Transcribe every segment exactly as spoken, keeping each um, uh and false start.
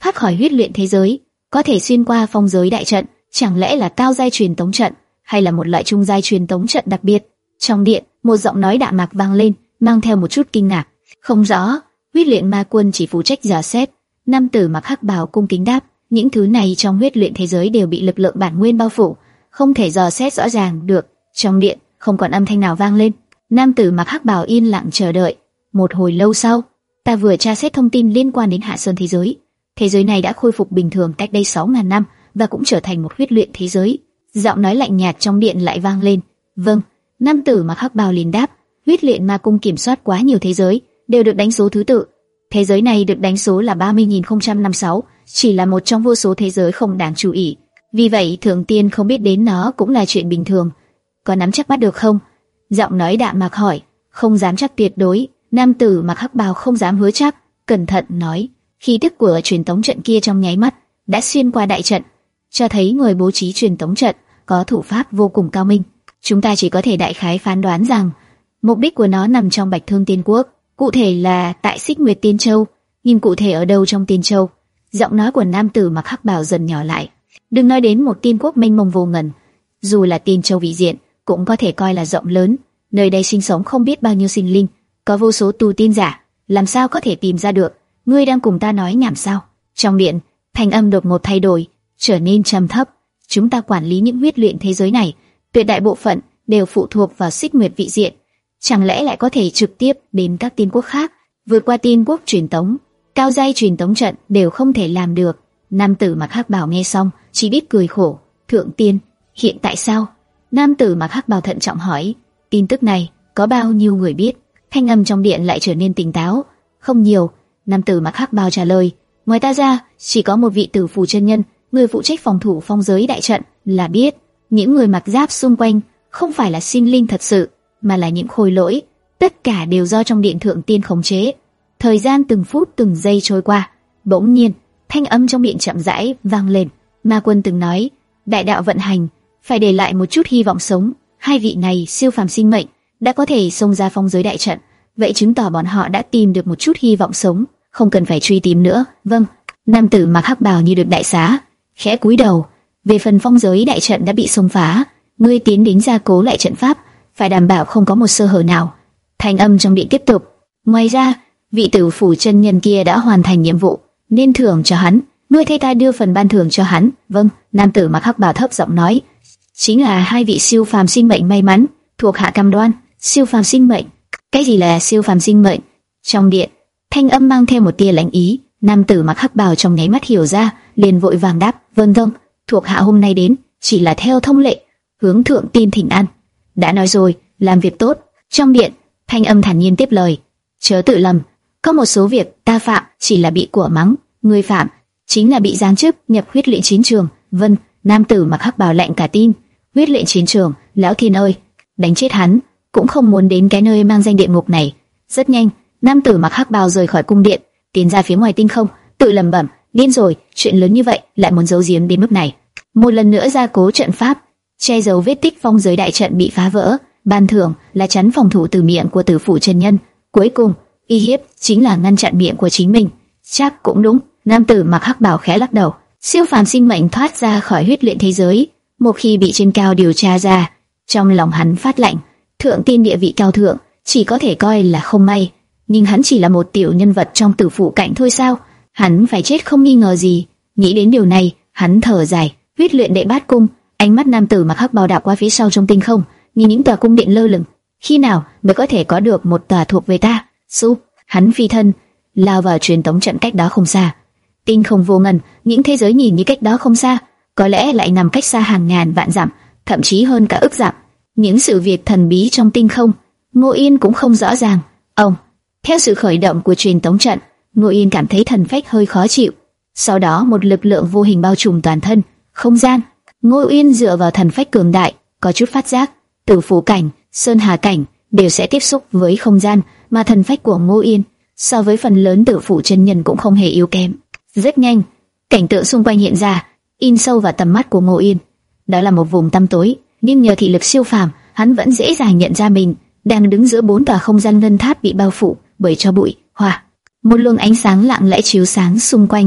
thoát khỏi huyết luyện thế giới, có thể xuyên qua phong giới đại trận, chẳng lẽ là cao giai truyền tống trận, hay là một loại trung giai truyền tống trận đặc biệt? Trong điện, một giọng nói đạm mạc vang lên, mang theo một chút kinh ngạc. Không rõ. Huyết luyện ma quân chỉ phụ trách dò xét. Nam tử mặc hắc bào cung kính đáp, những thứ này trong huyết luyện thế giới đều bị lực lượng bản nguyên bao phủ, không thể dò xét rõ ràng được. Trong điện không còn âm thanh nào vang lên. Nam tử mặc hắc bào yên lặng chờ đợi. Một hồi lâu sau, ta vừa tra xét thông tin liên quan đến Hạ Sơn thế giới. Thế giới này đã khôi phục bình thường cách đây sáu ngàn năm và cũng trở thành một huyết luyện thế giới. Giọng nói lạnh nhạt trong điện lại vang lên. Vâng. Nam tử mặc hắc bào liền đáp. Huyết luyện ma cung kiểm soát quá nhiều thế giới, đều được đánh số thứ tự. Thế giới này được đánh số là ba mươi nghìn không trăm năm mươi sáu, chỉ là một trong vô số thế giới không đáng chú ý. Vì vậy Thượng Tiên không biết đến nó cũng là chuyện bình thường. Có nắm chắc bắt được không? Giọng nói đạm mạc hỏi. Không dám chắc tuyệt đối. Nam tử mặc hắc bào không dám hứa chắc, cẩn thận nói. Khí tức của truyền tống trận kia trong nháy mắt đã xuyên qua đại trận, cho thấy người bố trí truyền tống trận có thủ pháp vô cùng cao minh. Chúng ta chỉ có thể đại khái phán đoán rằng mục đích của nó nằm trong Bạch Thương Tiên Quốc, cụ thể là tại Xích Nguyệt Tiên Châu. Nhưng cụ thể ở đâu trong Tiên Châu? Giọng nói của nam tử mặc hắc bào dần nhỏ lại. Đừng nói đến một tiên quốc mênh mông vô ngần, dù là Tiên Châu vị diện cũng có thể coi là rộng lớn. Nơi đây sinh sống không biết bao nhiêu sinh linh, có vô số tu tiên giả, làm sao có thể tìm ra được? Ngươi đang cùng ta nói nhảm sao? Trong điện, thanh âm đột ngột thay đổi, trở nên trầm thấp. Chúng ta quản lý những huyết luyện thế giới này, tuyệt đại bộ phận đều phụ thuộc vào Xích Nguyệt vị diện. Chẳng lẽ lại có thể trực tiếp đến các tiên quốc khác, vượt qua tiên quốc truyền tống? Cao giai truyền tống trận đều không thể làm được. Nam tử mặc hắc bào nghe xong, chỉ biết cười khổ. Thượng tiên, hiện tại sao? Nam tử mặc hắc bào thận trọng hỏi. Tin tức này có bao nhiêu người biết? Thanh âm trong điện lại trở nên tỉnh táo. Không nhiều. Nam tử mặc hắc bào trả lời. Ngoài ta ra, chỉ có một vị tử phù chân nhân, người phụ trách phòng thủ phong giới đại trận là biết. Những người mặc giáp xung quanh không phải là sinh linh thật sự, mà là những khôi lỗi. Tất cả đều do trong điện Thượng Tiên khống chế. Thời gian từng phút từng giây trôi qua, bỗng nhiên thanh âm trong điện chậm rãi vang lên. Ma quân từng nói, đại đạo vận hành phải để lại một chút hy vọng sống. Hai vị này siêu phàm sinh mệnh đã có thể xông ra phong giới đại trận, vậy chứng tỏ bọn họ đã tìm được một chút hy vọng sống, không cần phải truy tìm nữa. Vâng. Nam tử mặc hắc bào như được đại xá, khẽ cúi đầu. Về phần phong giới đại trận đã bị xông phá, ngươi tiến đến gia cố lại trận pháp, phải đảm bảo không có một sơ hở nào. Thanh âm trong điện tiếp tục. Ngoài ra, vị tử phủ chân nhân kia đã hoàn thành nhiệm vụ, nên thưởng cho hắn. Ngươi thay ta đưa phần ban thưởng cho hắn. Vâng. Nam tử mặc hắc bào thấp giọng nói. Chính là hai vị siêu phàm sinh mệnh may mắn, thuộc hạ cam đoan. Siêu phàm sinh mệnh? Cái gì là siêu phàm sinh mệnh? Trong điện, thanh âm mang theo một tia lãnh ý. Nam tử mặc hắc bào trong nháy mắt hiểu ra, liền vội vàng đáp. Vâng vâng, thuộc hạ hôm nay đến chỉ là theo thông lệ, hướng Thượng Tiên thỉnh an. Đã nói rồi, làm việc tốt. Trong điện, thanh âm thản nhiên tiếp lời. Chớ tự lầm, có một số việc ta phạm chỉ là bị của mắng, người phạm chính là bị giáng chức nhập huyết luyện chiến trường. Vâng. Nam tử mặc hắc bào lạnh cả tin. Huyết luyện chiến trường, lão thiên ơi, đánh chết hắn cũng không muốn đến cái nơi mang danh địa ngục này. Rất nhanh, nam tử mặc hắc bào rời khỏi cung điện, tiến ra phía ngoài tinh không, tự lẩm bẩm, điên rồi, chuyện lớn như vậy lại muốn giấu giếm đến mức này. Một lần nữa gia cố trận pháp, che giấu vết tích phong giới đại trận bị phá vỡ. Ban thưởng là chắn phòng thủ từ miệng của tử phủ chân nhân. Cuối cùng, y hiếp chính là ngăn chặn miệng của chính mình. Chắc cũng đúng. Nam tử mặc hắc bào khẽ lắc đầu. Siêu phàm sinh mệnh thoát ra khỏi huyết luyện thế giới, một khi bị trên cao điều tra ra, trong lòng hắn phát lạnh. Thượng Tiên địa vị cao thượng chỉ có thể coi là không may, nhưng hắn chỉ là một tiểu nhân vật trong tử phủ cảnh thôi sao? Hắn phải chết không nghi ngờ gì. Nghĩ đến điều này, hắn thở dài. Huyết luyện đệ bát cung. Ánh mắt nam tử mặc hắc bào đảo qua phía sau trong tinh không, nhìn những tòa cung điện lơ lửng. Khi nào mới có thể có được một tòa thuộc về ta? Súp, hắn phi thân lao vào truyền tống trận cách đó không xa. Tinh không vô ngần, những thế giới nhìn như cách đó không xa, có lẽ lại nằm cách xa hàng ngàn vạn dặm, thậm chí hơn cả ức dặm. Những sự việc thần bí trong tinh không, Ngô Yên cũng không rõ ràng. Ông, theo sự khởi động của truyền tống trận, Ngô Yên cảm thấy thần phách hơi khó chịu. Sau đó một lực lượng vô hình bao trùm toàn thân, không gian. Ngô Yên dựa vào thần phách cường đại, có chút phát giác, tử phủ cảnh, sơn hà cảnh đều sẽ tiếp xúc với không gian, mà thần phách của Ngô Yên so với phần lớn tử phủ chân nhân cũng không hề yếu kém. Rất nhanh, cảnh tượng xung quanh hiện ra, in sâu vào tầm mắt của Ngô Yên. Đó là một vùng tăm tối, nhưng nhờ thị lực siêu phàm, hắn vẫn dễ dàng nhận ra mình đang đứng giữa bốn tòa không gian ngân tháp bị bao phủ bởi tro bụi, hoa. Một luồng ánh sáng lặng lẽ chiếu sáng xung quanh,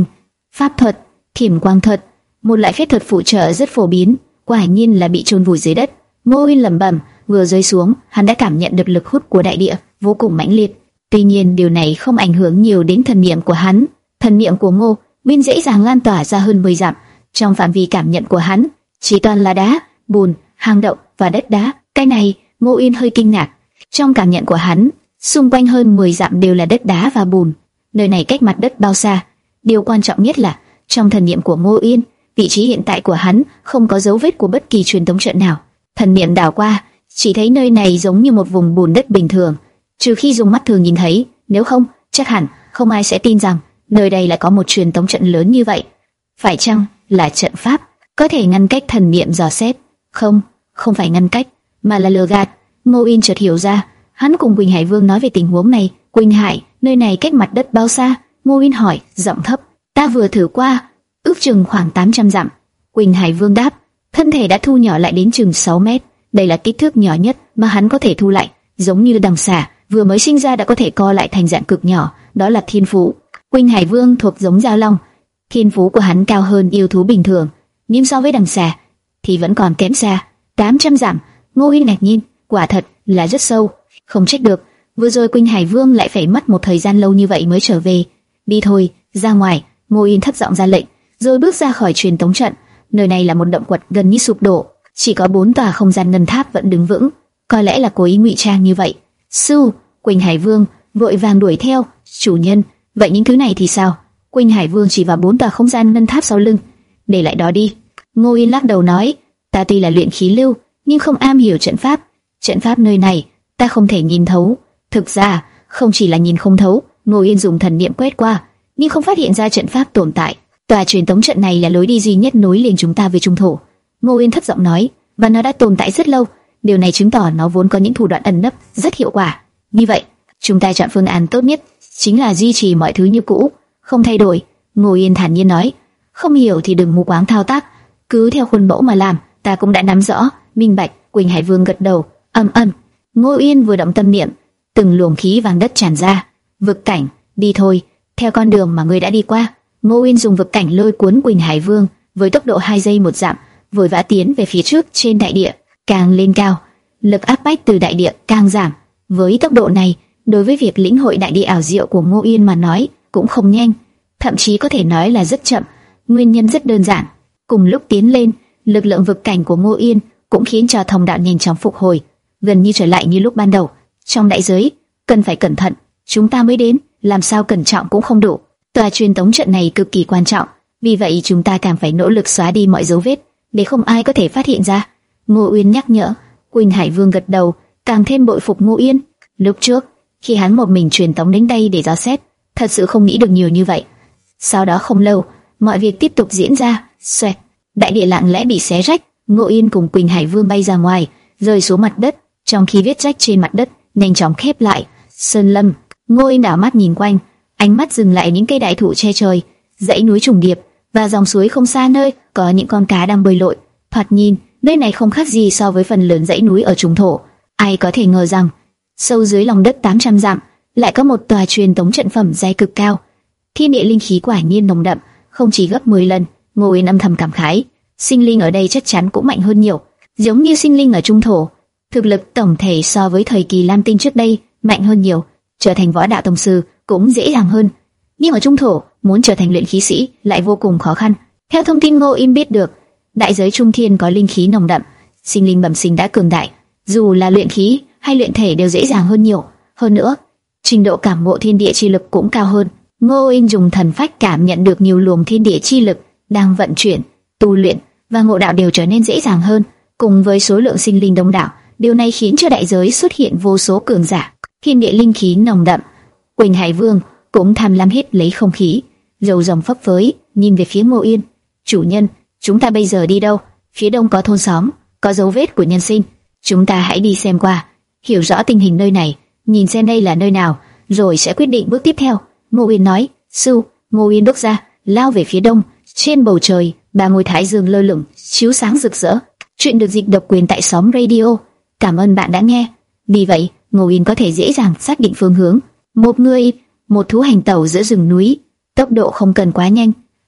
Pháp thuật, thiểm quang thuật, một loại phép thuật phụ trợ rất phổ biến, quả nhiên là bị chôn vùi dưới đất. Ngô Uyên lẩm bẩm, vừa rơi xuống, hắn đã cảm nhận được lực hút của đại địa vô cùng mãnh liệt. Tuy nhiên điều này không ảnh hưởng nhiều đến thần niệm của hắn. Thần niệm của Ngô Uyên dễ dàng lan tỏa ra hơn mười dặm. Trong phạm vi cảm nhận của hắn, chỉ toàn là đá, bùn, hang động và đất đá. Cái này, Ngô Uyên hơi kinh ngạc. Trong cảm nhận của hắn, xung quanh hơn mười dặm đều là đất đá và bùn. Nơi này cách mặt đất bao xa? Điều quan trọng nhất là trong thần niệm của Ngô Uyên, vị trí hiện tại của hắn không có dấu vết của bất kỳ truyền tống trận nào. Thần niệm đảo qua, chỉ thấy nơi này giống như một vùng bùn đất bình thường, trừ khi dùng mắt thường nhìn thấy, nếu không, chắc hẳn không ai sẽ tin rằng nơi đây lại có một truyền tống trận lớn như vậy. Phải chăng là trận pháp có thể ngăn cách thần niệm dò xét? Không, không phải ngăn cách, mà là lừa gạt. Ngô Uyên chợt hiểu ra, hắn cùng Quỳnh Hải Vương nói về tình huống này. Quỳnh Hải, nơi này cách mặt đất bao xa? Ngô Uyên hỏi, giọng thấp. Ta vừa thử qua, ước chừng khoảng tám trăm dặm. Quỳnh Hải Vương đáp, thân thể đã thu nhỏ lại đến chừng sáu mét. Đây là kích thước nhỏ nhất mà hắn có thể thu lại, giống như đằng xà vừa mới sinh ra đã có thể co lại thành dạng cực nhỏ, đó là thiên phú. Quỳnh Hải Vương thuộc giống Giao Long, thiên phú của hắn cao hơn yêu thú bình thường, nhưng so với đằng xà thì vẫn còn kém xa. tám trăm dặm, Ngô Uyên ngạc nhiên, quả thật là rất sâu. Không trách được, vừa rồi Quỳnh Hải Vương lại phải mất một thời gian lâu như vậy mới trở về. Đi thôi, ra ngoài. Ngô Uyên thấp giọng ra lệnh, rồi bước ra khỏi truyền tống trận. Nơi này là một động quật gần như sụp đổ, chỉ có bốn tòa không gian ngân tháp vẫn đứng vững, có lẽ là cố ý ngụy trang như vậy. Su, Quỳnh Hải Vương vội vàng đuổi theo. Chủ nhân, vậy những thứ này thì sao? Quỳnh Hải Vương chỉ vào bốn tòa không gian ngân tháp sau lưng. Để lại đó đi. Ngô Uyên lắc đầu nói, ta tuy là luyện khí lưu, nhưng không am hiểu trận pháp. Trận pháp nơi này ta không thể nhìn thấu. Thực ra không chỉ là nhìn không thấu, Ngô Uyên dùng thần niệm quét qua, nhưng không phát hiện ra trận pháp tồn tại. Tòa truyền tống trận này là lối đi duy nhất nối liền chúng ta với trung thổ. Ngô Uyên thấp giọng nói, và nó đã tồn tại rất lâu. Điều này chứng tỏ nó vốn có những thủ đoạn ẩn nấp rất hiệu quả. Như vậy, chúng ta chọn phương án tốt nhất chính là duy trì mọi thứ như cũ, không thay đổi. Ngô Uyên thản nhiên nói, không hiểu thì đừng mù quáng thao tác, cứ theo khuôn mẫu mà làm. Ta cũng đã nắm rõ, minh bạch. Quỳnh Hải Vương gật đầu, âm âm. Ngô Uyên vừa động tâm niệm, từng luồng khí vàng đất tràn ra. Vực cảnh, đi thôi, theo con đường mà ngươi đã đi qua. Ngô Uyên dùng vực cảnh lôi cuốn Quỳnh Hải Vương với tốc độ hai giây một dặm, vội vã tiến về phía trước. Trên đại địa càng lên cao, lực áp bách từ đại địa càng giảm. Với tốc độ này, đối với việc lĩnh hội đại địa ảo diệu của Ngô Uyên mà nói, cũng không nhanh, thậm chí có thể nói là rất chậm. Nguyên nhân rất đơn giản, cùng lúc tiến lên, lực lượng vực cảnh của Ngô Uyên cũng khiến cho thông đạo nhanh chóng phục hồi, gần như trở lại như lúc ban đầu. Trong đại giới, cần phải cẩn thận. Chúng ta mới đến, làm sao cẩn trọng cũng không đủ. Tòa truyền tống trận này cực kỳ quan trọng, vì vậy chúng ta càng phải nỗ lực xóa đi mọi dấu vết, để không ai có thể phát hiện ra. Ngô Uyên nhắc nhở. Quỳnh Hải Vương gật đầu, càng thêm bội phục Ngô Uyên. Lúc trước, khi hắn một mình truyền tống đến đây để dò xét, thật sự không nghĩ được nhiều như vậy. Sau đó không lâu, mọi việc tiếp tục diễn ra. Xoẹt, đại địa lặng lẽ bị xé rách. Ngô Uyên cùng Quỳnh Hải Vương bay ra ngoài, rơi xuống mặt đất, trong khi vết rách trên mặt đất nhanh chóng khép lại. Sơn lâm. Ngô Uyên đảo mắt nhìn quanh, ánh mắt dừng lại những cây đại thụ che trời, dãy núi trùng điệp và dòng suối không xa nơi có những con cá đang bơi lội. Thoạt nhìn, nơi này không khác gì so với phần lớn dãy núi ở trung thổ. Ai có thể ngờ rằng sâu dưới lòng đất tám trăm dặm lại có một tòa truyền tống trận phẩm giai cực cao. Thiên địa linh khí quả nhiên nồng đậm, không chỉ gấp mười lần. Ngô Uyên âm thầm cảm khái, sinh linh ở đây chắc chắn cũng mạnh hơn nhiều, giống như sinh linh ở trung thổ. Thực lực tổng thể so với thời kỳ Lam Tinh trước đây mạnh hơn nhiều, trở thành võ đạo tông sư cũng dễ dàng hơn. Nhưng ở trung thổ, muốn trở thành luyện khí sĩ lại vô cùng khó khăn. Theo thông tin Ngô Uyên biết được, đại giới trung thiên có linh khí nồng đậm, sinh linh bẩm sinh đã cường đại, dù là luyện khí hay luyện thể đều dễ dàng hơn nhiều. Hơn nữa, trình độ cảm ngộ thiên địa chi lực cũng cao hơn. Ngô Uyên dùng thần phách cảm nhận được nhiều luồng thiên địa chi lực đang vận chuyển, tu luyện và ngộ đạo đều trở nên dễ dàng hơn. Cùng với số lượng sinh linh đông đảo, điều này khiến cho đại giới xuất hiện vô số cường giả. Thiên địa linh khí nồng đậm, Quỳnh Hải Vương cũng tham lam hết lấy không khí, râu rồng phấp phới, nhìn về phía Ngô Uyên. Chủ nhân, chúng ta bây giờ đi đâu? Phía đông có thôn xóm, có dấu vết của nhân sinh, chúng ta hãy đi xem qua, hiểu rõ tình hình nơi này, nhìn xem đây là nơi nào, rồi sẽ quyết định bước tiếp theo. Ngô Uyên nói. Su. Ngô Uyên bước ra, lao về phía đông. Trên bầu trời, ba ngôi thái dương lơ lửng, chiếu sáng rực rỡ. Chuyện được dịch độc quyền tại xóm radio. Cảm ơn bạn đã nghe. Vì vậy, Ngô Uyên có thể dễ dàng xác định phương hướng. Một người, một thú hành tẩu giữa rừng núi, tốc độ không cần quá nhanh,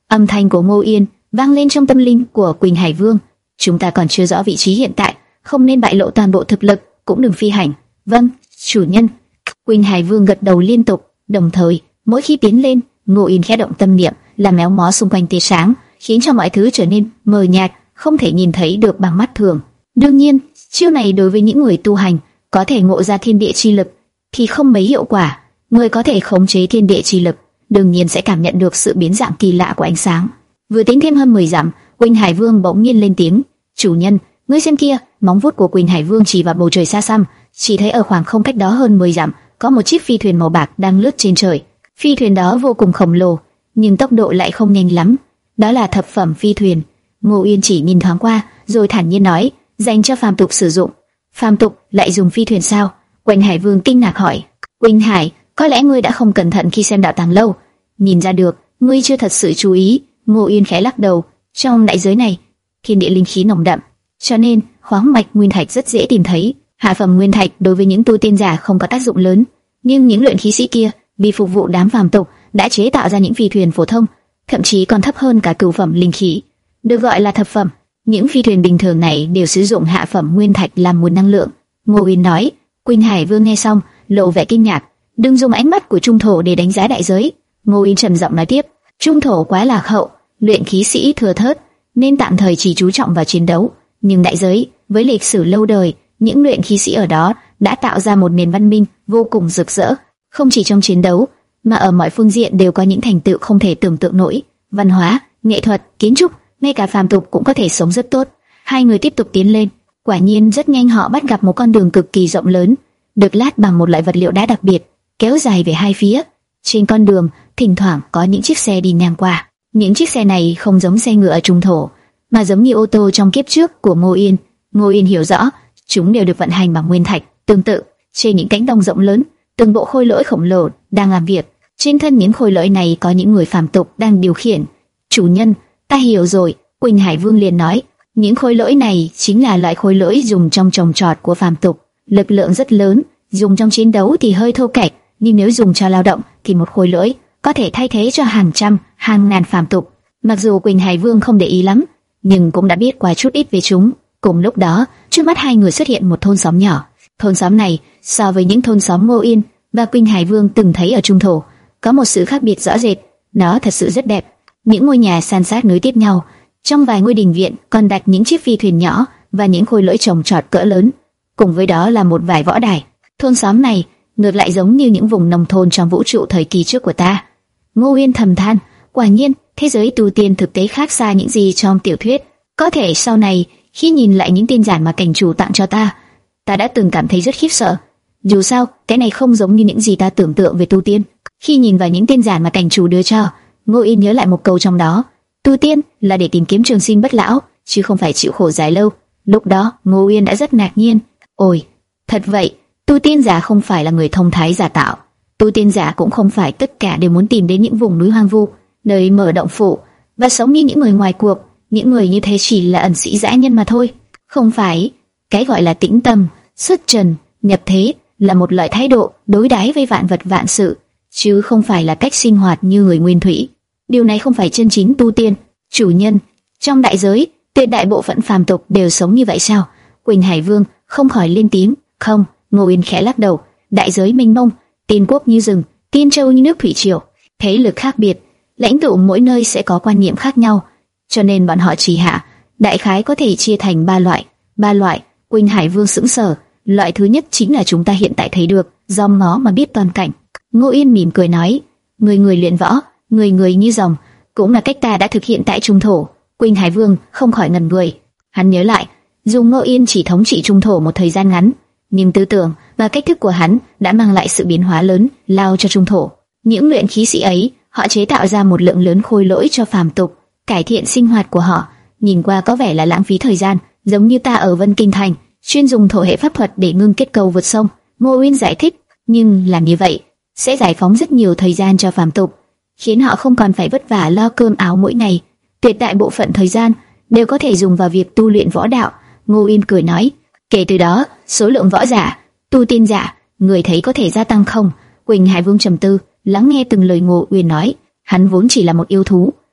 Âm thanh của Ngô Yên vang lên trong tâm linh của Quỳnh Hải Vương. Chúng ta còn chưa rõ vị trí hiện tại, không nên bại lộ toàn bộ thực lực, cũng đừng phi hành. Vâng, chủ nhân. Quỳnh Hải Vương gật đầu liên tục, đồng thời mỗi khi tiến lên, Ngô Yên khẽ động tâm niệm, làm méo mó xung quanh tia sáng, khiến cho mọi thứ trở nên mờ nhạt, không thể nhìn thấy được bằng mắt thường. Đương nhiên, chiêu này đối với những người tu hành có thể ngộ ra thiên địa chi lực thì không mấy hiệu quả. Người có thể khống chế thiên địa chi lực, đương nhiên sẽ cảm nhận được sự biến dạng kỳ lạ của ánh sáng. Vừa tính thêm hơn mười dặm, Quỳnh Hải Vương bỗng nhiên lên tiếng: "Chủ nhân, ngươi xem kia!" Móng vuốt của Quỳnh Hải Vương chỉ vào bầu trời xa xăm, chỉ thấy ở khoảng không cách đó hơn mười dặm, có một chiếc phi thuyền màu bạc đang lướt trên trời. Phi thuyền đó vô cùng khổng lồ, nhưng tốc độ lại không nhanh lắm. Đó là thập phẩm phi thuyền. Ngô Yên chỉ nhìn thoáng qua, rồi thản nhiên nói: "Dành cho phàm tục sử dụng." "Phàm tục lại dùng phi thuyền sao?" Quỳnh Hải Vương kinh ngạc hỏi. "Quỳnh Hải, có lẽ ngươi đã không cẩn thận khi xem đạo tàng lâu, nhìn ra được ngươi chưa thật sự chú ý." Ngô Yên khẽ lắc đầu. Trong đại giới này, thiên địa linh khí nồng đậm, cho nên khoáng mạch nguyên thạch rất dễ tìm thấy. Hạ phẩm nguyên thạch đối với những tu tiên giả không có tác dụng lớn, nhưng những luyện khí sĩ kia vì phục vụ đám phàm tục đã chế tạo ra những phi thuyền phổ thông, thậm chí còn thấp hơn cả cửu phẩm linh khí, được gọi là thập phẩm. Những phi thuyền bình thường này đều sử dụng hạ phẩm nguyên thạch làm nguồn năng lượng. Ngô Yên nói. Quỳnh Hải Vương nghe xong lộ vẻ kinh ngạc. "Đừng dùng ánh mắt của trung thổ để đánh giá đại giới." Ngô Yên trầm giọng nói tiếp. "Trung thổ quá lạc hậu, luyện khí sĩ thừa thớt, nên tạm thời chỉ chú trọng vào chiến đấu. Nhưng đại giới với lịch sử lâu đời, những luyện khí sĩ ở đó đã tạo ra một nền văn minh vô cùng rực rỡ, không chỉ trong chiến đấu mà ở mọi phương diện đều có những thành tựu không thể tưởng tượng nổi. Văn hóa, nghệ thuật, kiến trúc, ngay cả phàm tục cũng có thể sống rất tốt." Hai người tiếp tục tiến lên. Quả nhiên rất nhanh họ bắt gặp một con đường cực kỳ rộng lớn, được lát bằng một loại vật liệu đá đặc biệt, kéo dài về hai phía. Trên con đường thỉnh thoảng có những chiếc xe đi ngang qua. Những chiếc xe này không giống xe ngựa ở trung thổ, mà giống như ô tô trong kiếp trước của Ngô Yên. Ngô Yên hiểu rõ, chúng đều được vận hành bằng nguyên thạch. Tương tự, trên những cánh đồng rộng lớn, từng bộ khôi lỗi khổng lồ đang làm việc. Trên thân những khôi lỗi này có những người phàm tục đang điều khiển. "Chủ nhân, ta hiểu rồi." Quỳnh Hải Vương liền nói. Những khôi lỗi này chính là loại khôi lỗi dùng trong trồng trọt của phàm tục, lực lượng rất lớn, dùng trong chiến đấu thì hơi thô kệch, nhưng nếu dùng cho lao động thì một khôi lỗi có thể thay thế cho hàng trăm, hàng ngàn phàm tục. Mặc dù Quỳnh Hải Vương không để ý lắm, nhưng cũng đã biết qua chút ít về chúng. Cùng lúc đó, trước mắt hai người xuất hiện một thôn xóm nhỏ. Thôn xóm này so với những thôn xóm Ngô Yên và Quỳnh Hải Vương từng thấy ở trung thổ, có một sự khác biệt rõ rệt. Nó thật sự rất đẹp. Những ngôi nhà san sát nối tiếp nhau, trong vài ngôi đình viện còn đặt những chiếc phi thuyền nhỏ và những khôi lỗi trồng trọt cỡ lớn. Cùng với đó là một vài võ đài. Thôn xóm này ngược lại giống như những vùng nông thôn trong vũ trụ thời kỳ trước của ta. Ngô Yên thầm than, quả nhiên thế giới tu tiên thực tế khác xa những gì trong tiểu thuyết. Có thể sau này khi nhìn lại những tiên giản mà cảnh chủ tặng cho ta, ta đã từng cảm thấy rất khiếp sợ. Dù sao, cái này không giống như những gì ta tưởng tượng về tu tiên. Khi nhìn vào những tiên giản mà cảnh chủ đưa cho, Ngô Yên nhớ lại một câu trong đó: tu tiên là để tìm kiếm trường sinh bất lão, chứ không phải chịu khổ dài lâu. Lúc đó, Ngô Yên đã rất ngạc nhiên. Ôi, thật vậy, tu tiên giả không phải là người thông thái giả tạo. Tu tiên giả cũng không phải tất cả đều muốn tìm đến những vùng núi hoang vu, nơi mở động phủ và sống như những người ngoài cuộc. Những người như thế chỉ là ẩn sĩ dã nhân mà thôi. Không phải. Cái gọi là tĩnh tâm, xuất trần, nhập thế là một loại thái độ đối đãi với vạn vật vạn sự, chứ không phải là cách sinh hoạt như người nguyên thủy. Điều này không phải chân chính tu tiên. Chủ nhân, trong đại giới, tuyệt đại bộ phận phàm tục đều sống như vậy sao? Quỳnh Hải Vương không khỏi lên tiếng. Không, Ngô Yên khẽ lắc đầu. Đại giới mênh mông, tiên quốc như rừng, tiên châu như nước thủy triều, thế lực khác biệt, lãnh tụ mỗi nơi sẽ có quan niệm khác nhau, cho nên bọn họ chỉ hạ đại khái có thể chia thành ba loại. Ba loại? Quỳnh Hải Vương sững sờ. Loại thứ nhất chính là chúng ta hiện tại thấy được, dòm ngó mà biết toàn cảnh. Ngô Yên mỉm cười nói, người người luyện võ, người người như rồng, cũng là cách ta đã thực hiện tại trung thổ. Quỳnh Hải Vương không khỏi ngẩn người. Hắn nhớ lại, dù Ngô Yên chỉ thống trị trung thổ một thời gian ngắn, nhưng tư tưởng và cách thức của hắn đã mang lại sự biến hóa lớn lao cho trung thổ. Những luyện khí sĩ ấy, họ chế tạo ra một lượng lớn khôi lỗi cho phàm tục, cải thiện sinh hoạt của họ. Nhìn qua có vẻ là lãng phí thời gian, giống như ta ở Vân Kinh Thành, chuyên dùng thổ hệ pháp thuật để ngưng kết cầu vượt sông. Ngô Yên giải thích, nhưng làm như vậy sẽ giải phóng rất nhiều thời gian cho phàm tục, khiến họ không còn phải vất vả lo cơm áo mỗi ngày. Tuyệt đại bộ phận thời gian đều có thể dùng vào việc tu luyện võ đạo. Ngô Yên cười nói, kể từ đó, số lượng võ giả, tu tiên giả, người thấy có thể gia tăng không? Quỳnh Hải Vương trầm tư, lắng nghe từng lời Ngô Uyên nói. Hắn vốn chỉ là một yêu thú,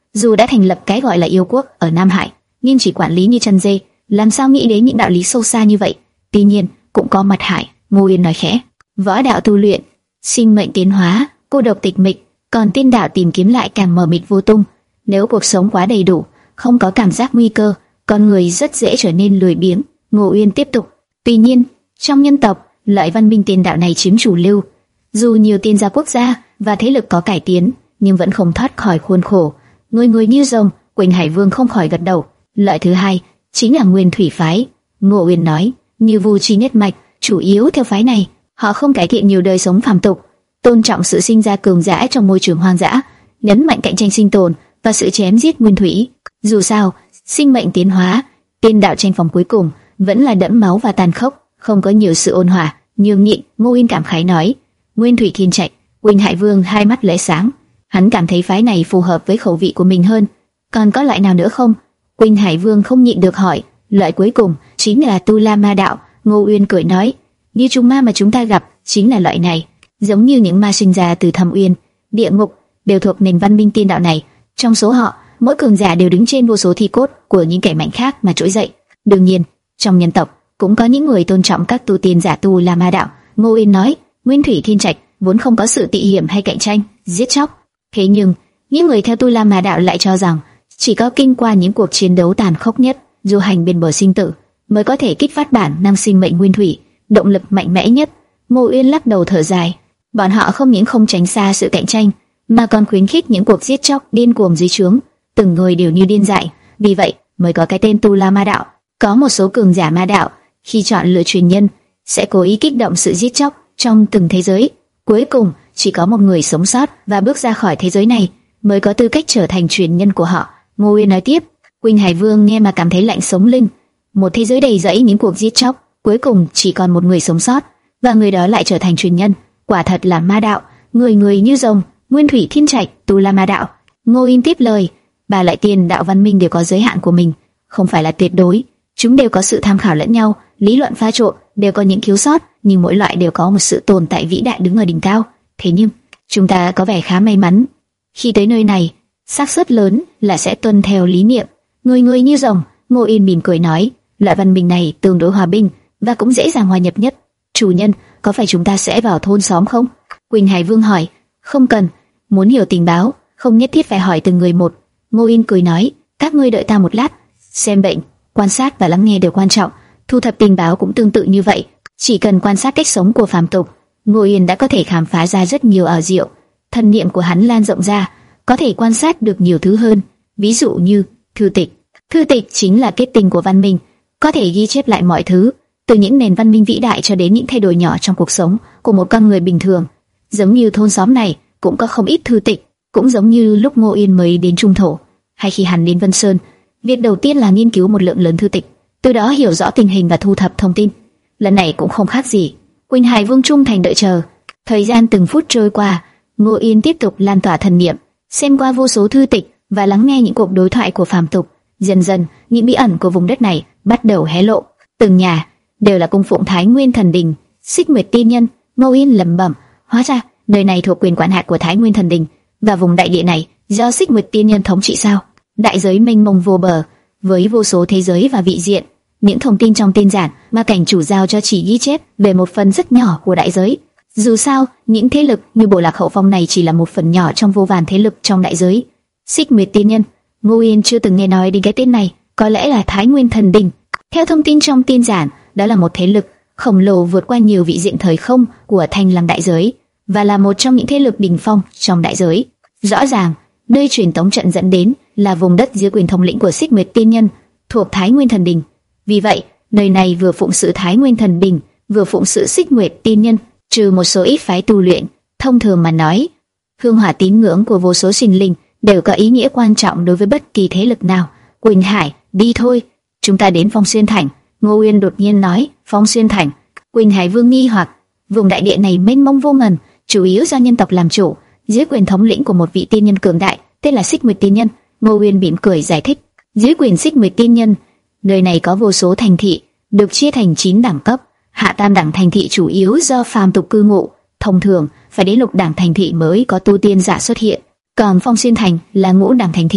Dù đã thành lập cái gọi là yêu quốc ở Nam Hải, nhưng chỉ quản lý như chân dê, làm sao nghĩ đến những đạo lý sâu xa như vậy? Tuy nhiên, cũng có mặt hại. Ngô Uyên nói khẽ, võ đạo tu luyện, sinh mệnh tiến hóa, cô độc tịch mịch, còn tiên đạo tìm kiếm lại càng mờ mịt vô tung. Nếu cuộc sống quá đầy đủ, không có cảm giác nguy cơ, con người rất dễ trở nên lười biếng. Ngô Uyên tiếp tục, tuy nhiên, trong nhân tộc, loại văn minh tiên đạo này chiếm chủ lưu. Dù nhiều tiên gia quốc gia và thế lực có cải tiến, nhưng vẫn không thoát khỏi khuôn khổ. Người người như rồng, Quỳnh Hải Vương không khỏi gật đầu. Loại thứ hai chính là Nguyên Thủy phái. Ngô Uyên nói, như Vu Chi nhất mạch, chủ yếu theo phái này, họ không cải thiện nhiều đời sống phàm tục, tôn trọng sự sinh ra cường giả trong môi trường hoang dã, nhấn mạnh cạnh tranh sinh tồn và sự chém giết nguyên thủy. Dù sao, sinh mệnh tiến hóa, tiên đạo tranh phòng cuối cùng vẫn là đẫm máu và tàn khốc, không có nhiều sự ôn hòa, nhường nhịn. Ngô Uyên cảm khái nói, Nguyên Thủy Thiên Trạch. Quỳnh Hải Vương hai mắt lóe sáng, hắn cảm thấy phái này phù hợp với khẩu vị của mình hơn. Còn có loại nào nữa không? Quỳnh Hải Vương không nhịn được hỏi. Loại cuối cùng chính là Tu La Ma đạo. Ngô Uyên cười nói, như trùng ma mà chúng ta gặp chính là loại này, giống như những ma sinh ra từ thâm uyên, địa ngục, đều thuộc nền văn minh tiên đạo này. Trong số họ, mỗi cường giả đều đứng trên vô số thi cốt của những kẻ mạnh khác mà trỗi dậy. Đương nhiên, trong nhân tộc cũng có những người tôn trọng các tu tiên giả Tu La Ma đạo. Ngô Uyên nói, Nguyên Thủy Thiên Trạch vốn không có sự tị hiểm hay cạnh tranh, giết chóc. Thế nhưng, những người theo Tu La Ma đạo lại cho rằng chỉ có kinh qua những cuộc chiến đấu tàn khốc nhất, du hành bên bờ sinh tử, mới có thể kích phát bản năng sinh mệnh nguyên thủy, động lực mạnh mẽ nhất. Ngô Uyên lắc đầu thở dài, bọn họ không những không tránh xa sự cạnh tranh, mà còn khuyến khích những cuộc giết chóc điên cuồng dưới trướng, từng người đều như điên dại, vì vậy mới có cái tên Tu La Ma đạo. Có một số cường giả ma đạo khi chọn lựa truyền nhân sẽ cố ý kích động sự giết chóc trong từng thế giới. Cuối cùng, chỉ có một người sống sót và bước ra khỏi thế giới này mới có tư cách trở thành truyền nhân của họ. Ngô Uyên nói tiếp. Quỳnh Hải Vương nghe mà cảm thấy lạnh sống lưng. Một thế giới đầy rẫy những cuộc giết chóc, cuối cùng chỉ còn một người sống sót, và người đó lại trở thành truyền nhân. Quả thật là ma đạo, người người như rồng. Nguyên Thủy Thiên Trạch, Tu La Ma đạo. Ngô Uyên tiếp lời, ba loại tiên đạo văn minh đều có giới hạn của mình, không phải là tuyệt đối. Chúng đều có sự tham khảo lẫn nhau, lý luận pha trộn, đều có những thiếu sót, nhưng mỗi loại đều có một sự tồn tại vĩ đại đứng ở đỉnh cao. Thế nhưng, chúng ta có vẻ khá may mắn. Khi tới nơi này, xác suất lớn là sẽ tuân theo lý niệm người người như rồng. Ngô Uyên mỉm cười nói, loại văn minh này tương đối hòa bình và cũng dễ dàng hòa nhập nhất. Chủ nhân, có phải chúng ta sẽ vào thôn xóm không? Quỳnh Hải Vương hỏi. Không cần, muốn hiểu tình báo, không nhất thiết phải hỏi từng người một. Ngô Uyên cười nói, các ngươi đợi ta một lát. Xem bệnh, quan sát và lắng nghe đều quan trọng, thu thập tình báo cũng tương tự như vậy. Chỉ cần quan sát cách sống của phàm tục, Ngô Uyên đã có thể khám phá ra rất nhiều ảo diệu. Thân niệm của hắn lan rộng ra, có thể quan sát được nhiều thứ hơn. Ví dụ như thư tịch. Thư tịch chính là kết tinh của văn minh, có thể ghi chép lại mọi thứ, từ những nền văn minh vĩ đại cho đến những thay đổi nhỏ trong cuộc sống của một con người bình thường. Giống như thôn xóm này cũng có không ít thư tịch, cũng giống như lúc Ngô Uyên mới đến Trung Thổ, hay khi hắn đến Vân Sơn, việc đầu tiên là nghiên cứu một lượng lớn thư tịch, từ đó hiểu rõ tình hình và thu thập thông tin. Lần này cũng không khác gì. Quỳnh Hải Vương trung thành đợi chờ. Thời gian từng phút trôi qua, Ngô Uyên tiếp tục lan tỏa thần niệm, xem qua vô số thư tịch và lắng nghe những cuộc đối thoại của phàm tục. Dần dần, những bí ẩn của vùng đất này bắt đầu hé lộ. Từng nhà đều là cung phụng Thái Nguyên Thần Đình, Xích Nguyệt Tiên Nhân. Ngô Uyên lẩm bẩm, hóa ra nơi này thuộc quyền quản hạt của Thái Nguyên Thần Đình, và vùng đại địa này do Xích Nguyệt Tiên Nhân thống trị sao? Đại giới mênh mông vô bờ, với vô số thế giới và vị diện. Những thông tin trong tiên giản mà cảnh chủ giao cho chỉ ghi chép về một phần rất nhỏ của đại giới. Dù sao, những thế lực như Bộ Lạc Hậu Phong này chỉ là một phần nhỏ trong vô vàn thế lực trong đại giới. Xích Nguyệt Tiên Nhân, Ngô Uyên chưa từng nghe nói đến cái tên này. Có lẽ là Thái Nguyên Thần Đình. Theo thông tin trong tiên giản, đó là một thế lực khổng lồ vượt qua nhiều vị diện thời không của Thanh Lăng đại giới, và là một trong những thế lực đỉnh phong trong đại giới. Rõ ràng, nơi truyền tống trận dẫn đến là vùng đất dưới quyền thống lĩnh của Xích Nguyệt Tiên Nhân, thuộc Thái Nguyên Thần Đình. Vì vậy, nơi này vừa phụng sự Thái Nguyên Thần Đình, vừa phụng sự Xích Nguyệt Tiên Nhân. Trừ một số ít phái tu luyện, thông thường mà nói, hương hỏa tín ngưỡng của vô số sinh linh đều có ý nghĩa quan trọng đối với bất kỳ thế lực nào. Quỳnh Hải, đi thôi, chúng ta đến Phong Xuyên Thành. Ngô Uyên đột nhiên nói. Phong Xuyên Thành. Quỳnh Hải Vương nghi hoặc, vùng đại địa này mênh mông vô ngần, chủ yếu do nhân tộc làm chủ, dưới quyền thống lĩnh của một vị tiên nhân cường đại, tên là Xích Nguyệt Tiên Nhân. Ngô Uyên mỉm cười giải thích, dưới quyền Xích Nguyệt Tiên Nhân, nơi này có vô số thành thị, được chia thành chín đẳng cấp. Hạ tam đẳng thành thị chủ yếu do phàm tục cư ngụ, thông thường phải đến lục đẳng thành thị mới có tu tiên giả xuất hiện. Còn Phong Xuyên Thành là ngũ đẳng thành thị,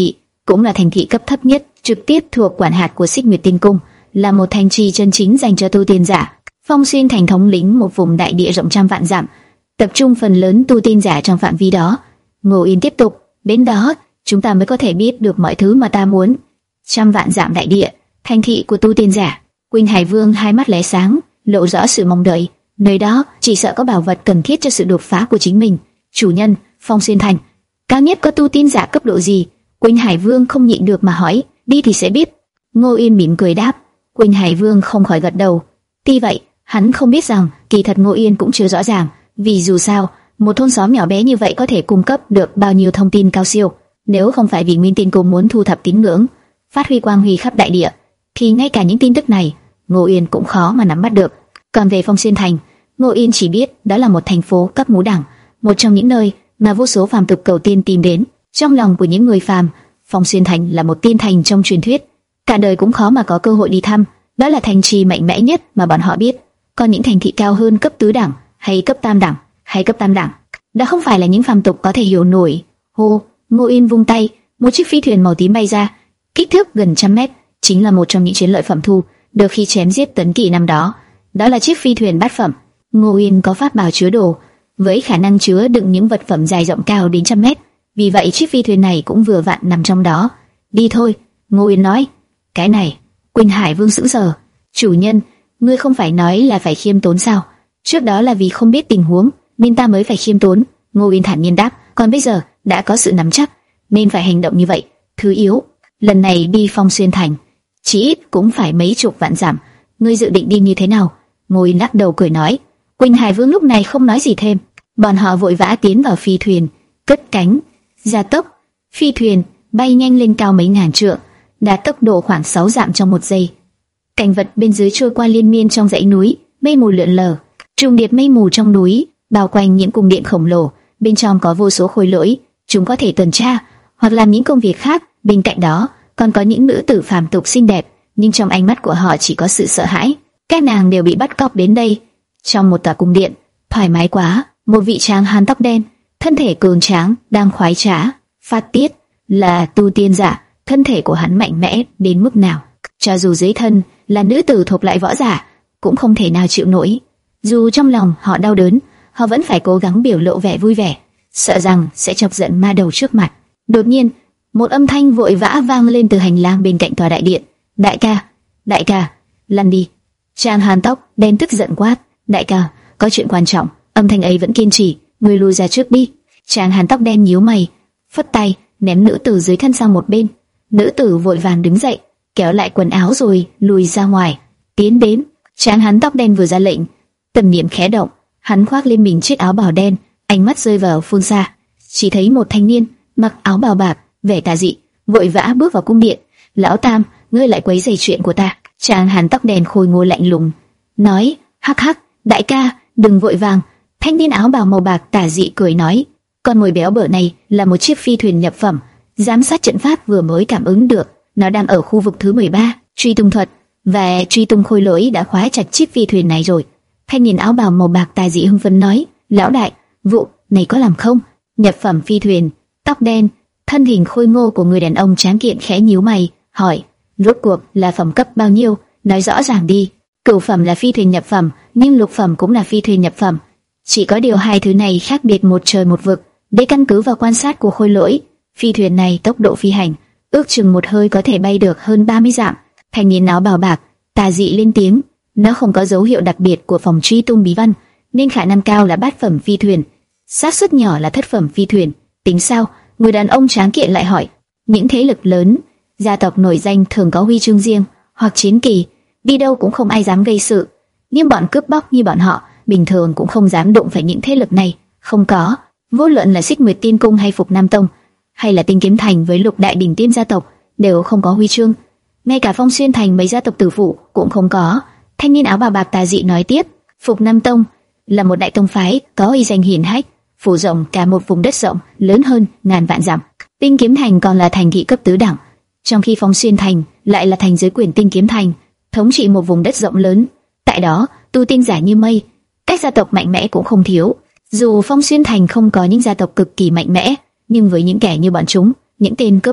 cũng là thành thị cấp thấp nhất, trực tiếp thuộc quản hạt của Xích Nguyệt Tiên Cung, là một thành trì chân chính dành cho tu tiên giả. Phong Xuyên Thành thống lĩnh một vùng đại địa rộng trăm vạn dặm, tập trung phần lớn tu tiên giả trong phạm vi đó. Ngô Yên tiếp tục, đến đó chúng ta mới có thể biết được mọi thứ mà ta muốn. Trăm vạn dặm đại địa, thành thị của tu tiên giả. Quỳnh Hải Vương hai mắt lóe sáng, lộ rõ sự mong đợi. Nơi đó chỉ sợ có bảo vật cần thiết cho sự đột phá của chính mình. Chủ nhân, Phong Xuyên Thành cao nhất có tu tiên giả cấp độ gì? Quỳnh Hải Vương không nhịn được mà hỏi. Đi thì sẽ biết. Ngô Yên mỉm cười đáp. Quỳnh Hải Vương không khỏi gật đầu. Tuy vậy, hắn không biết rằng kỳ thật Ngô Yên cũng chưa rõ ràng, vì dù sao, một thôn xóm nhỏ bé như vậy có thể cung cấp được bao nhiêu thông tin cao siêu. Nếu không phải vì Nguyên Tiên Cung muốn thu thập tín ngưỡng, phát huy quang huy khắp đại địa, thì ngay cả những tin tức này, Ngô Yên cũng khó mà nắm bắt được. Còn về Phong Xuyên Thành, Ngô Yên chỉ biết đó là một thành phố cấp ngũ đẳng, một trong những nơi mà vô số phàm tục cầu tiên tìm đến. Trong lòng của những người phàm, Phong Xuyên Thành là một tiên thành trong truyền thuyết, cả đời cũng khó mà có cơ hội đi thăm. Đó là thành trì mạnh mẽ nhất mà bọn họ biết. Còn những thành thị cao hơn cấp tứ đẳng, hay cấp tam đẳng, hay cấp tam đẳng, đó không phải là những phàm tục có thể hiểu nổi. Hô, Ngô Yên vung tay, một chiếc phi thuyền màu tím bay ra, kích thước gần trăm mét, chính là một trong những chiến lợi phẩm thu được khi chém giết Tấn Kỵ năm đó. Đó là chiếc phi thuyền bát phẩm. Ngô Yên có pháp bảo chứa đồ, với khả năng chứa đựng những vật phẩm dài rộng cao đến trăm mét, vì vậy chiếc phi thuyền này cũng vừa vặn nằm trong đó. Đi thôi, Ngô Yên nói. Cái này, Quỳnh Hải Vương sững sờ. Chủ nhân, ngươi không phải nói là phải khiêm tốn sao? Trước đó là vì không biết tình huống nên ta mới phải khiêm tốn. Ngô Yên thản nhiên đáp. Còn bây giờ đã có sự nắm chắc nên phải hành động như vậy. Thứ yếu, lần này đi Phong Xuyên Thành, chỉ ít cũng phải mấy chục vạn dặm. Ngươi dự định đi như thế nào? Ngô Yên lắc đầu cười nói. Quỳnh Hải Vương lúc này không nói gì thêm. Bọn họ vội vã tiến vào phi thuyền, cất cánh, gia tốc. Phi thuyền bay nhanh lên cao mấy ngàn trượng, đạt tốc độ khoảng sáu dặm trong một giây. Cảnh vật bên dưới trôi qua liên miên trong dãy núi, mây mù lượn lờ, trùng điệp mây mù trong núi bao quanh những cung điện khổng lồ. Bên trong có vô số khôi lỗi, chúng có thể tuần tra hoặc làm những công việc khác. Bên cạnh đó còn có những nữ tử phàm tục xinh đẹp, nhưng trong ánh mắt của họ chỉ có sự sợ hãi. Các nàng đều bị bắt cóc đến đây. Trong một tòa cung điện, thoải mái quá, một vị tráng hán tóc đen, thân thể cường tráng đang khoái trá, phát tiết. Là tu tiên giả, thân thể của hắn mạnh mẽ đến mức nào, cho dù dưới thân là nữ tử thuộc lại võ giả, cũng không thể nào chịu nổi. Dù trong lòng họ đau đớn, họ vẫn phải cố gắng biểu lộ vẻ vui vẻ, sợ rằng sẽ chọc giận ma đầu trước mặt. Đột nhiên, một âm thanh vội vã vang lên từ hành lang bên cạnh tòa đại điện. Đại ca, đại ca, lăn đi. Tráng hán tóc đen tức giận quát. Đại ca, có chuyện quan trọng. Âm thanh ấy vẫn kiên trì. Ngươi lui ra trước đi. Tráng hán tóc đen nhíu mày, phất tay ném nữ tử dưới thân sang một bên. Nữ tử vội vàng đứng dậy, kéo lại quần áo rồi lùi ra ngoài. Tiến đến, tráng hán tóc đen vừa ra lệnh, tầm niệm khẽ động, hắn khoác lên mình chiếc áo bào đen, ánh mắt rơi vào phương xa, chỉ thấy một thanh niên mặc áo bào bạc, vẻ tà dị, vội vã bước vào cung điện. Lão Tam, ngươi lại quấy rầy chuyện của ta. Tráng hán tóc đen khôi ngô lạnh lùng nói. Hắc hắc, đại ca, đừng vội vàng. Thanh niên áo bào màu bạc tà dị cười nói. Con mồi béo bở này là một chiếc phi thuyền nhập phẩm, giám sát trận pháp vừa mới cảm ứng được, nó đang ở khu vực thứ mười ba. Truy tung thuật và truy tung khôi lỗi đã khóa chặt chiếc phi thuyền này rồi. Thanh niên áo bào màu bạc tà dị hưng phấn nói. Lão đại, vụ này có làm không? Nhập phẩm phi thuyền, tóc đen, thân hình khôi ngô của người đàn ông tráng kiện khẽ nhíu mày, hỏi. Rốt cuộc là phẩm cấp bao nhiêu? Nói rõ ràng đi. Cửu phẩm là phi thuyền nhập phẩm, nhưng lục phẩm cũng là phi thuyền nhập phẩm. Chỉ có điều hai thứ này khác biệt một trời một vực. Để căn cứ vào quan sát của khôi lỗi, phi thuyền này tốc độ phi hành ước chừng một hơi có thể bay được hơn ba mươi dặm. Thanh niên áo bào bạc tà dị lên tiếng. Nó không có dấu hiệu đặc biệt của phòng truy tung bí văn, nên khả năng cao là bát phẩm phi thuyền, xác suất nhỏ là thất phẩm phi thuyền. Tính sao? Người đàn ông tráng kiện lại hỏi. Những thế lực lớn, gia tộc nổi danh thường có huy chương riêng hoặc chiến kỳ, đi đâu cũng không ai dám gây sự, nhưng bọn cướp bóc như bọn họ bình thường cũng không dám đụng phải những thế lực này. Không có. Vô luận là Xích Nguyệt Tiên Cung hay Phục Nam Tông, hay là Tinh Kiếm Thành với lục đại đỉnh tiên gia tộc, đều không có huy chương. Ngay cả Phong Xuyên Thành mấy gia tộc tử phụ cũng không có. Thanh niên áo bào bạc tà dị nói tiếp. Phục Nam Tông là một đại tông phái có uy danh hiển hách, phủ rộng cả một vùng đất rộng lớn hơn ngàn vạn dặm. Tinh Kiếm Thành còn là thành thị cấp tứ đẳng, trong khi Phong Xuyên Thành lại là thành dưới quyền Tinh Kiếm Thành, thống trị một vùng đất rộng lớn. Tại đó tu tiên giả như mây, các gia tộc mạnh mẽ cũng không thiếu. Dù Phong Xuyên Thành không có những gia tộc cực kỳ mạnh mẽ, nhưng với những kẻ như bọn chúng, những tên cướp bóc,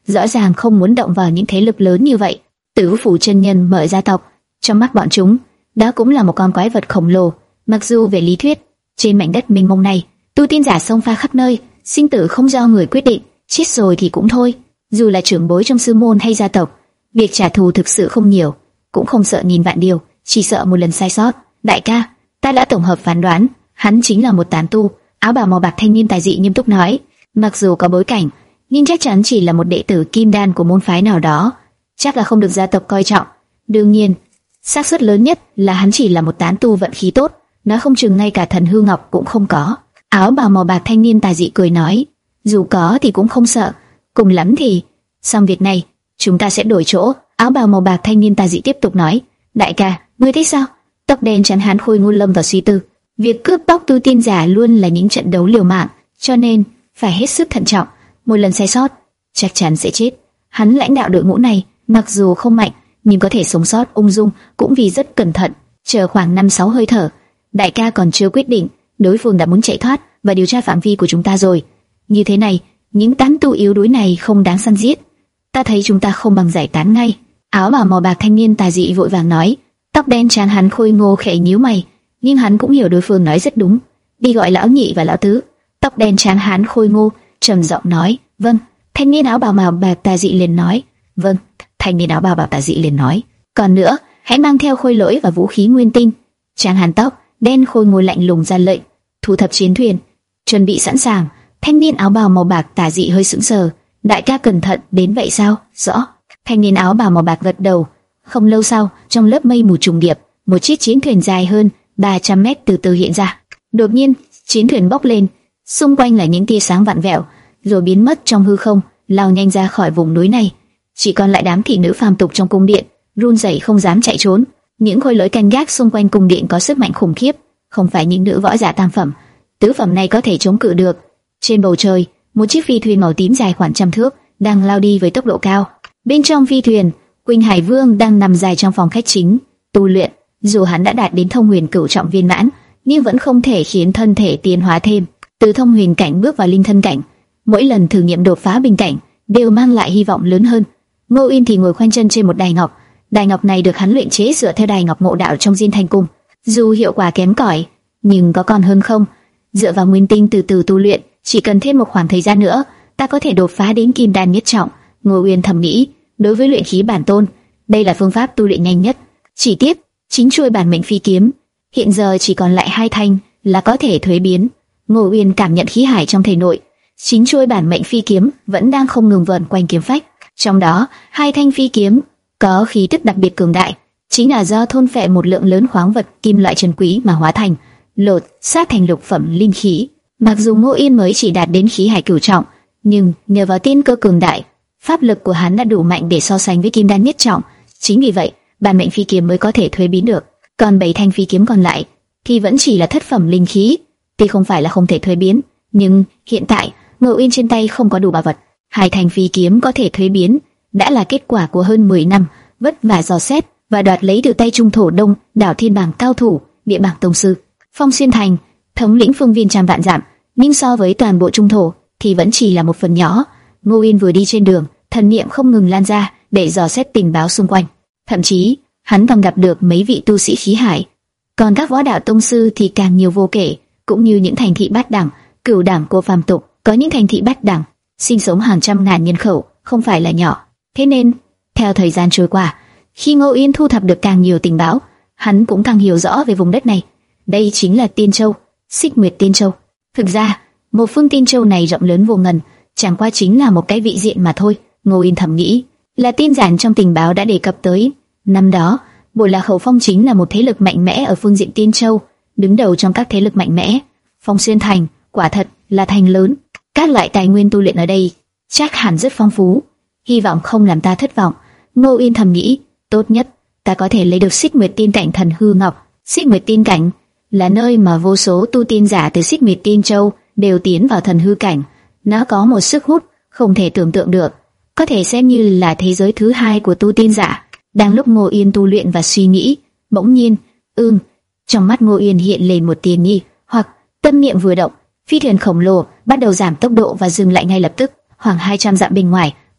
rõ ràng không muốn động vào những thế lực lớn như vậy. Tử Phủ chân nhân mở gia tộc, trong mắt bọn chúng, đó cũng là một con quái vật khổng lồ. Mặc dù về lý thuyết, trên mảnh đất mênh mông này, tu tiên giả xông pha khắp nơi, sinh tử không do người quyết định, chết rồi thì cũng thôi. Dù là trưởng bối trong sư môn hay gia tộc, việc trả thù thực sự không nhiều, cũng không sợ nghìn vạn điều, chỉ sợ một lần sai sót. Đại ca, ta đã tổng hợp phán đoán, hắn chính là một tán tu. Áo bào màu bạc thanh niên tài dị nghiêm túc nói, mặc dù có bối cảnh, nhưng chắc chắn chỉ là một đệ tử kim đan của môn phái nào đó, chắc là không được gia tộc coi trọng. Đương nhiên, xác suất lớn nhất là hắn chỉ là một tán tu vận khí tốt, nói không chừng ngay cả thần hư ngọc cũng không có. Áo bào màu bạc thanh niên tài dị cười nói, dù có thì cũng không sợ, cùng lắm thì xong việc này chúng ta sẽ đổi chỗ. Áo bào màu bạc thanh niên tài dị tiếp tục nói, đại ca, ngươi thấy sao? Tóc đen chắn hắn khôi ngôn lâm vào suy tư. Việc cướp bóc tu tiên giả luôn là những trận đấu liều mạng, cho nên phải hết sức thận trọng. Một lần sai sót, chắc chắn sẽ chết. Hắn lãnh đạo đội ngũ này, mặc dù không mạnh, nhưng có thể sống sót ung dung, cũng vì rất cẩn thận. Chờ khoảng năm sáu hơi thở, đại ca còn chưa quyết định, đối phương đã muốn chạy thoát và điều tra phạm vi của chúng ta rồi. Như thế này, những tán tu yếu đuối này không đáng săn giết. Ta thấy chúng ta không bằng giải tán ngay. Áo bào màu bạc thanh niên tà dị vội vàng nói. Tóc đen trán hắn khôi ngô khẽ nhíu mày, nhưng hắn cũng hiểu đối phương nói rất đúng. Đi gọi lão nhị và lão tứ. Tóc đen trán hắn khôi ngô trầm giọng nói, vâng. Thanh niên áo bào màu bạc tà dị liền nói, vâng. Thanh niên áo bào bạc tà dị liền nói, còn nữa, hãy mang theo khôi lỗi và vũ khí nguyên tinh. Trán hắn tóc đen khôi ngô lạnh lùng ra lệnh, thu thập chiến thuyền, chuẩn bị sẵn sàng. Thanh niên áo bào màu bạc tà dị hơi sững sờ, đại ca cẩn thận đến vậy sao? Rõ. Thanh niên áo bào màu bạc gật đầu. Không lâu sau, trong lớp mây mù trùng điệp, một chiếc chiến thuyền dài hơn ba trăm mét từ từ hiện ra. Đột nhiên, chiến thuyền bốc lên, xung quanh là những tia sáng vặn vẹo, rồi biến mất trong hư không, lao nhanh ra khỏi vùng núi này. Chỉ còn lại đám thị nữ phàm tục trong cung điện, run rẩy không dám chạy trốn. Những khôi lỗi canh gác xung quanh cung điện có sức mạnh khủng khiếp, không phải những nữ võ giả tam phẩm, tứ phẩm này có thể chống cự được. Trên bầu trời, một chiếc phi thuyền màu tím dài khoảng trăm thước đang lao đi với tốc độ cao. Bên trong phi thuyền, Quỳnh Hải Vương đang nằm dài trong phòng khách chính tu luyện. Dù hắn đã đạt đến thông huyền cửu trọng viên mãn, nhưng vẫn không thể khiến thân thể tiến hóa thêm. Từ thông huyền cảnh bước vào linh thân cảnh, mỗi lần thử nghiệm đột phá bình cảnh đều mang lại hy vọng lớn hơn. Ngô Uyên thì ngồi khoanh chân trên một đài ngọc. Đài ngọc này được hắn luyện chế dựa theo đài ngọc mộ đạo trong Diên Thành Cung. Dù hiệu quả kém cỏi, nhưng có còn hơn không. Dựa vào nguyên tinh từ từ tu luyện, chỉ cần thêm một khoảng thời gian nữa, ta có thể đột phá đến kim đan nhất trọng. Ngô Uyên thầm nghĩ, đối với luyện khí bản tôn, đây là phương pháp tu luyện nhanh nhất. Chỉ tiếc, chính chuôi bản mệnh phi kiếm hiện giờ chỉ còn lại hai thanh là có thể thuế biến. Ngô Uyên cảm nhận khí hải trong thể nội, chính chuôi bản mệnh phi kiếm vẫn đang không ngừng vờn quanh kiếm phách. Trong đó, hai thanh phi kiếm có khí tức đặc biệt cường đại, chính là do thôn phệ một lượng lớn khoáng vật kim loại trân quý mà hóa thành, lột xác thành lục phẩm linh khí. Mặc dù Ngô Uyên mới chỉ đạt đến khí hải cửu trọng, nhưng nhờ vào tiên cơ cường đại, pháp lực của hắn đã đủ mạnh để so sánh với kim đan nhất trọng. Chính vì vậy, bản mệnh phi kiếm mới có thể thuế biến được. Còn bảy thanh phi kiếm còn lại thì vẫn chỉ là thất phẩm linh khí, tuy không phải là không thể thuế biến, nhưng hiện tại Ngô Uyên trên tay không có đủ bảo vật. Hai thanh phi kiếm có thể thuế biến đã là kết quả của hơn mười năm vất vả dò xét và đoạt lấy từ tay Trung Thổ Đông đảo thiên bảng cao thủ, địa bảng tông sư. Phong Xuyên Thành thống lĩnh phương viên trăm vạn dặm, nhưng so với toàn bộ Trung Thổ thì vẫn chỉ là một phần nhỏ. Ngô Uyên vừa đi trên đường, thần niệm không ngừng lan ra để dò xét tình báo xung quanh. Thậm chí, hắn còn gặp được mấy vị tu sĩ khí hải. Còn các võ đạo tông sư thì càng nhiều vô kể, cũng như những thành thị bát đẳng, cửu đẳng của phàm tục. Có những thành thị bát đẳng, sinh sống hàng trăm ngàn nhân khẩu, không phải là nhỏ. Thế nên, theo thời gian trôi qua, khi Ngô Uyên thu thập được càng nhiều tình báo, hắn cũng càng hiểu rõ về vùng đất này. Đây chính là Tiên Châu, Xích Nguyệt Tiên Châu. Thực ra, một phương Tiên Châu này rộng lớn vô ngần, chẳng qua chính là một cái vị diện mà thôi. Ngô Uyên thầm nghĩ, là tin giản trong tình báo đã đề cập tới. Năm đó, Bồ Lạc Khẩu Phong chính là một thế lực mạnh mẽ ở phương diện Tiên Châu, đứng đầu trong các thế lực mạnh mẽ. Phong Xuyên Thành, quả thật là thành lớn. Các loại tài nguyên tu luyện ở đây chắc hẳn rất phong phú, hy vọng không làm ta thất vọng. Ngô Uyên thầm nghĩ, tốt nhất ta có thể lấy được Xích Nguyệt Tiên Cảnh Thần Hư Ngọc. Xích Nguyệt Tiên Cảnh là nơi mà vô số tu tiên giả từ Xích Nguyệt Tiên Châu đều tiến vào thần hư cảnh. Nó có một sức hút không thể tưởng tượng được, có thể xem như là thế giới thứ hai của tu tiên giả. Đang lúc Ngô Uyên tu luyện và suy nghĩ, bỗng nhiên, ưm, trong mắt Ngô Uyên hiện lên một tia nghi hoặc. Tâm niệm vừa động, phi thuyền khổng lồ bắt đầu giảm tốc độ và dừng lại ngay lập tức. Khoảng hai trăm dặm bên ngoài,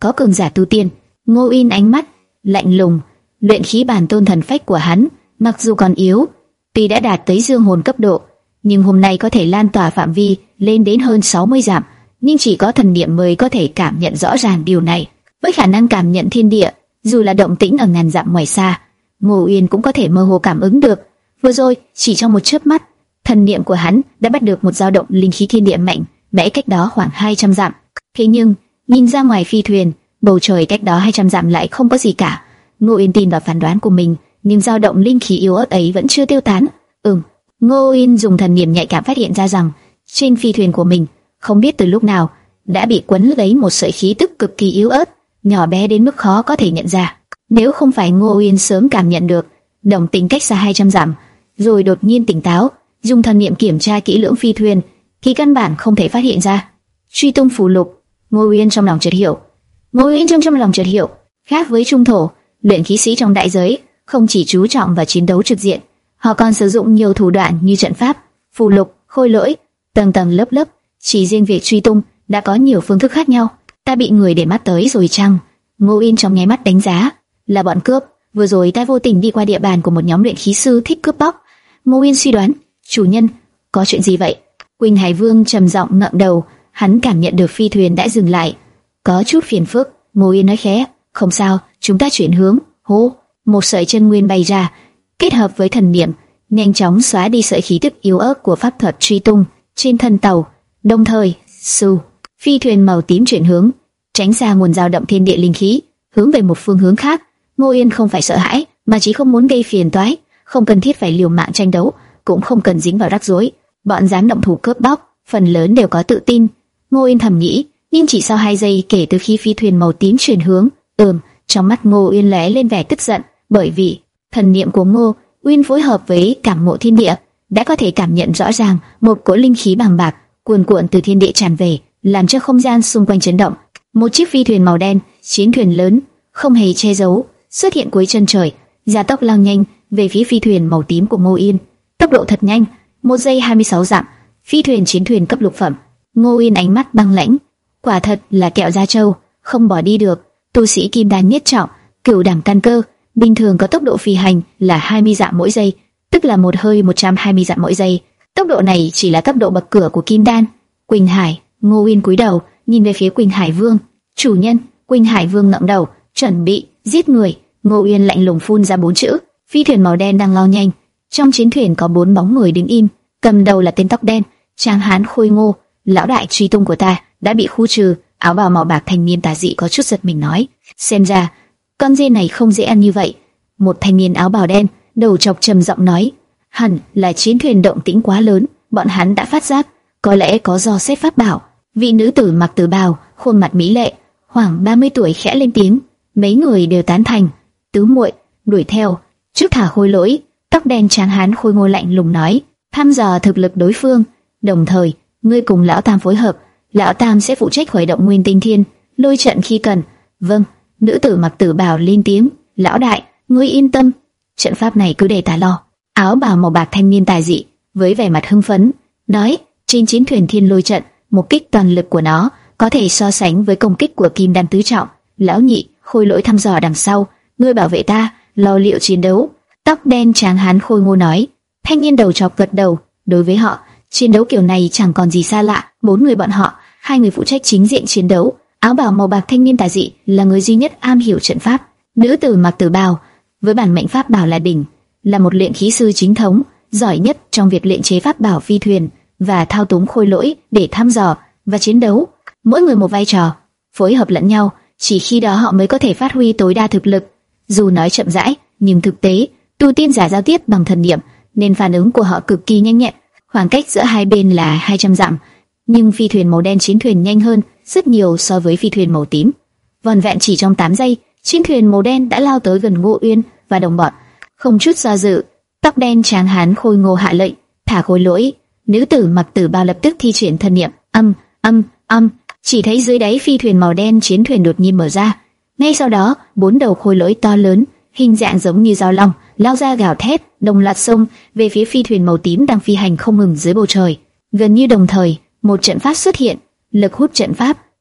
có cường giả tu tiên. Ngô Uyên ánh mắt lạnh lùng, luyện khí bản tôn thần phách của hắn, mặc dù còn yếu, tuy đã đạt tới dương hồn cấp độ, nhưng hôm nay có thể lan tỏa phạm vi lên đến hơn sáu mươi dặm, nhưng chỉ có thần niệm mới có thể cảm nhận rõ ràng điều này. Với khả năng cảm nhận thiên địa, dù là động tĩnh ở ngàn dặm ngoài xa, Ngô Uyên cũng có thể mơ hồ cảm ứng được. Vừa rồi, chỉ trong một chớp mắt, thần niệm của hắn đã bắt được một dao động linh khí thiên địa mạnh mẽ cách đó khoảng hai trăm dặm. Thế nhưng, nhìn ra ngoài phi thuyền, bầu trời cách đó hai trăm dặm lại không có gì cả. Ngô Uyên tin vào phán đoán của mình, nhưng dao động linh khí yếu ớt ấy vẫn chưa tiêu tán. Ừm, Ngô Uyên dùng thần niệm nhạy cảm phát hiện ra rằng trên phi thuyền của mình, không biết từ lúc nào đã bị quấn lấy một sợi khí tức cực kỳ yếu ớt, nhỏ bé đến mức khó có thể nhận ra. Nếu không phải Ngô Uyên sớm cảm nhận được động tĩnh cách xa hai trăm dặm, rồi đột nhiên tỉnh táo, dùng thần niệm kiểm tra kỹ lưỡng phi thuyền, thì căn bản không thể phát hiện ra. Truy tung phù lục, Ngô Uyên trong lòng chợt hiểu. Ngô Uyên trong trong lòng chợt hiểu, khác với trung thổ, luyện khí sĩ trong đại giới không chỉ chú trọng vào chiến đấu trực diện, họ còn sử dụng nhiều thủ đoạn như trận pháp, phù lục, khôi lỗi, tầng tầng lớp lớp. Chỉ riêng việc truy tung đã có nhiều phương thức khác nhau. Ta bị người để mắt tới rồi chăng? Ngô Uyên trong nháy mắt đánh giá, là bọn cướp. Vừa rồi ta vô tình đi qua địa bàn của một nhóm luyện khí sư thích cướp bóc. Ngô Uyên suy đoán, chủ nhân, có chuyện gì vậy? Quỳnh Hải Vương trầm giọng ngẩng đầu, hắn cảm nhận được phi thuyền đã dừng lại, có chút phiền phức. Ngô Uyên nói khẽ, không sao, chúng ta chuyển hướng. Hô, một sợi chân nguyên bay ra, kết hợp với thần niệm, nhanh chóng xóa đi sợi khí tức yếu ớt của pháp thuật truy tung trên thân tàu. Đồng thời, su, phi thuyền màu tím chuyển hướng, tránh xa nguồn dao động thiên địa linh khí, hướng về một phương hướng khác. Ngô Uyên không phải sợ hãi, mà chỉ không muốn gây phiền toái, không cần thiết phải liều mạng tranh đấu, cũng không cần dính vào rắc rối. Bọn dám động thủ cướp bóc, phần lớn đều có tự tin. Ngô Uyên thầm nghĩ, nhưng chỉ sau hai giây kể từ khi phi thuyền màu tím chuyển hướng, ừm, trong mắt Ngô Uyên lóe lên vẻ tức giận, bởi vì thần niệm của Ngô Uyên phối hợp với cảm ngộ thiên địa, đã có thể cảm nhận rõ ràng một cỗ linh khí bàng bạc cuồn cuộn từ thiên địa tràn về, làm cho không gian xung quanh chấn động. Một chiếc phi thuyền màu đen, chiến thuyền lớn, không hề che giấu, xuất hiện cuối chân trời, gia tốc lao nhanh về phía phi thuyền màu tím của Ngô Uyên. Tốc độ thật nhanh, một giây hai mươi sáu dặm. Phi thuyền chiến thuyền cấp lục phẩm. Ngô Uyên ánh mắt băng lãnh, quả thật là kẹo da trâu, không bỏ đi được. Tu sĩ kim đan nhất trọng, cửu đẳng căn cơ, bình thường có tốc độ phi hành là hai mươi dặm mỗi giây, tức là một hơi một trăm hai mươi dặm mỗi giây. Tốc độ này chỉ là cấp độ bậc cửa của kim đan. Quỳnh Hải, Ngô Uyên cúi đầu, nhìn về phía Quỳnh Hải Vương. Chủ nhân. Quỳnh Hải Vương ngẩng đầu, chuẩn bị giết người. Ngô Uyên lạnh lùng phun ra bốn chữ. Phi thuyền màu đen đang lao nhanh, trong chiến thuyền có bốn bóng người đứng im, cầm đầu là tên tóc đen, tráng hán khôi ngô. Lão đại truy tung của ta đã bị khu trừ. Áo bào màu bạc thanh niên tà dị có chút giật mình nói, xem ra con dê này không dễ ăn như vậy. Một thanh niên áo bào đen, đầu trọc trầm giọng nói, hẳn là chiến thuyền động tĩnh quá lớn, bọn hắn đã phát giác, có lẽ có do xét pháp bảo. Vị nữ tử mặc tử bào, khuôn mặt mỹ lệ, khoảng ba mươi tuổi khẽ lên tiếng, mấy người đều tán thành. Tứ muội, đuổi theo, trước thả khôi lỗi. Tóc đen tráng hán khôi ngô lạnh lùng nói, thăm dò thực lực đối phương, đồng thời ngươi cùng lão tam phối hợp, lão tam sẽ phụ trách khởi động nguyên tinh thiên lôi trận khi cần. Vâng. Nữ tử mặc tử bào lên tiếng, lão đại, ngươi yên tâm, trận pháp này cứ để ta lo. Áo bào màu bạc thanh niên tài dị với vẻ mặt hưng phấn nói, trên chiến thuyền thiên lôi trận, một kích toàn lực của nó có thể so sánh với công kích của kim đan tứ trọng. Lão nhị, khôi lỗi thăm dò đằng sau, ngươi bảo vệ ta, lo liệu chiến đấu. Tóc đen tráng hán khôi ngô nói. Thanh niên đầu trọc gật đầu, đối với họ, chiến đấu kiểu này chẳng còn gì xa lạ. Bốn người bọn họ, hai người phụ trách chính diện chiến đấu. Áo bào màu bạc thanh niên tà dị là người duy nhất am hiểu trận pháp. Nữ tử mặc tử bào với bản mệnh pháp bảo là đỉnh, là một luyện khí sư chính thống, giỏi nhất trong việc luyện chế pháp bảo phi thuyền và thao túng khôi lỗi để thăm dò và chiến đấu. Mỗi người một vai trò, phối hợp lẫn nhau, chỉ khi đó họ mới có thể phát huy tối đa thực lực. Dù nói chậm rãi, nhưng thực tế, tu tiên giả giao tiếp bằng thần niệm, nên phản ứng của họ cực kỳ nhanh nhẹn. Khoảng cách giữa hai bên là hai trăm dặm, nhưng phi thuyền màu đen chiến thuyền nhanh hơn rất nhiều so với phi thuyền màu tím. Vòn vẹn chỉ trong tám giây, chiến thuyền màu đen đã lao tới gần Ngô Uyên và đồng bọn. Không chút do dự, tóc đen tráng hán khôi ngô hạ lệnh, thả khôi lỗi. Nữ tử mặc tử bào lập tức thi triển thần niệm, âm, âm, âm. Chỉ thấy dưới đáy phi thuyền màu đen chiến thuyền đột nhiên mở ra. Ngay sau đó, bốn đầu khôi lỗi to lớn, hình dạng giống như dao long, lao ra gào thét, đồng loạt xông về phía phi thuyền màu tím đang phi hành không ngừng dưới bầu trời. Gần như đồng thời, một trận pháp xuất hiện, lực hút trận pháp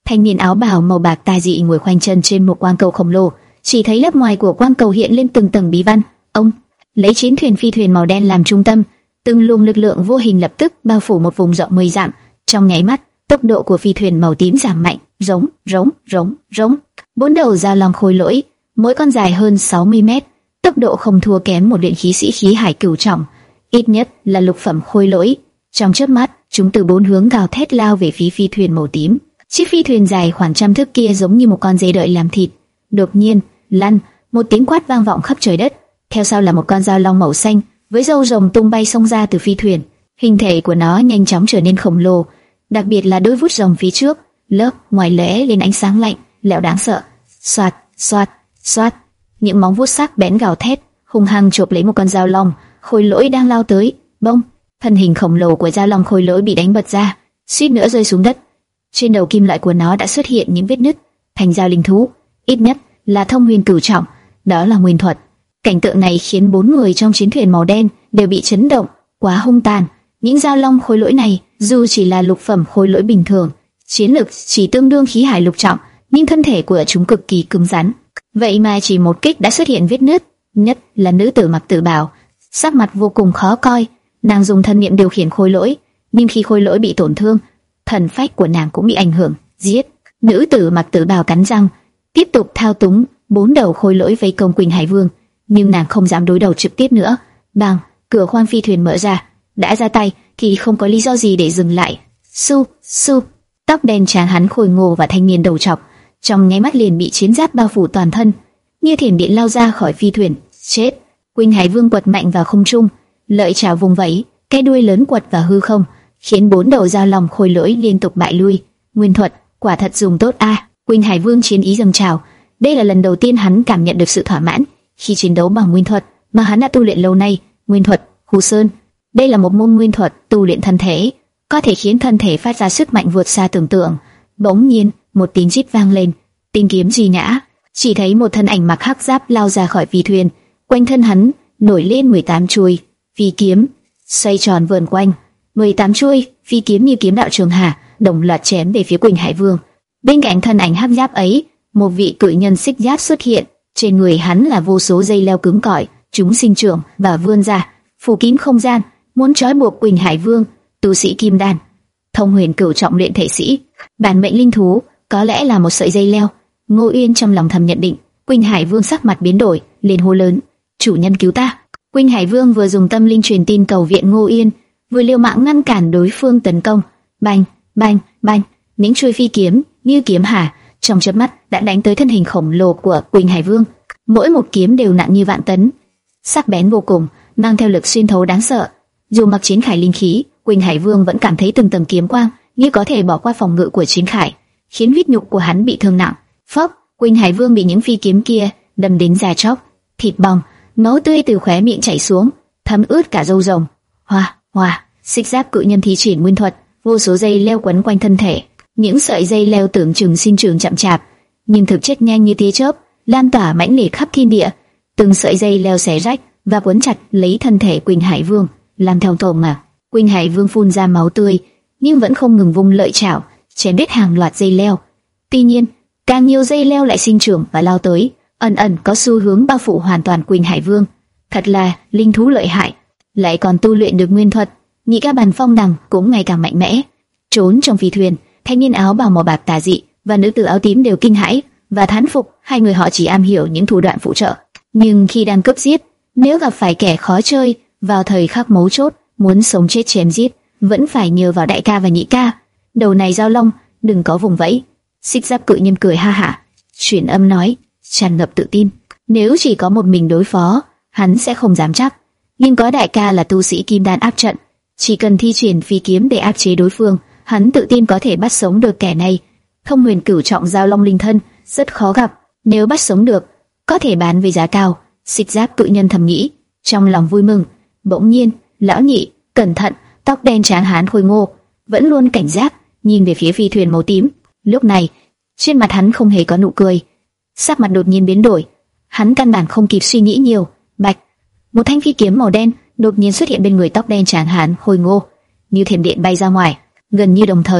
Thanh niên áo bào màu bạc tà dị ngồi khoanh chân trên một quang cầu khổng lồ, chỉ thấy lớp ngoài của quang cầu hiện lên từng tầng bí văn. Ông lấy chiến thuyền phi thuyền màu đen làm trung tâm, từng luồng lực lượng vô hình lập tức bao phủ một vùng rộng mười dặm. Trong nháy mắt, tốc độ của phi thuyền màu tím giảm mạnh, rống, rống, rống, rống. Bốn đầu dao long khôi lỗi, mỗi con dài hơn sáu mươi mét, tốc độ không thua kém một luyện khí sĩ khí hải cửu trọng, ít nhất là lục phẩm khôi lỗi. Trong chớp mắt, chúng từ bốn hướng gào thét lao về phía phi thuyền màu tím. Chiếc phi thuyền dài khoảng trăm thước kia giống như một con dê đợi làm thịt. Đột nhiên, lăn, một tiếng quát vang vọng khắp trời đất. Theo sau là một con dao long màu xanh với râu rồng tung bay xông ra từ phi thuyền. Hình thể của nó nhanh chóng trở nên khổng lồ, đặc biệt là đôi vuốt rồng phía trước, lớp ngoài lóe lên ánh sáng lạnh, lẽo đáng sợ. Xoạt, xoạt, xoạt, những móng vuốt sắc bén gào thét, hung hăng chộp lấy một con dao long khôi lỗi đang lao tới. Bông, thân hình khổng lồ của dao long khôi lỗi bị đánh bật ra, suýt nữa rơi xuống đất. Trên đầu kim loại của nó đã xuất hiện những vết nứt, thành dao linh thú, ít nhất là thông huyền cửu trọng, đó là nguyên thuật. Cảnh tượng này khiến bốn người trong chiến thuyền màu đen đều bị chấn động, quá hung tàn. Những dao long khôi lỗi này, dù chỉ là lục phẩm khôi lỗi bình thường, chiến lực chỉ tương đương khí hải lục trọng, nhưng thân thể của chúng cực kỳ cứng rắn. Vậy mà chỉ một kích đã xuất hiện vết nứt. Nhất là nữ tử mặc tử bào, sắc mặt vô cùng khó coi. Nàng dùng thân niệm điều khiển khôi lỗi, nhưng khi khôi lỗi bị tổn thương, thần phách của nàng cũng bị ảnh hưởng. Giết! Nữ tử mặc tử bào cắn răng, tiếp tục thao túng bốn đầu khôi lỗi vây công Quỳnh Hải Vương, nhưng nàng không dám đối đầu trực tiếp nữa. Bang! Cửa khoang phi thuyền mở ra, đã ra tay thì không có lý do gì để dừng lại. Su, su! Tóc đen trắng hắn khôi ngô và thanh niên đầu trọc, trong nháy mắt liền bị chiến giáp bao phủ toàn thân, như thiểm điện lao ra khỏi phi thuyền. Chết! Quỳnh Hải Vương quật mạnh vào không trung, lợi chảo vùng vẫy, cái đuôi lớn quật vào hư không, khiến bốn đầu dao long khôi lỗi liên tục bại lui. Nguyên thuật, quả thật dùng tốt a. À, Quỳnh Hải Vương chiến ý dâng trào. Đây là lần đầu tiên hắn cảm nhận được sự thỏa mãn khi chiến đấu bằng nguyên thuật mà hắn đã tu luyện lâu nay. Nguyên thuật, Hù Sơn. Đây là một môn nguyên thuật tu luyện thân thể, có thể khiến thân thể phát ra sức mạnh vượt xa tưởng tượng. Bỗng nhiên, một tiếng rít vang lên, tinh kiếm duy ngã. Chỉ thấy một thân ảnh mặc hắc giáp lao ra khỏi phi thuyền, quanh thân hắn nổi lên mười tám chuôi phi kiếm, xoay tròn vờn quanh. mười tám chuôi phi kiếm như kiếm đạo trường hà, đồng loạt chém về phía Quỳnh Hải Vương. Bên cạnh thân ảnh hắc giáp ấy, một vị cự nhân xích giáp xuất hiện, trên người hắn là vô số dây leo cứng cỏi, chúng sinh trưởng và vươn ra, phủ kín không gian, muốn trói buộc Quỳnh Hải Vương. Tu sĩ kim đan, thông huyền cửu trọng luyện thể sĩ, bản mệnh linh thú, có lẽ là một sợi dây leo. Ngô Uyên trong lòng thầm nhận định. Quỳnh Hải Vương sắc mặt biến đổi, liền hô lớn: "Chủ nhân cứu ta!" Quỳnh Hải Vương vừa dùng tâm linh truyền tin cầu viện Ngô Uyên, vừa liều mạng ngăn cản đối phương tấn công. Bành, bành, bành, những chuôi phi kiếm như kiếm hà trong chớp mắt đã đánh tới thân hình khổng lồ của Quỳnh Hải Vương. Mỗi một kiếm đều nặng như vạn tấn, sắc bén vô cùng, mang theo lực xuyên thấu đáng sợ. Dù mặc chiến khải linh khí, Quỳnh Hải Vương vẫn cảm thấy từng tầng kiếm quang như có thể bỏ qua phòng ngự của chiến khải, khiến huyết nhục của hắn bị thương nặng. Phốc, Quỳnh Hải Vương bị những phi kiếm kia đâm đến da chóc, thịt bong, máu tươi từ khóe miệng chảy xuống, thấm ướt cả râu rồng. Hoa, hoa, xích giáp cự nhân thi triển nguyên thuật, vô số dây leo quấn quanh thân thể. Những sợi dây leo tưởng chừng sinh trưởng chậm chạp, nhưng thực chất nhanh như tia chớp, lan tỏa mãnh liệt khắp thiên địa. Từng sợi dây leo xé rách và quấn chặt lấy thân thể Quỳnh Hải Vương, làm theo tổ mà. Quỳnh Hải Vương phun ra máu tươi, nhưng vẫn không ngừng vung lợi chảo, chém đứt hàng loạt dây leo. Tuy nhiên, càng nhiều dây leo lại sinh trưởng và lao tới, ẩn ẩn có xu hướng bao phủ hoàn toàn Quỳnh Hải Vương. Thật là linh thú lợi hại, lại còn tu luyện được nguyên thuật. Nhị ca Bàn Phong Đằng cũng ngày càng mạnh mẽ. Trốn trong phi thuyền, thanh niên áo bào màu bạc tà dị và nữ tử áo tím đều kinh hãi và thán phục. Hai người họ chỉ am hiểu những thủ đoạn phụ trợ, nhưng khi đang cướp giết, nếu gặp phải kẻ khó chơi vào thời khắc mấu chốt, muốn sống chết chém giết, vẫn phải nhờ vào đại ca và nhị ca. Đầu này giao long, đừng có vùng vẫy. Xích giáp cự nhân cười ha hả, truyền âm nói, tràn ngập tự tin. Nếu chỉ có một mình đối phó, hắn sẽ không dám chắc. Nhưng có đại ca là tu sĩ kim đan áp trận, chỉ cần thi triển phi kiếm để áp chế đối phương, hắn tự tin có thể bắt sống được kẻ này. Thông huyền cửu trọng giao long linh thân rất khó gặp, nếu bắt sống được, có thể bán với giá cao. Xích giáp cự nhân thầm nghĩ, trong lòng vui mừng. Bỗng nhiên, lão nhị, cẩn thận, tóc đen tráng hán khôi ngô, vẫn luôn cảnh giác, nhìn về phía phi thuyền màu tím. Lúc này, trên mặt hắn không hề có nụ cười, sắc mặt đột nhiên biến đổi. Hắn căn bản không kịp suy nghĩ nhiều. Bạch, một thanh phi kiếm màu đen đột nhiên xuất hiện bên người tóc đen tráng hán khôi ngô, như thiểm điện bay ra ngoài. Gần như đồng thời,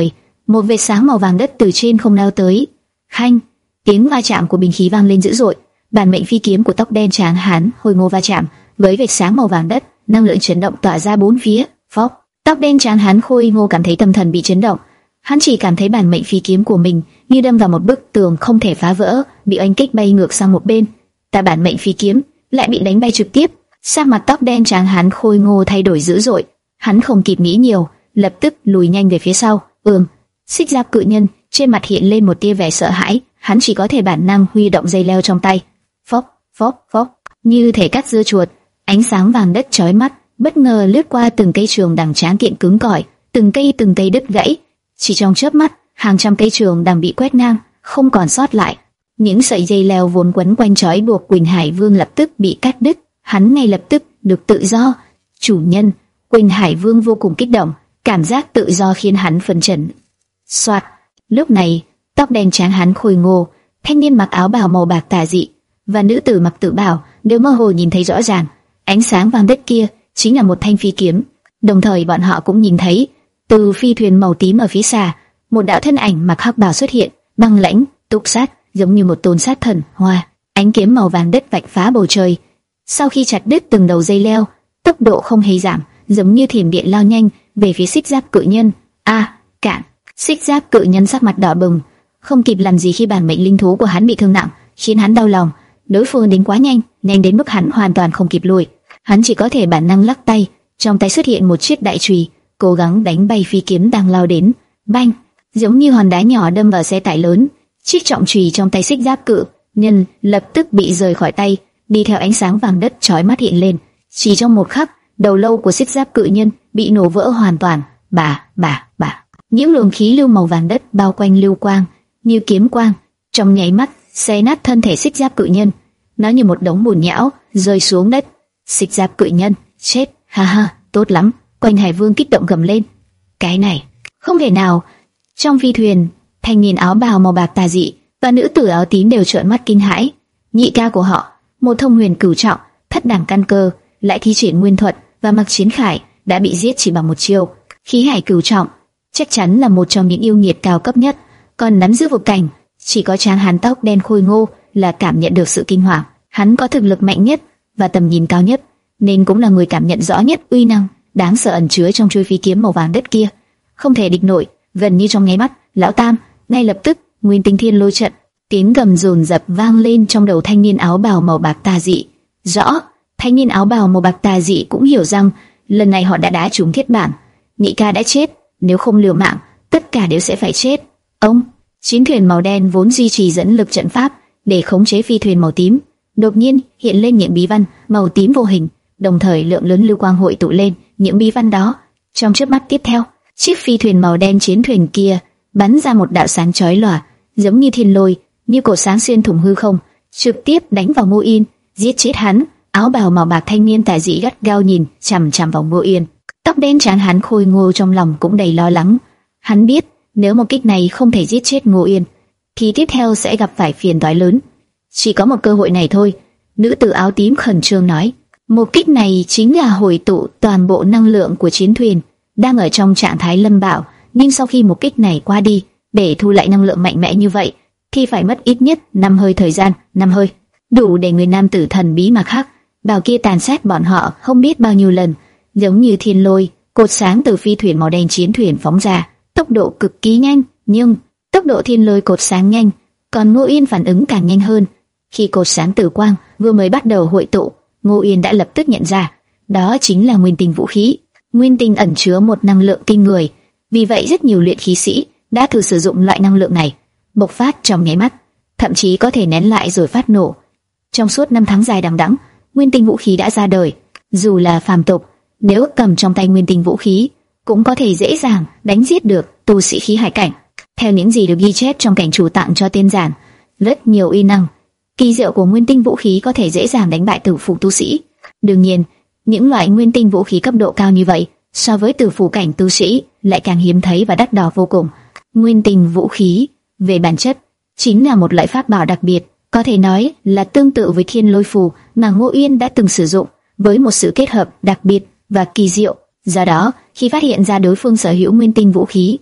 một vệt sáng màu vàng đất từ trên không lao tới. Khanh, tiếng va chạm của binh khí vang lên dữ dội. Bản mệnh phi kiếm của tóc đen tráng hán Khôi Ngô va chạm với vệt sáng màu vàng đất, năng lượng chấn động tỏa ra bốn phía. Phốc, tóc đen tráng hán Khôi Ngô cảm thấy tâm thần bị chấn động. Hắn chỉ cảm thấy bản mệnh phi kiếm của mình như đâm vào một bức tường không thể phá vỡ, bị oanh kích bay ngược sang một bên. Tại bản mệnh phi kiếm lại bị đánh bay trực tiếp. Sắc mặt tóc đen tráng hán Khôi Ngô thay đổi dữ dội. Hắn không kịp nghĩ nhiều, lập tức lùi nhanh về phía sau. Ừm, xích giáp cự nhân trên mặt hiện lên một tia vẻ sợ hãi. Hắn chỉ có thể bản năng huy động dây leo trong tay. Phốc, phốc, phốc, như thể cắt dưa chuột. Ánh sáng vàng đất chói mắt bất ngờ lướt qua từng cây trường đằng tráng kiện cứng cỏi, từng cây từng cây đứt gãy. Chỉ trong chớp mắt, hàng trăm cây trường đằng bị quét ngang, không còn sót lại. Những sợi dây leo vốn quấn quanh trói buộc Quỳnh Hải Vương lập tức bị cắt đứt. Hắn ngay lập tức được tự do. Chủ nhân, Quỳnh Hải Vương vô cùng kích động, cảm giác tự do khiến hắn phấn chấn. Soạt, lúc này, tóc đen tráng hán Khôi Ngô, thanh niên mặc áo bào màu bạc tà dị và nữ tử mặc tử bào đều mơ hồ nhìn thấy rõ ràng, ánh sáng vàng đất kia chính là một thanh phi kiếm. Đồng thời bọn họ cũng nhìn thấy, từ phi thuyền màu tím ở phía xa, một đạo thân ảnh mặc hắc bào xuất hiện, băng lãnh, túc sát, giống như một tôn sát thần. Hoa, ánh kiếm màu vàng đất vạch phá bầu trời. Sau khi chặt đứt từng đầu dây leo, tốc độ không hề giảm, giống như thiểm điện lao nhanh về phía xích giáp cự nhân. A, cạn! Xích giáp cự nhân sắc mặt đỏ bừng, không kịp làm gì khi bản mệnh linh thú của hắn bị thương nặng, khiến hắn đau lòng. Đối phương đến quá nhanh, nhanh đến mức hắn hoàn toàn không kịp lùi. Hắn chỉ có thể bản năng lắc tay, trong tay xuất hiện một chiếc đại chùy, cố gắng đánh bay phi kiếm đang lao đến. Bang! Giống như hòn đá nhỏ đâm vào xe tải lớn, chiếc trọng chùy trong tay xích giáp cự nhân lập tức bị rời khỏi tay, đi theo ánh sáng vàng đất chói mắt hiện lên. Chỉ trong một khắc, đầu lâu của xích giáp cự nhân bị nổ vỡ hoàn toàn. Bà, bà, bà! Những luồng khí lưu màu vàng đất bao quanh lưu quang, như kiếm quang, trong nháy mắt xé nát thân thể xích giáp cự nhân. Nó như một đống bùn nhão rơi xuống đất. Xích giáp cự nhân chết, ha ha, tốt lắm! Quỳnh Hải Vương kích động gầm lên. Cái này không thể nào! Trong phi thuyền, thanh niên áo bào màu bạc tà dị và nữ tử áo tím đều trợn mắt kinh hãi. Nhị ca của họ, một thông huyền cửu trọng, thất đẳng căn cơ, lại thi triển nguyên thuật và mặc chiến khải, đã bị giết chỉ bằng một chiêu. Khí hải cửu trọng chắc chắn là một trong những yêu nghiệt cao cấp nhất, còn nắm giữ vực cảnh, chỉ có tráng hán tóc đen Khôi Ngô là cảm nhận được sự kinh hoàng. Hắn có thực lực mạnh nhất và tầm nhìn cao nhất, nên cũng là người cảm nhận rõ nhất uy năng đáng sợ ẩn chứa trong chuôi phi kiếm màu vàng đất kia. Không thể địch nổi. Gần như trong nháy mắt, lão tam ngay lập tức nguyên tinh thiên lôi trận, tiếng gầm dồn dập vang lên trong đầu thanh niên áo bào màu bạc tà dị. Rõ, thanh niên áo bào màu bạc tà dị cũng hiểu rằng lần này họ đã đá trúng thiết bản. Nhị ca đã chết, nếu không liều mạng, tất cả đều sẽ phải chết. Ông, chiến thuyền màu đen vốn duy trì dẫn lực trận pháp để khống chế phi thuyền màu tím, đột nhiên hiện lên những bí văn màu tím vô hình, đồng thời lượng lớn lưu quang hội tụ lên những bí văn đó. Trong chớp mắt tiếp theo, chiếc phi thuyền màu đen chiến thuyền kia bắn ra một đạo sáng chói lòa, giống như thiên lôi, như cột sáng xuyên thủng hư không, trực tiếp đánh vào Ngô Yên, giết chết hắn. Áo bào màu bạc thanh niên tà dị gắt gao nhìn chằm chằm vào Ngô Yên. Tóc đen tráng hán Khôi Ngô trong lòng cũng đầy lo lắng. Hắn biết nếu một kích này không thể giết chết Ngô Yên, thì tiếp theo sẽ gặp phải phiền toái lớn. Chỉ có một cơ hội này thôi. Nữ tử áo tím khẩn trương nói. Một kích này chính là hồi tụ toàn bộ năng lượng của chiến thuyền đang ở trong trạng thái lâm bạo, nhưng sau khi một kích này qua đi, để thu lại năng lượng mạnh mẽ như vậy, thì phải mất ít nhất năm hơi thời gian. Năm hơi đủ để người nam tử thần bí mà khác bào kia tàn sát bọn họ không biết bao nhiêu lần. Giống như thiên lôi, cột sáng từ phi thuyền màu đen chiến thuyền phóng ra, tốc độ cực kỳ nhanh, nhưng tốc độ thiên lôi cột sáng nhanh, còn Ngô Yên phản ứng càng nhanh hơn. Khi cột sáng tử quang vừa mới bắt đầu hội tụ, Ngô Yên đã lập tức nhận ra, đó chính là nguyên tinh vũ khí. Nguyên tinh ẩn chứa một năng lượng kinh người, vì vậy rất nhiều luyện khí sĩ đã thử sử dụng loại năng lượng này, bộc phát trong nháy mắt, thậm chí có thể nén lại rồi phát nổ. Trong suốt năm tháng dài đằng đẵng, nguyên tinh vũ khí đã ra đời. Dù là phàm tục, nếu cầm trong tay nguyên tinh vũ khí, cũng có thể dễ dàng đánh giết được tu sĩ khí hải cảnh. Theo những gì được ghi chép trong cảnh chủ tặng cho tiên giản, rất nhiều uy năng kỳ diệu của nguyên tinh vũ khí có thể dễ dàng đánh bại tử phủ tu sĩ. Đương nhiên, những loại nguyên tinh vũ khí cấp độ cao như vậy, so với tử phủ cảnh tu sĩ lại càng hiếm thấy và đắt đỏ vô cùng. Nguyên tinh vũ khí, về bản chất, chính là một loại pháp bảo đặc biệt, có thể nói là tương tự với thiên lôi phù mà Ngô Uyên đã từng sử dụng, với một sự kết hợp đặc biệt và kỳ diệu. Do đó, khi phát hiện ra đối phương sở hữu nguyên tinh vũ khí,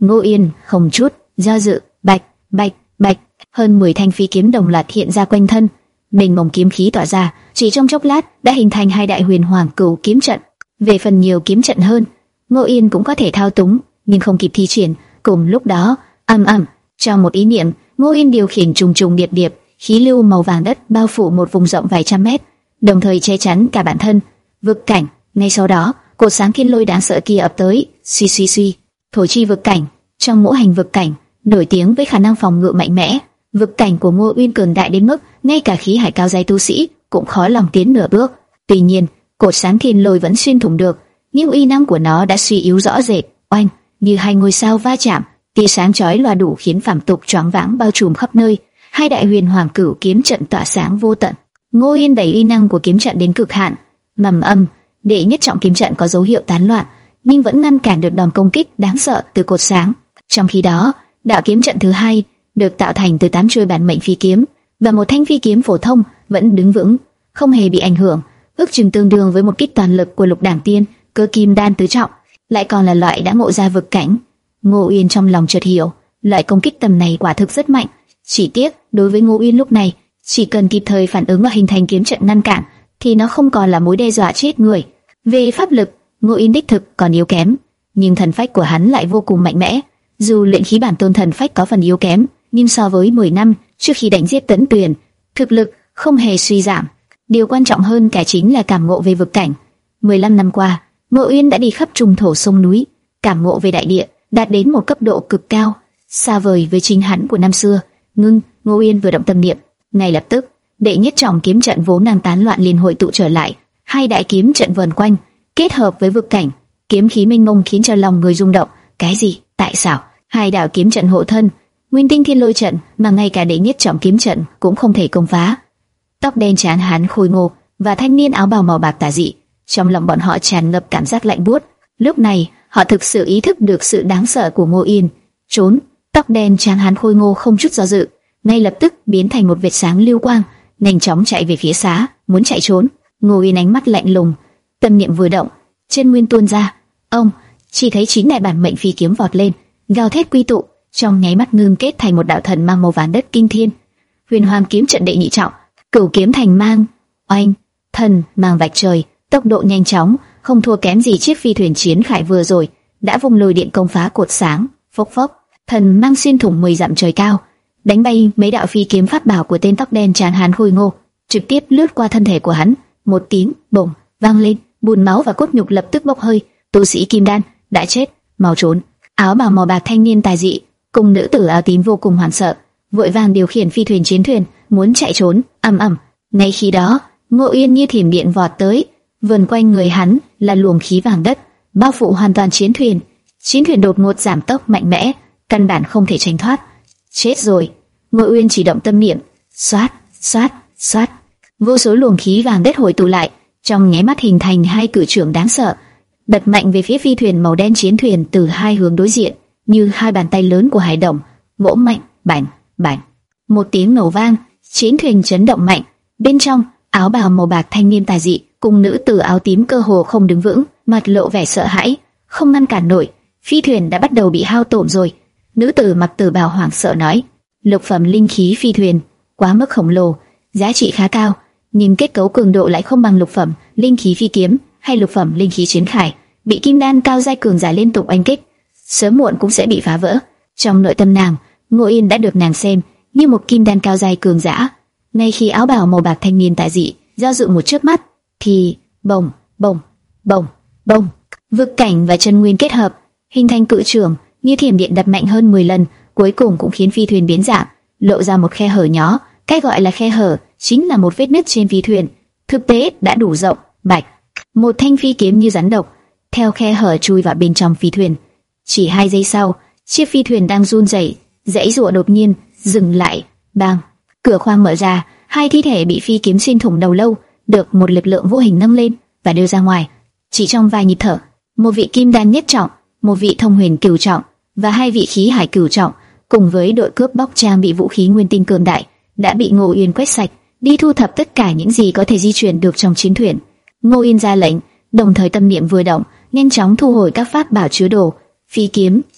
Ngô Yên không chút do dự, bạch, bạch, bạch, hơn mười thanh phi kiếm đồng loạt hiện ra quanh thân, mênh mông kiếm khí tỏa ra, chỉ trong chốc lát đã hình thành hai đại huyền hoàng cửu kiếm trận. Về phần nhiều kiếm trận hơn, Ngô Yên cũng có thể thao túng, nhưng không kịp thi triển. Cùng lúc đó, ầm ầm, trong một ý niệm, Ngô Yên điều khiển trùng trùng điệp điệp, khí lưu màu vàng đất bao phủ một vùng rộng vài trăm mét, đồng thời che chắn cả bản thân. Vực cảnh. Ngay sau đó, cột sáng thiên lôi đáng sợ kia ập tới, suy suy suy. Thổ chi vực cảnh, trong ngũ hành vực cảnh, nổi tiếng với khả năng phòng ngự mạnh mẽ. Vực cảnh của Ngô Uyên cường đại đến mức ngay cả khí hải cao giai tu sĩ cũng khó lòng tiến nửa bước. Tuy nhiên, cột sáng thiên lôi vẫn xuyên thủng được, nhưng uy năng của nó đã suy yếu rõ rệt. Oanh, như hai ngôi sao va chạm, tia sáng chói lòa đủ khiến phàm tục choáng váng bao trùm khắp nơi. Hai đại huyền hoàng cửu kiếm trận tỏa sáng vô tận. Ngô Uyên đẩy uy năng của kiếm trận đến cực hạn. Mầm âm, đệ nhất trọng kiếm trận có dấu hiệu tán loạn, nhưng vẫn ngăn cản được đòn công kích đáng sợ từ cột sáng. Trong khi đó, đạo kiếm trận thứ hai được tạo thành từ tám chuôi bản mệnh phi kiếm và một thanh phi kiếm phổ thông vẫn đứng vững, không hề bị ảnh hưởng, ước chừng tương đương với một kích toàn lực của lục đẳng tiên, cơ kim đan tứ trọng, lại còn là loại đã ngộ ra vực cảnh. Ngô Uyên trong lòng chợt hiểu, loại công kích tầm này quả thực rất mạnh. Chỉ tiếc, đối với Ngô Uyên lúc này, chỉ cần kịp thời phản ứng và hình thành kiếm trận ngăn cản, thì nó không còn là mối đe dọa chết người. Về pháp lực, Ngô Uyên đích thực còn yếu kém, nhưng thần phách của hắn lại vô cùng mạnh mẽ. Dù luyện khí bản tôn thần phách có phần yếu kém, nhưng so với mười năm trước khi đánh giết Tấn Tuyền, thực lực không hề suy giảm. Điều quan trọng hơn cả chính là cảm ngộ về vực cảnh. mười lăm năm qua, Ngô Uyên đã đi khắp trung thổ sông núi, cảm ngộ về đại địa đạt đến một cấp độ cực cao, xa vời với chính hắn của năm xưa. Ngưng, Ngô Uyên vừa động tâm niệm, ngay lập tức, đệ nhất trọng kiếm trận vốn đang tán loạn liền hội tụ trở lại, hai đại kiếm trận vần quanh, kết hợp với vực cảnh, kiếm khí mênh mông khiến cho lòng người rung động. Cái gì? Tại sao? Hai đạo kiếm trận hộ thân, Nguyên Tinh Thiên Lôi trận mà ngay cả đệ nhất trọng kiếm trận cũng không thể công phá. Tóc đen trán hắn khôi ngô và thanh niên áo bào màu bạc tà dị, trong lòng bọn họ tràn ngập cảm giác lạnh buốt. Lúc này, họ thực sự ý thức được sự đáng sợ của Ngô Yên. Trốn! Tóc đen trán hắn khôi ngô không chút do dự, ngay lập tức biến thành một vệt sáng lưu quang, nhanh chóng chạy về phía xá, muốn chạy trốn. Ngô Yên ánh mắt lạnh lùng, tâm niệm vừa động, chân nguyên tuôn ra, ông chỉ thấy chín đại bản mệnh phi kiếm vọt lên, gào thét quy tụ, trong nháy mắt ngưng kết thành một đạo thần mang màu vàng đất kinh thiên. Huyền Hoàng kiếm trận đệ nhị trọng, Cửu kiếm thành mang. Oanh, thần mang vạch trời, tốc độ nhanh chóng, không thua kém gì chiếc phi thuyền chiến khải vừa rồi, đã vung lôi điện công phá cột sáng. Phốc phốc, thần mang xuyên thủng mười dặm trời cao, đánh bay mấy đạo phi kiếm pháp bảo của tên tóc đen trán hán khôi ngô, trực tiếp lướt qua thân thể của hắn. Một tiếng bổng vang lên, bùn máu và cốt nhục lập tức bốc hơi. Tu sĩ kim đan đã chết, mau trốn! Áo bào màu bạc thanh niên tài dị cùng nữ tử áo tím vô cùng hoảng sợ, vội vàng điều khiển phi thuyền chiến thuyền muốn chạy trốn. Ầm ầm, ngay khi đó, Ngô Uyên như thiểm điện vọt tới, vần quanh người hắn là luồng khí vàng đất, bao phủ hoàn toàn chiến thuyền. Chiến thuyền đột ngột giảm tốc mạnh mẽ, căn bản không thể tránh thoát. Chết rồi! Ngô Uyên chỉ động tâm niệm, xoát, xoát, xoát, vô số luồng khí vàng đất hội tụ lại, trong nháy mắt hình thành hai cự trưởng đáng sợ, đập mạnh về phía phi thuyền màu đen chiến thuyền từ hai hướng đối diện, như hai bàn tay lớn của hải đồng, vỗ mạnh, bành, bành. Một tiếng nổ vang, chiến thuyền chấn động mạnh. Bên trong, áo bào màu bạc thanh niên tà dị cùng nữ tử áo tím cơ hồ không đứng vững, mặt lộ vẻ sợ hãi, không ngăn cản nổi. Phi thuyền đã bắt đầu bị hao tổn rồi. Nữ tử mặc tử bào hoảng sợ nói: lục phẩm linh khí phi thuyền, quá mức khổng lồ, giá trị khá cao, nhưng kết cấu cường độ lại không bằng lục phẩm linh khí phi kiếm hay lục phẩm linh khí chiến khải, bị kim đan cao giai cường giả liên tục oanh kích, sớm muộn cũng sẽ bị phá vỡ. Trong nội tâm nàng, Ngô Yên đã được nàng xem như một kim đan cao giai cường giả. Ngay khi áo bào màu bạc thanh niên tại dị do dự một chớp mắt, thì bồng bồng bồng bồng, vực cảnh và chân nguyên kết hợp, hình thành cự trường như thiểm điện đập mạnh hơn mười lần, cuối cùng cũng khiến phi thuyền biến dạng, lộ ra một khe hở nhỏ. Cái gọi là khe hở chính là một vết nứt trên phi thuyền, thực tế đã đủ rộng. Bạch, một thanh phi kiếm như rắn độc theo khe hở chui vào bên trong phi thuyền. Chỉ hai giây sau, chiếc phi thuyền đang run rẩy, giãy giụa đột nhiên dừng lại. Bang, cửa khoang mở ra, hai thi thể bị phi kiếm xuyên thủng đầu lâu được một lực lượng vô hình nâng lên và đưa ra ngoài. Chỉ trong vài nhịp thở, một vị kim đan nhất trọng, một vị thông huyền cửu trọng và hai vị khí hải cửu trọng cùng với đội cướp bóc trang bị vũ khí nguyên tinh cường đại đã bị Ngô Uyên quét sạch, đi thu thập tất cả những gì có thể di chuyển được trong chiến thuyền. Ngô Uyên ra lệnh, đồng thời tâm niệm vừa động, nhanh chóng thu hồi các pháp bảo chứa đồ, phi kiếm,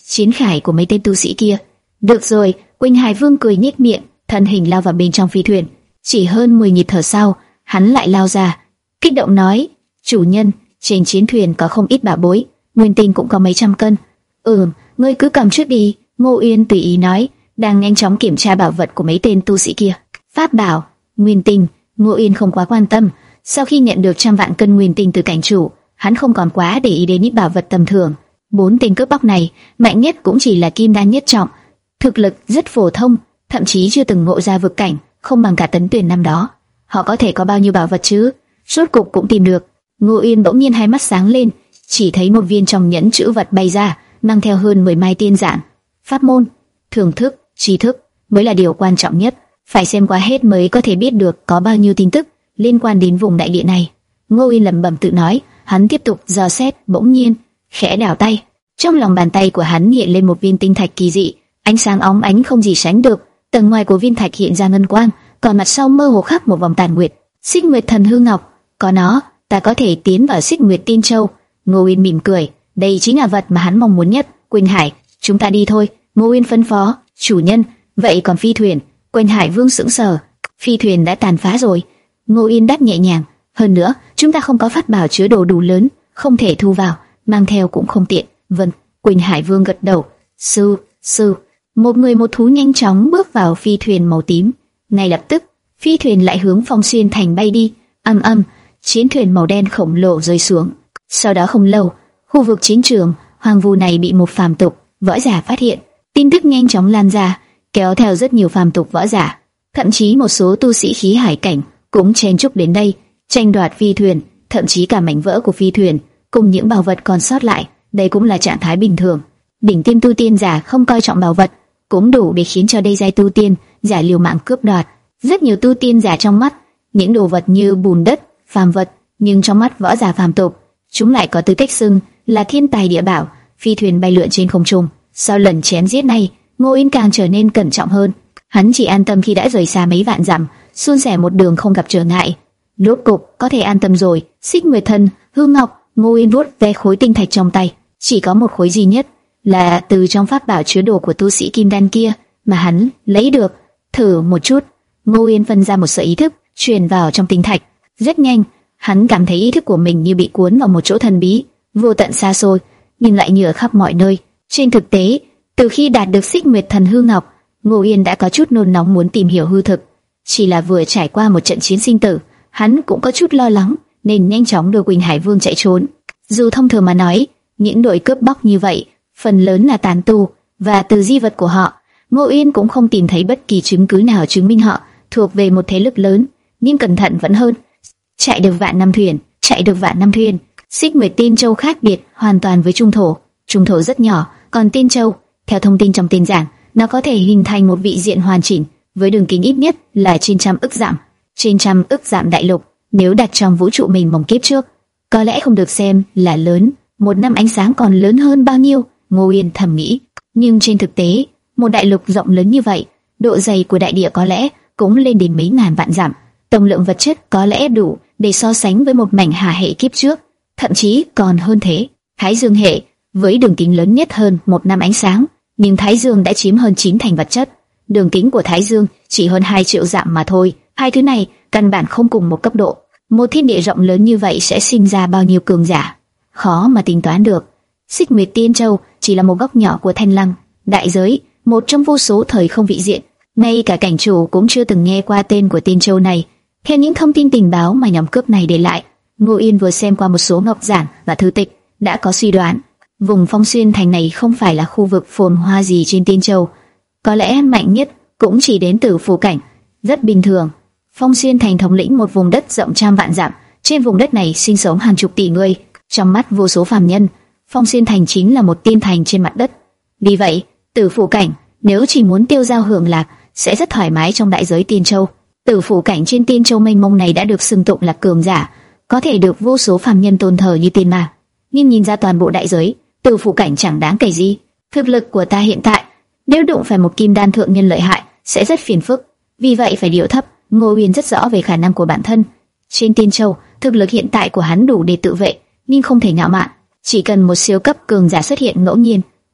chiến khải của mấy tên tu sĩ kia. Được rồi, Quỳnh Hải Vương cười nhếch miệng, thân hình lao vào bên trong phi thuyền. Chỉ hơn mười nhịp thở sau, hắn lại lao ra, kích động nói: "Chủ nhân, trên chiến thuyền có không ít bảo bối, nguyên tinh cũng có mấy trăm cân." "Ừm, ngươi cứ cầm trước đi." Ngô Uyên tùy ý nói, đang nhanh chóng kiểm tra bảo vật của mấy tên tu sĩ kia. Pháp bảo, nguyên tinh, Ngô Uyên không quá quan tâm. Sau khi nhận được trăm vạn cân nguyên tinh từ cảnh chủ, hắn không còn quá để ý đến những bảo vật tầm thường. Bốn tên cướp bóc này, mạnh nhất cũng chỉ là kim đan nhất trọng, thực lực rất phổ thông, thậm chí chưa từng ngộ ra vực cảnh, không bằng cả Tấn Tuyền năm đó. Họ có thể có bao nhiêu bảo vật chứ? Rốt cục cũng tìm được. Ngô Uyên bỗng nhiên hai mắt sáng lên, chỉ thấy một viên trong nhẫn chữ vật bay ra, mang theo hơn mười mai tiên giản. Pháp môn, thưởng thức, tri thức mới là điều quan trọng nhất, phải xem qua hết mới có thể biết được có bao nhiêu tin tức liên quan đến vùng đại địa này. Ngô Uyên lẩm bẩm tự nói, hắn tiếp tục dò xét, bỗng nhiên khẽ đảo tay, trong lòng bàn tay của hắn hiện lên một viên tinh thạch kỳ dị, ánh sáng óng ánh không gì sánh được. Tầng ngoài của viên thạch hiện ra ngân quang, còn mặt sau mơ hồ khắc một vòng tàn nguyệt. Xích Nguyệt Thần Hư Ngọc, có nó, ta có thể tiến vào Xích Nguyệt Tiên Châu. Ngô Uyên mỉm cười, đây chính là vật mà hắn mong muốn nhất. Quỳnh Hải, chúng ta đi thôi. Ngô Uyên phân phó. Chủ nhân, vậy còn phi thuyền? Quỳnh Hải Vương sững sờ. Phi thuyền đã tàn phá rồi. Ngô Uyên đáp nhẹ nhàng. Hơn nữa, chúng ta không có pháp bảo chứa đồ đủ lớn, không thể thu vào, mang theo cũng không tiện. Vâng. Quỳnh Hải Vương gật đầu. Sư, sư. Một người một thú nhanh chóng bước vào phi thuyền màu tím. Ngay lập tức, phi thuyền lại hướng Phong Xuyên Thành bay đi. Âm âm, chiến thuyền màu đen khổng lồ rơi xuống. Sau đó không lâu, khu vực chiến trường hoang vu này bị một phàm tục võ giả phát hiện. Tin tức nhanh chóng lan ra, kéo theo rất nhiều phàm tục võ giả, thậm chí một số tu sĩ khí hải cảnh cũng chen chúc đến đây, tranh đoạt phi thuyền, thậm chí cả mảnh vỡ của phi thuyền cùng những bảo vật còn sót lại. Đây cũng là trạng thái bình thường. Đỉnh tiêm tu tiên giả không coi trọng bảo vật, cũng đủ để khiến cho đây giai tu tiên giả liều mạng cướp đoạt. Rất nhiều tu tiên giả trong mắt những đồ vật như bùn đất, phàm vật, nhưng trong mắt võ giả phàm tục, chúng lại có tư cách xưng là thiên tài địa bảo. Phi thuyền bay lượn trên không trung. Sau lần chém giết này, Ngô Uyên càng trở nên cẩn trọng hơn. Hắn chỉ an tâm khi đã rời xa mấy vạn dặm, suôn sẻ một đường không gặp trở ngại. Rốt cục có thể an tâm rồi. Xích Nguyệt Thần Hư Ngọc. Ngô Uyên vuốt ve khối tinh thạch trong tay, chỉ có một khối duy nhất, là từ trong pháp bảo chứa đồ của tu sĩ kim đan kia mà hắn lấy được. Thử một chút. Ngô Uyên phân ra một sợi ý thức, truyền vào trong tinh thạch. Rất nhanh, hắn cảm thấy ý thức của mình như bị cuốn vào một chỗ thần bí, vô tận xa xôi, nhưng lại như ở khắp mọi nơi. Trên thực tế, từ khi đạt được Xích Nguyệt Thần Hư Ngọc, Ngô Uyên đã có chút nôn nóng muốn tìm hiểu hư thực. Chỉ là vừa trải qua một trận chiến sinh tử, hắn cũng có chút lo lắng, nên nhanh chóng đưa Quỳnh Hải Vương chạy trốn. Dù thông thường mà nói, những đội cướp bóc như vậy phần lớn là tán tu, và từ di vật của họ, Ngô Uyên cũng không tìm thấy bất kỳ chứng cứ nào chứng minh họ thuộc về một thế lực lớn. Nhưng cẩn thận vẫn hơn. Chạy được vạn năm thuyền, chạy được vạn năm thuyền. Xích Nguyệt Tiên Châu khác biệt hoàn toàn với Trung Thổ. Trung Thổ rất nhỏ, còn Tiên Châu, theo thông tin trong tin giảng, nó có thể hình thành một vị diện hoàn chỉnh với đường kính ít nhất là trên trăm ức dặm. Trên trăm ức dặm đại lục, nếu đặt trong vũ trụ mình mộng kiếp trước, có lẽ không được xem là lớn. Một năm ánh sáng còn lớn hơn bao nhiêu? Ngô Uyên thầm nghĩ. Nhưng trên thực tế, một đại lục rộng lớn như vậy, độ dày của đại địa có lẽ cũng lên đến mấy ngàn vạn dặm. Tổng lượng vật chất có lẽ đủ để so sánh với một mảnh hà hệ kiếp trước, thậm chí còn hơn thế. Thái Dương hệ với đường kính lớn nhất hơn một năm ánh sáng, nhưng Thái Dương đã chiếm hơn chín thành vật chất. Đường kính của Thái Dương chỉ hơn hai triệu dặm mà thôi. Hai thứ này căn bản không cùng một cấp độ. Một thiên địa rộng lớn như vậy sẽ sinh ra bao nhiêu cường giả, khó mà tính toán được. Xích Nguyệt Tiên Châu chỉ là một góc nhỏ của Thanh Lăng đại giới, một trong vô số thời không vị diện. Ngay cả cảnh chủ cũng chưa từng nghe qua tên của Tiên Châu này. Theo những thông tin tình báo mà nhóm cướp này để lại, Ngô Uyên vừa xem qua một số ngọc giản và thư tịch, đã có suy đoán. Vùng Phong Xuyên Thành này không phải là khu vực phồn hoa gì trên Tiên Châu, có lẽ mạnh nhất cũng chỉ đến từ phù cảnh, rất bình thường. Phong Xuyên Thành thống lĩnh một vùng đất rộng trăm vạn dặm, trên vùng đất này sinh sống hàng chục tỷ người. Trong mắt vô số phàm nhân, Phong Xuyên Thành chính là một tiên thành trên mặt đất. Vì vậy, Tử Phủ Cảnh nếu chỉ muốn tiêu dao hưởng lạc sẽ rất thoải mái trong đại giới Tiên Châu. Tử Phủ Cảnh trên Tiên Châu mênh mông này đã được xưng tụng là cường giả, có thể được vô số phàm nhân tôn thờ như tiên ma. Nhưng nhìn ra toàn bộ đại giới, Tử Phủ Cảnh chẳng đáng kể gì. Thực lực của ta hiện tại, nếu đụng phải một kim đan thượng nhân lợi hại, sẽ rất phiền phức. Vì vậy phải điệu thấp. Ngô Uyên rất rõ về khả năng của bản thân. Trên Tiên Châu, thực lực hiện tại của hắn đủ để tự vệ, nhưng không thể ngạo mạn. Chỉ cần một siêu cấp cường giả xuất hiện ngẫu nhiên,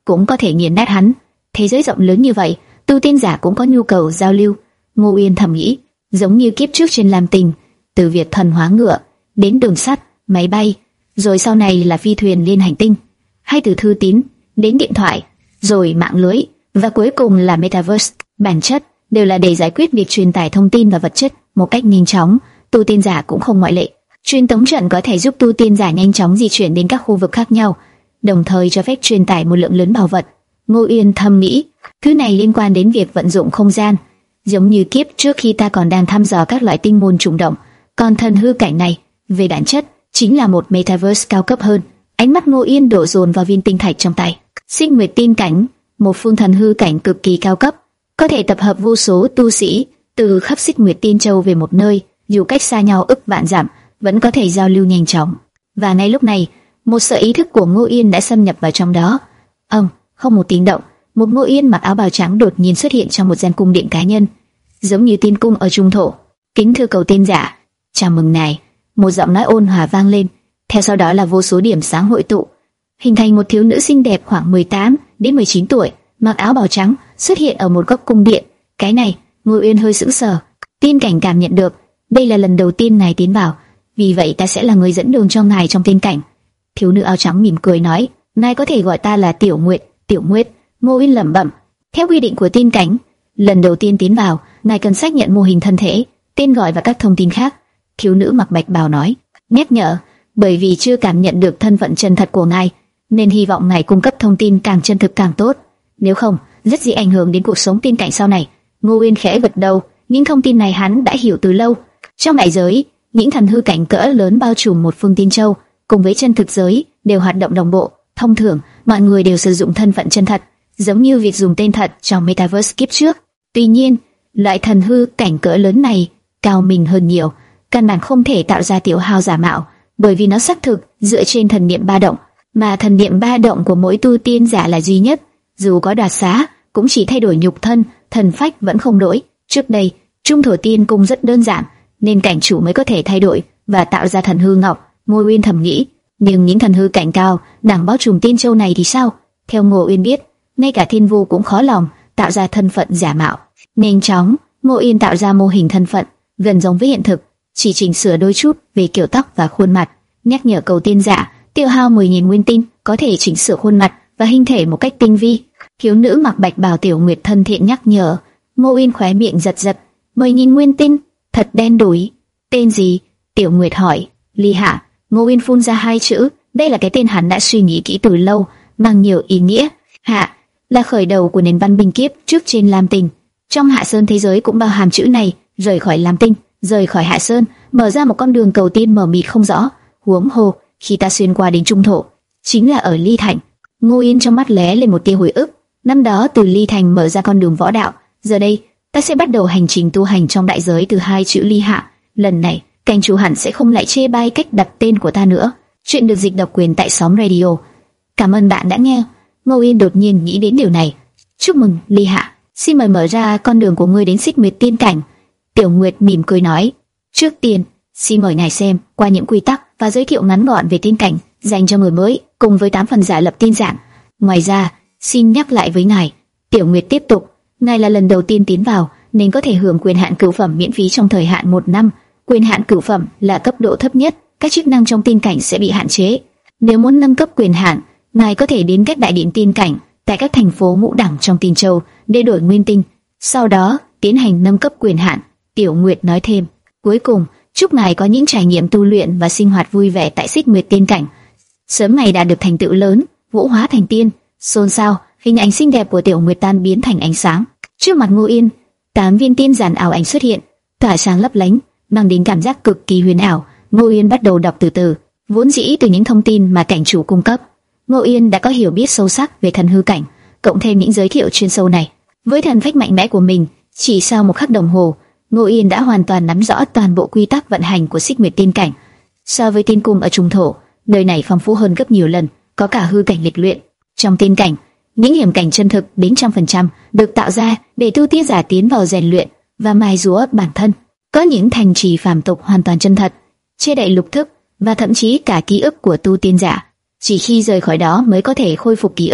cũng có thể nghiền nát hắn. Thế giới rộng lớn như vậy, tu tiên giả cũng có nhu cầu giao lưu. Ngô Uyên thầm nghĩ, giống như kiếp trước trên Lam Tinh, từ việc thần hóa ngựa đến đường sắt, máy bay, rồi sau này là phi thuyền liên hành tinh, hay từ thư tín đến điện thoại, rồi mạng lưới, và cuối cùng là metaverse. Bản chất đều là để giải quyết việc truyền tải thông tin và vật chất một cách nhanh chóng. Tu tiên giả cũng không ngoại lệ. Truyền tống trận có thể giúp tu tiên giả nhanh chóng di chuyển đến các khu vực khác nhau, đồng thời cho phép truyền tải một lượng lớn bảo vật. Ngô Uyên thầm nghĩ, thứ này liên quan đến việc vận dụng không gian, giống như kiếp trước khi ta còn đang thăm dò các loại tinh môn trùng động. Còn thần hư cảnh này, về bản chất, chính là một metaverse cao cấp hơn. Ánh mắt Ngô Uyên đổ dồn vào viên tinh thạch trong tay. Xích Nguyệt Tiên cảnh, một phương thần hư cảnh cực kỳ cao cấp, có thể tập hợp vô số tu sĩ từ khắp Xích Nguyệt Tiên Châu về một nơi, dù cách xa nhau ức vạn dặm, vẫn có thể giao lưu nhanh chóng. Và ngay lúc này, một sợi ý thức của Ngô Uyên đã xâm nhập vào trong đó. Ông, không một tiếng động, một Ngô Uyên mặc áo bào trắng đột nhiên xuất hiện trong một gian cung điện cá nhân, giống như tiên cung ở trung thổ. Kính thưa cầu tiên giả, chào mừng ngài. Một giọng nói ôn hòa vang lên, theo sau đó là vô số điểm sáng hội tụ, hình thành một thiếu nữ xinh đẹp khoảng mười tám đến mười chín tuổi, mặc áo bào trắng, xuất hiện ở một góc cung điện. Cái này, Ngô Uyên hơi sững sờ. Tiên cảnh cảm nhận được, đây là lần đầu tiên ngài tiến vào, vì vậy ta sẽ là người dẫn đường cho ngài trong tiên cảnh. Thiếu nữ áo trắng mỉm cười nói, ngài có thể gọi ta là Tiểu Nguyệt. Tiểu Nguyệt. Ngô Uyên lẩm bẩm. Theo quy định của tiên cảnh, lần đầu tiên tiến vào, ngài cần xác nhận mô hình thân thể, tên gọi và các thông tin khác. Thiếu nữ mặc bạch bào nói, nhắc nhở, bởi vì chưa cảm nhận được thân phận chân thật của ngài, nên hy vọng ngài cung cấp thông tin càng chân thực càng tốt. Nếu không, rất dễ ảnh hưởng đến cuộc sống tiên cảnh sau này. Ngô Uyên khẽ gật đầu, những thông tin này hắn đã hiểu từ lâu. Trong đại giới, những thần hư cảnh cỡ lớn bao trùm một phương tiên châu, cùng với chân thực giới đều hoạt động đồng bộ. Thông thường, mọi người đều sử dụng thân phận chân thật, giống như việc dùng tên thật trong metaverse kiếp trước. Tuy nhiên, loại thần hư cảnh cỡ lớn này cao minh hơn nhiều, căn bản không thể tạo ra tiểu hào giả mạo, bởi vì nó xác thực dựa trên thần niệm ba động, mà thần niệm ba động của mỗi tu tiên giả là duy nhất, dù có đoạt xá cũng chỉ thay đổi nhục thân, thần phách vẫn không đổi. Trước đây, Trung Thổ Tiên Cung rất đơn giản, nên cảnh chủ mới có thể thay đổi và tạo ra thần hư ngọc. Ngô Uyên thầm nghĩ, nhưng những thần hư cảnh cao đẳng bao trùm tiên châu này thì sao? Theo Ngô Uyên biết, ngay cả thiên vu cũng khó lòng tạo ra thân phận giả mạo. Nhanh chóng, Ngô Uyên tạo ra mô hình thân phận gần giống với hiện thực, chỉ chỉnh sửa đôi chút về kiểu tóc và khuôn mặt. Nhắc nhở cầu tiên giả, tiêu hao mười nghìn nguyên tinh có thể chỉnh sửa khuôn mặt và hình thể một cách tinh vi. Thiếu nữ mặc bạch bào Tiểu Nguyệt thân thiện nhắc nhở. Ngô Uyên khóe miệng giật giật, mười nghìn nguyên tinh, thật đen đủi. Tên gì? Tiểu Nguyệt hỏi. Ly Hạ. Ngô Uyên phun ra hai chữ, đây là cái tên hắn đã suy nghĩ kỹ từ lâu, mang nhiều ý nghĩa. Hạ là khởi đầu của nền văn minh kiếp trước trên Lam Tinh. Trong Hạ Sơn thế giới cũng bao hàm chữ này, rời khỏi Lam Tinh, rời khỏi Hạ Sơn, mở ra một con đường cầu tiên mờ mịt không rõ. Huống hồ, khi ta xuyên qua đến Trung Thổ, chính là ở Ly Thành. Ngô Uyên trong mắt lóe lên một tia hồi ức. Năm đó từ Ly Thành mở ra con đường võ đạo, giờ đây ta sẽ bắt đầu hành trình tu hành trong đại giới từ hai chữ Ly Hạ. Lần này, cảnh chủ hẳn sẽ không lại chê bai cách đặt tên của ta nữa. Chuyện được dịch độc quyền tại Sóng Radio. Cảm ơn bạn đã nghe. Ngô Uyên đột nhiên nghĩ đến điều này. Chúc mừng, Ly Hạ. Xin mời mở ra con đường của ngươi đến Xích Nguyệt Tiên cảnh. Tiểu Nguyệt mỉm cười nói. Trước tiên, xin mời ngài xem qua những quy tắc và giới thiệu ngắn gọn về tiên cảnh dành cho người mới, cùng với tám phần giả lập tiên giảng. Ngoài ra, xin nhắc lại với ngài. Tiểu Nguyệt tiếp tục. Ngài là lần đầu tiên tiến vào, nên có thể hưởng quyền hạn cửu phẩm miễn phí trong thời hạn một năm. Quyền hạn cửu phẩm là cấp độ thấp nhất, các chức năng trong tiên cảnh sẽ bị hạn chế. Nếu muốn nâng cấp quyền hạn, ngài có thể đến các đại điện tiên cảnh tại các thành phố ngũ đẳng trong Tiên Châu để đổi nguyên tinh, sau đó tiến hành nâng cấp quyền hạn. Tiểu Nguyệt nói thêm. Cuối cùng, chúc ngài có những trải nghiệm tu luyện và sinh hoạt vui vẻ tại Xích Nguyệt Tiên cảnh, sớm ngày đạt được thành tựu lớn, vũ hóa thành tiên. Xôn xao, hình ảnh xinh đẹp của Tiểu Nguyệt tan biến thành ánh sáng. Trước mặt Ngô Uyên, tám viên tiên giản ảo ảnh xuất hiện, tỏa sáng lấp lánh, mang đến cảm giác cực kỳ huyền ảo. Ngô Uyên bắt đầu đọc từ từ. Vốn dĩ từ những thông tin mà cảnh chủ cung cấp, Ngô Uyên đã có hiểu biết sâu sắc về thần hư cảnh, cộng thêm những giới thiệu chuyên sâu này. Với thần phách mạnh mẽ của mình, chỉ sau một khắc đồng hồ, Ngô Uyên đã hoàn toàn nắm rõ toàn bộ quy tắc vận hành của Xích Nguyệt Tiên cảnh. So với tiên cung ở Trung Thổ, nơi này phong phú hơn gấp nhiều lần, có cả hư cảnh lịch luyện. Trong tiên cảnh, những hiểm cảnh chân thực đến trăm phần trăm được tạo ra để tu tiên giả tiến vào rèn luyện và mài giũa bản thân. Có những thành trì phàm tục hoàn toàn chân thật, che đậy lục thức và thậm chí cả ký ức của tu tiên giả. Chỉ khi rời khỏi đó mới có thể khôi phục ký ức,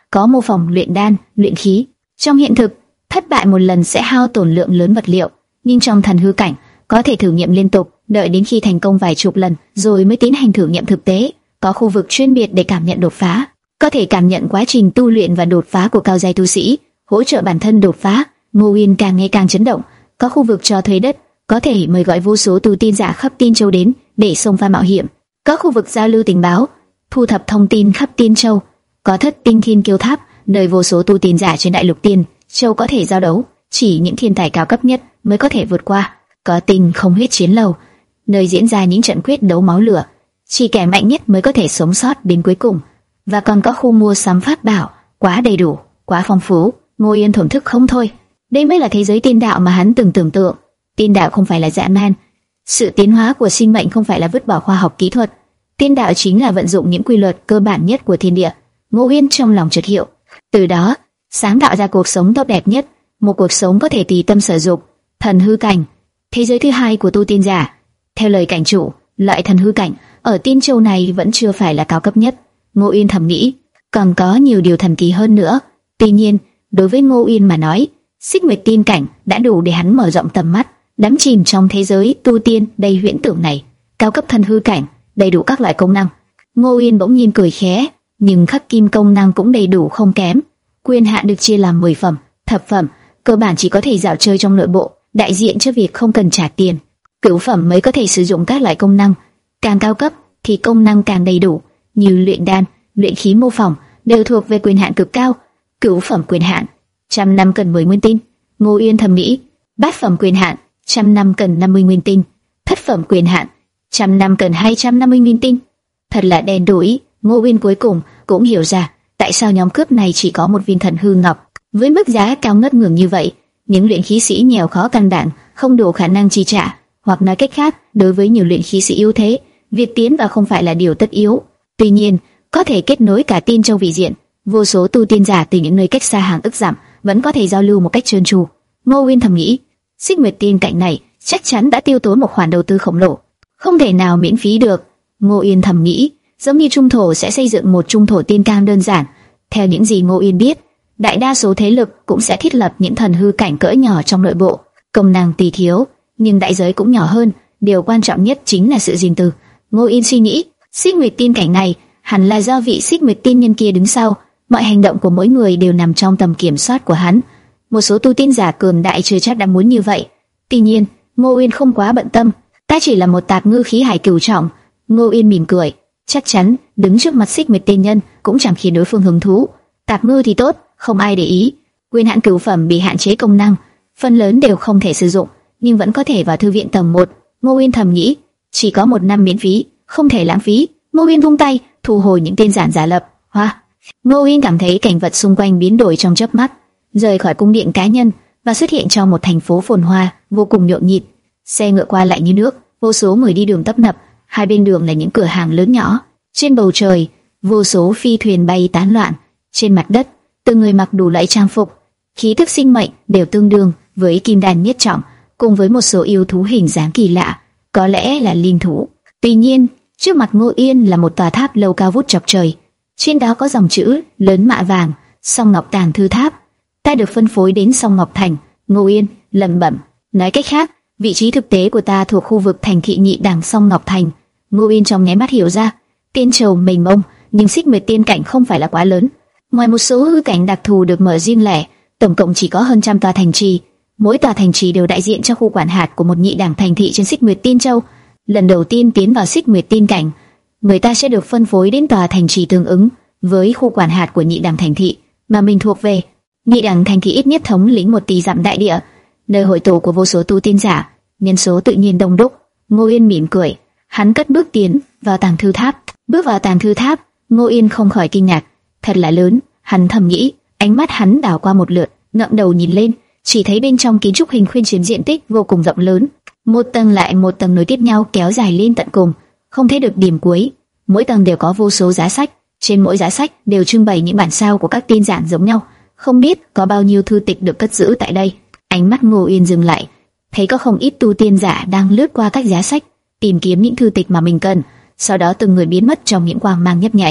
có mô phỏng luyện đan, luyện khí. Trong hiện thực, thất bại một lần sẽ hao tổn lượng lớn vật liệu, nhưng trong thần hư cảnh có thể thử nghiệm liên tục, đợi đến khi thành công vài chục lần rồi mới tiến hành thử nghiệm thực tế. Có khu vực chuyên biệt để cảm nhận đột phá, có thể cảm nhận quá trình tu luyện và đột phá của cao giai tu sĩ, hỗ trợ bản thân đột phá. Ngô Uyên càng ngày càng chấn động. Có khu vực cho thuê đất, có thể mời gọi vô số tu tiên giả khắp Tiên Châu đến để xông pha mạo hiểm. Có khu vực giao lưu tình báo, thu thập thông tin khắp Tiên Châu. Có thất tinh thiên kiêu tháp, nơi vô số tu tiên giả trên đại lục Tiên Châu có thể giao đấu, chỉ những thiên tài cao cấp nhất mới có thể vượt qua. Có tinh không huyết chiến lầu, nơi diễn ra những trận quyết đấu máu lửa, chỉ kẻ mạnh nhất mới có thể sống sót đến cuối cùng. Và còn có khu mua sắm pháp bảo, quá đầy đủ, quá phong phú. Ngô Yên thổn thức không thôi. Đây mới là thế giới tiên đạo mà hắn từng tưởng tượng. Tiên đạo không phải là dã man, sự tiến hóa của sinh mệnh không phải là vứt bỏ khoa học kỹ thuật. Tiên đạo chính là vận dụng những quy luật cơ bản nhất của thiên địa. Ngô Yên trong lòng chợt hiểu, từ đó sáng tạo ra cuộc sống tốt đẹp nhất, một cuộc sống có thể tùy tâm sở dục. Thần hư cảnh, thế giới thứ hai của tu tiên giả. Theo lời cảnh chủ, loại thần hư cảnh ở Tiên Châu này vẫn chưa phải là cao cấp nhất. Ngô Yên thầm nghĩ, còn có nhiều điều thần kỳ hơn nữa. Tuy nhiên, đối với Ngô Yên mà nói, Xích Nguyệt tiên cảnh đã đủ để hắn mở rộng tầm mắt, đắm chìm trong thế giới tu tiên đầy huyễn tưởng này. Cao cấp thần hư cảnh, đầy đủ các loại công năng. Ngô Yên bỗng nhiên cười khẽ, nhưng khắc kim công năng cũng đầy đủ không kém. Quyền hạn được chia làm mười phẩm, thập phẩm, cơ bản chỉ có thể dạo chơi trong nội bộ, đại diện cho việc không cần trả tiền. Cửu phẩm mới có thể sử dụng các loại công năng, càng cao cấp thì công năng càng đầy đủ, như luyện đan, luyện khí mô phỏng đều thuộc về quyền hạn cực cao. Cửu phẩm quyền hạn, trăm năm cần mười nguyên tinh. Ngô Yên thầm nghĩ. Bát phẩm quyền hạn, trăm năm cần năm mươi nguyên tinh. Thất phẩm quyền hạn, trăm năm cần hai trăm năm mươi nguyên tinh. Thật là đen đủi. Ngô Yên cuối cùng cũng hiểu ra tại sao nhóm cướp này chỉ có một viên thần hư ngọc. Với mức giá cao ngất ngưỡng như vậy, những luyện khí sĩ nghèo khó căn bản không đủ khả năng chi trả. Hoặc nói cách khác, đối với nhiều luyện khí sĩ yếu thế, việc tiến vào không phải là điều tất yếu. Tuy nhiên, có thể kết nối cả Tiên Châu vị diện, vô số tu tiên giả từ những nơi cách xa hàng ức dặm vẫn có thể giao lưu một cách trơn tru. Ngô Uyên thầm nghĩ, Xích Nguyệt tiên cảnh này chắc chắn đã tiêu tốn một khoản đầu tư khổng lồ, không thể nào miễn phí được. Ngô Uyên thầm nghĩ, giống như trung thổ sẽ xây dựng một trung thổ tiên cang đơn giản. Theo những gì Ngô Uyên biết, đại đa số thế lực cũng sẽ thiết lập những thần hư cảnh cỡ nhỏ trong nội bộ, công năng tùy thiếu, nhưng đại giới cũng nhỏ hơn. Điều quan trọng nhất chính là sự riêng tư. Ngô Uyên suy nghĩ, Xích Nguyệt tiên cảnh này hẳn là do vị Xích Nguyệt tiên nhân kia đứng sau. Mọi hành động của mỗi người đều nằm trong tầm kiểm soát của hắn. Một số tu tiên giả cường đại chưa chắc đã muốn như vậy. Tuy nhiên, Ngô Uyên không quá bận tâm. Ta chỉ là một tạp ngư khí hải cửu trọng. Ngô Uyên mỉm cười. Chắc chắn đứng trước mặt Xích Nguyệt tiên nhân cũng chẳng khiến đối phương hứng thú. Tạp ngư thì tốt, không ai để ý. Quyền hạn cửu phẩm bị hạn chế công năng, phần lớn đều không thể sử dụng, nhưng vẫn có thể vào thư viện tầng một. Ngô Uyên thầm nghĩ, chỉ có một năm miễn phí, không thể lãng phí. Ngô Uyên vung tay, thu hồi những tên giản giả lập. Hoa. Ngô Uyên cảm thấy cảnh vật xung quanh biến đổi trong chớp mắt, rời khỏi cung điện cá nhân và xuất hiện trong một thành phố phồn hoa vô cùng nhộn nhịp. Xe ngựa qua lại như nước, vô số người đi đường tấp nập, hai bên đường là những cửa hàng lớn nhỏ. Trên bầu trời, vô số phi thuyền bay tán loạn. Trên mặt đất, từng người mặc đủ loại trang phục, khí tức sinh mệnh đều tương đương với kim đan nhất trọng, cùng với một số yêu thú hình dáng kỳ lạ, có lẽ là linh thú. Tuy nhiên, trước mặt Ngô Yên là một tòa tháp lâu cao vút chọc trời. Trên đó có dòng chữ lớn mạ vàng, Song Ngọc Tàng Thư Tháp. Ta được phân phối đến Song Ngọc Thành. Ngô Yên lẩm bẩm. Nói cách khác, vị trí thực tế của ta thuộc khu vực thành thị nhị đẳng Song Ngọc Thành. Ngô Yên trong nháy mắt hiểu ra, Tiên Châu mênh mông, nhưng Xích Nguyệt tiên cảnh không phải là quá lớn. Ngoài một số hư cảnh đặc thù được mở riêng lẻ, tổng cộng chỉ có hơn trăm tòa thành trì. Mỗi tòa thành trì đều đại diện cho khu quản hạt của một nhị đẳng thành thị trên Xích Nguyệt Tiên Châu. Lần đầu tiên tiến vào Xích Nguyệt tiên cảnh, người ta sẽ được phân phối đến tòa thành trì tương ứng với khu quản hạt của nhị đẳng thành thị mà mình thuộc về. Nhị đẳng thành thị ít nhất thống lĩnh một tỷ dặm đại địa, nơi hội tụ của vô số tu tiên giả, nhân số tự nhiên đông đúc. Ngô Yên mỉm cười, hắn cất bước tiến vào Tàng Thư Tháp. Bước vào Tàng Thư Tháp, Ngô Yên không khỏi kinh ngạc, thật là lớn. Hắn thầm nghĩ, ánh mắt hắn đảo qua một lượt, ngẩng đầu nhìn lên, chỉ thấy bên trong kiến trúc hình khuyên chiếm diện tích vô cùng rộng lớn, một tầng lại một tầng nối tiếp nhau kéo dài lên tận cùng, không thấy được điểm cuối. Mỗi tầng đều có vô số giá sách, trên mỗi giá sách đều trưng bày những bản sao của các tiên giản giống nhau. Không biết có bao nhiêu thư tịch được cất giữ tại đây. Ánh mắt Ngô Yên dừng lại, thấy có không ít tu tiên giả đang lướt qua các giá sách, tìm kiếm những thư tịch mà mình cần. Sau đó từng người biến mất trong những quang mang nhấp nháy.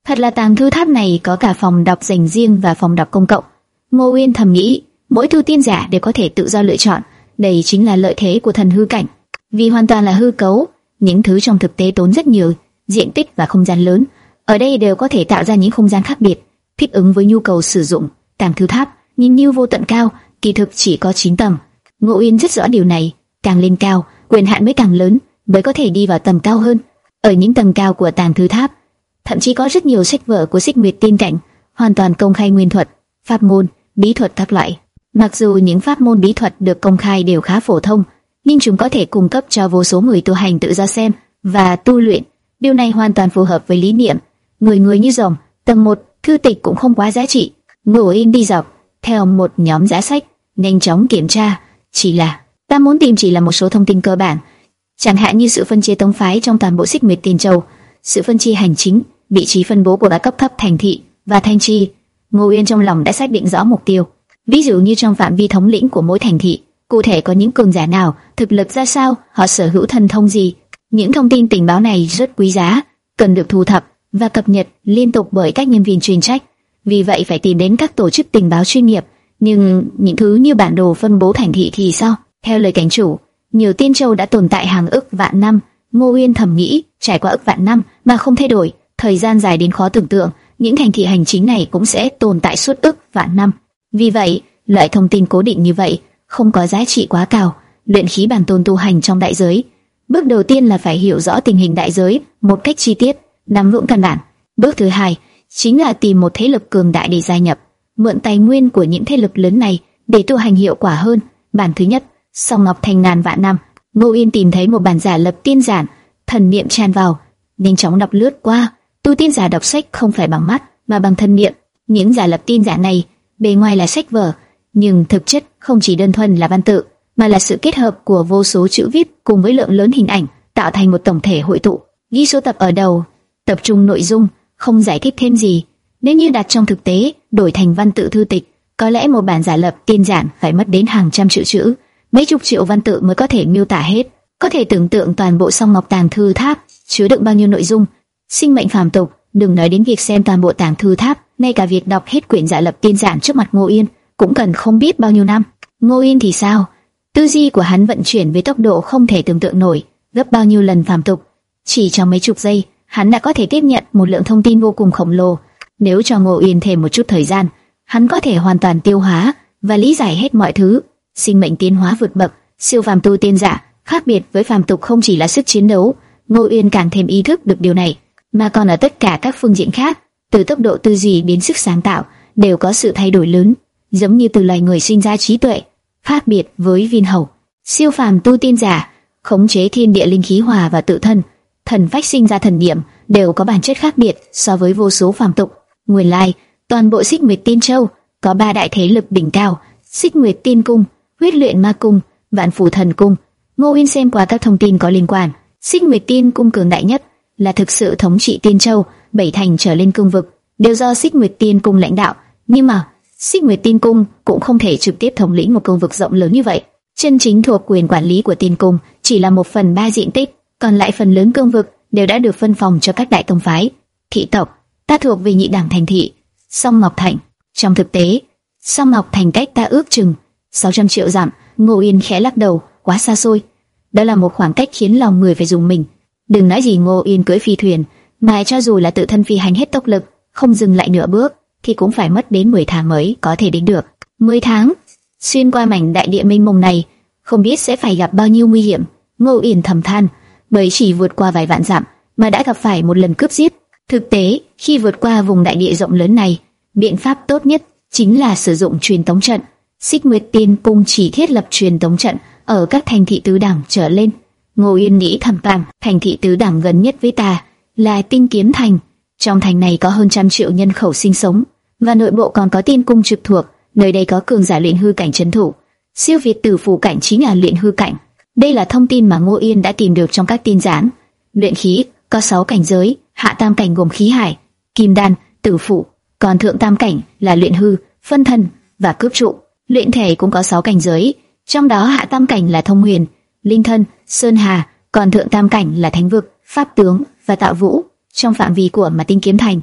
Thật là tàng thư tháp này có cả phòng đọc dành riêng và phòng đọc công cộng. Ngô Uyên thầm nghĩ, mỗi tu tiên giả đều có thể tự do lựa chọn, đây chính là lợi thế của thần hư cảnh. Vì hoàn toàn là hư cấu, những thứ trong thực tế tốn rất nhiều diện tích và không gian lớn, ở đây đều có thể tạo ra những không gian khác biệt, thích ứng với nhu cầu sử dụng. Tàng thư tháp nhìn như vô tận cao, kỳ thực chỉ có chín tầng. Ngô Uyên rất rõ điều này, càng lên cao, quyền hạn mới càng lớn, mới có thể đi vào tầng cao hơn. Ở những tầng cao của tàng thư tháp, thậm chí có rất nhiều sách vở của Xích Nguyệt Tiên cảnh, hoàn toàn công khai nguyên thuật, pháp môn, bí thuật các loại. Mặc dù những pháp môn bí thuật được công khai đều khá phổ thông, nhưng chúng có thể cung cấp cho vô số người tu hành tự do xem và tu luyện. Điều này hoàn toàn phù hợp với lý niệm người người như rồng. Tầng một, thư tịch cũng không quá giá trị. Ngô Uyên đi dọc theo một nhóm giá sách, nhanh chóng kiểm tra. Chỉ là ta muốn tìm chỉ là một số thông tin cơ bản, chẳng hạn như sự phân chia tông phái trong toàn bộ Xích Nguyệt Tiên Châu, sự phân chia hành chính, vị trí phân bố của các cấp thấp thành thị và thanh tri. Ngô Uyên trong lòng đã xác định rõ mục tiêu, ví dụ như trong phạm vi thống lĩnh của mỗi thành thị, cụ thể có những cường giả nào, thực lực ra sao, họ sở hữu thần thông gì. Những thông tin tình báo này rất quý giá, cần được thu thập và cập nhật liên tục bởi các nhân viên chuyên trách. Vì vậy phải tìm đến các tổ chức tình báo chuyên nghiệp. Nhưng những thứ như bản đồ phân bố thành thị thì sao? Theo lời cảnh chủ, nhiều tiên châu đã tồn tại hàng ức vạn năm. Ngô Uyên thầm nghĩ, trải qua ức vạn năm mà không thay đổi, thời gian dài đến khó tưởng tượng, những thành thị hành chính này cũng sẽ tồn tại suốt ức vạn năm. Vì vậy, loại thông tin cố định như vậy không có giá trị quá cao. Luyện khí bản tôn tu hành trong đại giới, bước đầu tiên là phải hiểu rõ tình hình đại giới một cách chi tiết, nắm vững căn bản. Bước thứ hai chính là tìm một thế lực cường đại để gia nhập, mượn tài nguyên của những thế lực lớn này để tu hành hiệu quả hơn. Bản thứ nhất, Song Ngọc Thành ngàn vạn năm. Ngô Uyên tìm thấy một bản giả lập tiên giản, thần niệm tràn vào, nhanh chóng đọc lướt qua. Tu tiên giả đọc sách không phải bằng mắt mà bằng thân niệm. Những giả lập tiên giản này bề ngoài là sách vở, nhưng thực chất không chỉ đơn thuần là văn tự, mà là sự kết hợp của vô số chữ viết cùng với lượng lớn hình ảnh, tạo thành một tổng thể hội tụ. Ghi số tập ở đầu, tập trung nội dung, không giải thích thêm gì. Nếu như đặt trong thực tế, đổi thành văn tự thư tịch, có lẽ một bản giả lập tiên giản phải mất đến hàng trăm triệu chữ, mấy chục triệu văn tự mới có thể miêu tả hết. Có thể tưởng tượng toàn bộ Song Ngọc Tàng Thư Tháp chứa đựng bao nhiêu nội dung. Sinh mệnh phàm tục, đừng nói đến việc xem toàn bộ Tàng Thư Tháp, ngay cả việc đọc hết quyển giả lập tiên giản trước mặt Ngô Uyên cũng cần không biết bao nhiêu năm. Ngô Uyên thì sao? Tư duy của hắn vận chuyển với tốc độ không thể tưởng tượng nổi, gấp bao nhiêu lần phàm tục. Chỉ trong mấy chục giây, hắn đã có thể tiếp nhận một lượng thông tin vô cùng khổng lồ. Nếu cho Ngô Uyên thêm một chút thời gian, hắn có thể hoàn toàn tiêu hóa và lý giải hết mọi thứ. Sinh mệnh tiến hóa vượt bậc, siêu phàm tu tiên giả, khác biệt với phàm tục không chỉ là sức chiến đấu, Ngô Uyên càng thêm ý thức được điều này, mà còn ở tất cả các phương diện khác, từ tốc độ tư duy đến sức sáng tạo, đều có sự thay đổi lớn, giống như từ loài người sinh ra trí tuệ. Khác biệt với viên hầu, siêu phàm tu tiên giả, khống chế thiên địa linh khí hòa và tự thân, thần phách sinh ra thần niệm, đều có bản chất khác biệt so với vô số phàm tục. Nguyên lai, toàn bộ Xích Nguyệt Tiên Châu có ba đại thế lực đỉnh cao: Xích Nguyệt Tiên Cung, Huyết Luyện Ma Cung, Vạn Phủ Thần Cung. Ngô Uyên xem qua các thông tin có liên quan. Xích Nguyệt Tiên Cung cường đại nhất, là thực sự thống trị Tiên Châu, bảy thành trở lên cương vực đều do Xích Nguyệt Tiên Cung lãnh đạo. Nhưng mà Xích Nguyệt Tiên Cung cũng không thể trực tiếp thống lĩnh một cương vực rộng lớn như vậy. Chân chính thuộc quyền quản lý của Tiên Cung chỉ là một phần ba diện tích, còn lại phần lớn cương vực đều đã được phân phòng cho các đại tông phái, thị tộc. Ta thuộc về nhị đẳng thành thị Song Ngọc Thành. Trong thực tế, Song Ngọc Thành cách ta ước chừng sáu trăm triệu dặm. Ngô Uyên khẽ lắc đầu, quá xa xôi. Đó là một khoảng cách khiến lòng người phải rùng mình. Đừng nói gì Ngô Uyên cưỡi phi thuyền, mà cho dù là tự thân phi hành hết tốc lực, không dừng lại nửa bước, thì cũng phải mất đến mười tháng mới có thể đến được. mười tháng, xuyên qua mảnh đại địa mênh mông này, không biết sẽ phải gặp bao nhiêu nguy hiểm. Ngô Uyên thầm than, bởi chỉ vượt qua vài vạn dặm mà đã gặp phải một lần cướp giết. Thực tế, khi vượt qua vùng đại địa rộng lớn này, biện pháp tốt nhất chính là sử dụng truyền tống trận. Xích Nguyệt Tiên Cung chỉ thiết lập truyền tống trận ở các thành thị tứ đẳng trở lên. Ngô Uyên nghĩ thầm tàng, thành thị tứ đẳng gần nhất với ta là Tinh Kiếm Thành. Trong thành này có hơn trăm triệu nhân khẩu sinh sống, và nội bộ còn có Tiên Cung trực thuộc. Nơi đây có cường giả luyện hư cảnh trấn thủ, siêu việt tử phủ cảnh chính là luyện hư cảnh. Đây là thông tin mà Ngô Uyên đã tìm được trong các tin gián. Luyện khí có sáu cảnh giới, hạ tam cảnh gồm khí hải, kim đan, tử phủ, còn thượng tam cảnh là luyện hư, phân thân và cướp trụ. Luyện thể cũng có sáu cảnh giới, trong đó hạ tam cảnh là thông huyền, linh thân, sơn hà, còn thượng tam cảnh là thánh vực, pháp tướng và tạo vũ. Trong phạm vi của mà Tinh Kiếm Thành,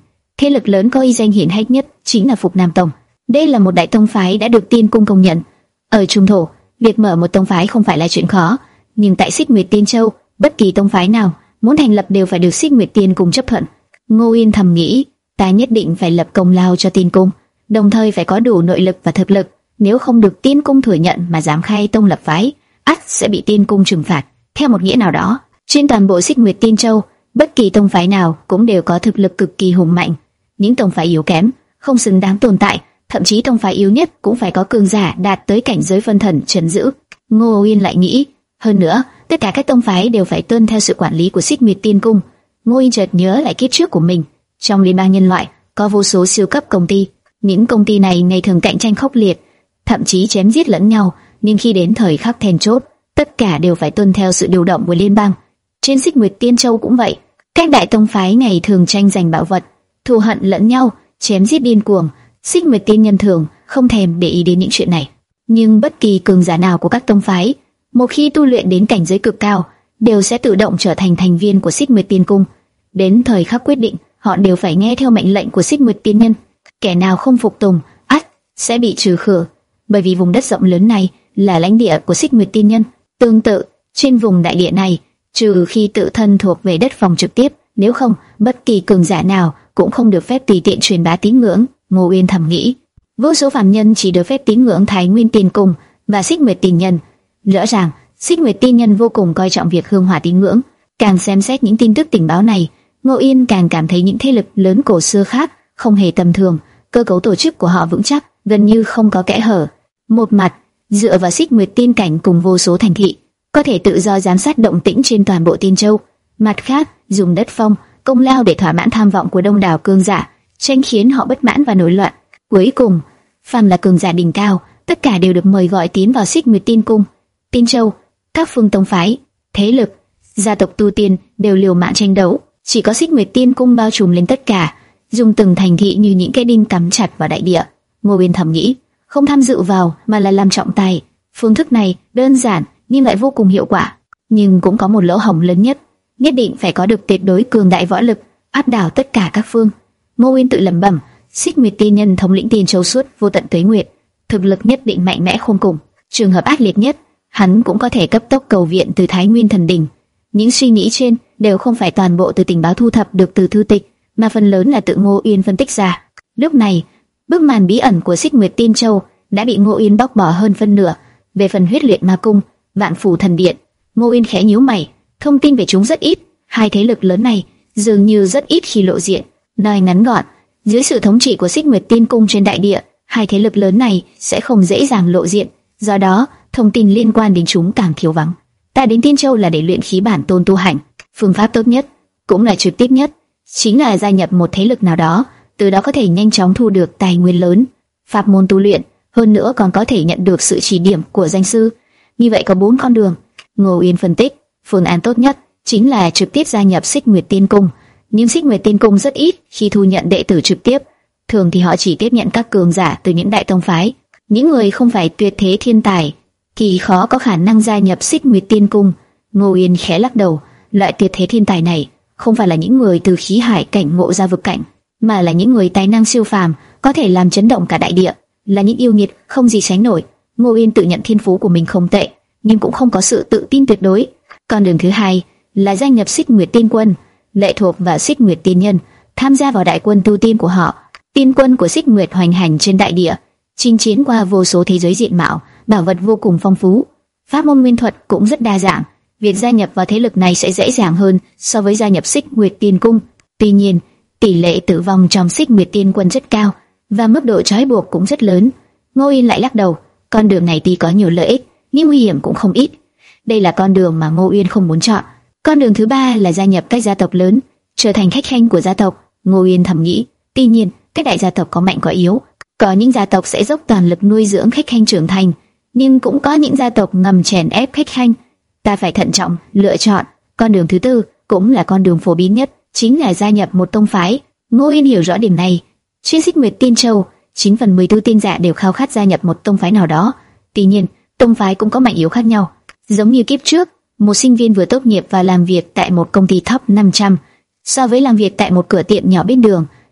Thế lực lớn có uy danh hiển hách nhất chính là Phục Nam Tông. Đây là một đại tông phái đã được Tiên Cung công nhận. Ở Trung Thổ, việc mở một tông phái không phải là chuyện khó, nhưng tại Xích Nguyệt Tiên Châu, bất kỳ tông phái nào muốn thành lập đều phải được Xích Nguyệt Tiên Cung chấp thuận. Ngô Yên thầm nghĩ, ta nhất định phải lập công lao cho Tiên Cung, đồng thời phải có đủ nội lực và thực lực. Nếu không được Tiên Cung thừa nhận mà dám khai tông lập phái, ắt sẽ bị Tiên Cung trừng phạt. Theo một nghĩa nào đó, trên toàn bộ Xích Nguyệt Tiên Châu, bất kỳ tông phái nào cũng đều có thực lực cực kỳ hùng mạnh. Những tông phái yếu kém, không xứng đáng tồn tại, thậm chí tông phái yếu nhất cũng phải có cường giả đạt tới cảnh giới phân thần trấn giữ. Ngô Yên lại nghĩ, hơn nữa, tất cả các tông phái đều phải tuân theo sự quản lý của Xích Nguyệt Tiên Cung. Ngô Yên chợt nhớ lại kiếp trước của mình, trong liên bang nhân loại có vô số siêu cấp công ty, những công ty này ngày thường cạnh tranh khốc liệt, thậm chí chém giết lẫn nhau, nhưng khi đến thời khắc then chốt, tất cả đều phải tuân theo sự điều động của liên bang. Trên Xích Nguyệt Tiên Châu cũng vậy, các đại tông phái ngày thường tranh giành bảo vật, thù hận lẫn nhau, chém giết điên cuồng. Xích Nguyệt Tiên Nhân thường không thèm để ý đến những chuyện này, nhưng bất kỳ cường giả nào của các tông phái, một khi tu luyện đến cảnh giới cực cao, đều sẽ tự động trở thành thành viên của Xích Nguyệt Tiên Cung. Đến thời khắc quyết định, họ đều phải nghe theo mệnh lệnh của Xích Nguyệt Tiên Nhân. Kẻ nào không phục tùng, ắt sẽ bị trừ khử. Bởi vì vùng đất rộng lớn này là lãnh địa của Xích Nguyệt Tiên Nhân. Tương tự, trên vùng đại địa này, trừ khi tự thân thuộc về đất phòng trực tiếp, nếu không, bất kỳ cường giả nào cũng không được phép tùy tiện truyền bá tín ngưỡng. Ngô Uyên thầm nghĩ, vô số phàm nhân chỉ được phép tín ngưỡng Thái Nguyên Tiên Cung và Xích Nguyệt Tiên Nhân. Rõ ràng, Xích Nguyệt Tiên Nhân vô cùng coi trọng việc hương hỏa tín ngưỡng. Càng xem xét những tin tức tình báo này, Ngô Uyên càng cảm thấy những thế lực lớn cổ xưa khác không hề tầm thường, cơ cấu tổ chức của họ vững chắc, gần như không có kẽ hở. Một mặt, dựa vào Xích Nguyệt Tiên Cảnh cùng vô số thành thị, có thể tự do giám sát động tĩnh trên toàn bộ Tiên Châu. Mặt khác, dùng đất phong, công lao để thỏa mãn tham vọng của đông đảo cường giả, tranh khiến họ bất mãn và nổi loạn. Cuối cùng, phàm là cường giả đỉnh cao, tất cả đều được mời gọi tiến vào Xích Nguyệt Tiên Cung. Tiên Châu, các phương tông phái, thế lực, gia tộc tu tiên đều liều mạng tranh đấu, chỉ có Xích Nguyệt Tiên Cung bao trùm lên tất cả, dùng từng thành thị như những cái đinh cắm chặt vào đại địa. Ngô Uyên thầm nghĩ, không tham dự vào mà là làm trọng tài. Phương thức này đơn giản nhưng lại vô cùng hiệu quả, nhưng cũng có một lỗ hổng lớn nhất, nhất định phải có được tuyệt đối cường đại võ lực, áp đảo tất cả các phương. Ngô Uyên tự lẩm bẩm, Xích Nguyệt Tiên Nhân thống lĩnh Tiên Châu suốt vô tận tuế nguyệt, thực lực nhất định mạnh mẽ khôn cùng. Trường hợp ác liệt nhất, hắn cũng có thể cấp tốc cầu viện từ Thái Nguyên Thần Đỉnh. Những suy nghĩ trên đều không phải toàn bộ từ tình báo thu thập được từ thư tịch, mà phần lớn là tự Ngô Uyên phân tích ra. Lúc này, bức màn bí ẩn của Xích Nguyệt Tiên Châu đã bị Ngô Uyên bóc bỏ hơn phân nửa. Về phần Huyết Luyện Ma Cung, Vạn Phủ Thần Điện, Ngô Uyên khẽ nhíu mày, thông tin về chúng rất ít. Hai thế lực lớn này dường như rất ít khi lộ diện. Nói ngắn gọn, dưới sự thống trị của Xích Nguyệt Tiên Cung trên đại địa, hai thế lực lớn này sẽ không dễ dàng lộ diện, do đó thông tin liên quan đến chúng càng thiếu vắng. Ta đến Tiên Châu là để luyện khí bản tôn tu hành, phương pháp tốt nhất, cũng là trực tiếp nhất, chính là gia nhập một thế lực nào đó, từ đó có thể nhanh chóng thu được tài nguyên lớn, pháp môn tu luyện, hơn nữa còn có thể nhận được sự chỉ điểm của danh sư. Như vậy có bốn con đường. Ngô Uyên phân tích, phương án tốt nhất chính là trực tiếp gia nhập Xích Nguyệt Tiên Cung, nhưng Xích Nguyệt Tiên Cung rất ít khi thu nhận đệ tử trực tiếp, thường thì họ chỉ tiếp nhận các cường giả từ những đại tông phái. Những người không phải tuyệt thế thiên tài thì khó có khả năng gia nhập Xích Nguyệt Tiên Cung. Ngô Uyên khẽ lắc đầu, loại tuyệt thế thiên tài này không phải là những người từ khí hải cảnh ngộ ra vực cảnh, mà là những người tài năng siêu phàm, có thể làm chấn động cả đại địa, là những yêu nghiệt không gì sánh nổi. Ngô Uyên tự nhận thiên phú của mình không tệ, nhưng cũng không có sự tự tin tuyệt đối. Con đường thứ hai là gia nhập Xích Nguyệt Tiên Quân, lệ thuộc vào Xích Nguyệt Tiên Nhân, tham gia vào đại quân tu tiên của họ. Tiên quân của Xích Nguyệt hoành hành trên đại địa, chinh chiến qua vô số thế giới diện mạo, bảo vật vô cùng phong phú, pháp môn nguyên thuật cũng rất đa dạng. Việc gia nhập vào thế lực này sẽ dễ dàng hơn so với gia nhập Xích Nguyệt Tiên Cung. Tuy nhiên, tỷ lệ tử vong trong Xích Nguyệt Tiên Quân rất cao và mức độ trói buộc cũng rất lớn. Ngô Uyên lại lắc đầu, con đường này tuy có nhiều lợi ích, nhưng nguy hiểm cũng không ít. Đây là con đường mà Ngô Uyên không muốn chọn. Con đường thứ ba là gia nhập các gia tộc lớn, trở thành khách khanh của gia tộc. Ngô Uyên thầm nghĩ, tuy nhiên, các đại gia tộc có mạnh có yếu, có những gia tộc sẽ dốc toàn lực nuôi dưỡng khách khanh trưởng thành, nhưng cũng có những gia tộc ngầm chèn ép khách khanh. Ta phải thận trọng lựa chọn. Con đường thứ tư cũng là con đường phổ biến nhất, chính là gia nhập một tông phái. Ngô Uyên hiểu rõ điểm này. Trên Xích Nguyệt Tiên Châu, chín phần mười tư tiên giả đều khao khát gia nhập một tông phái nào đó. Tuy nhiên, tông phái cũng có mạnh yếu khác nhau. Giống như kiếp trước, một sinh viên vừa tốt nghiệp và làm việc tại một công ty top năm trăm, so với làm việc tại một cửa tiệm nhỏ bên đường,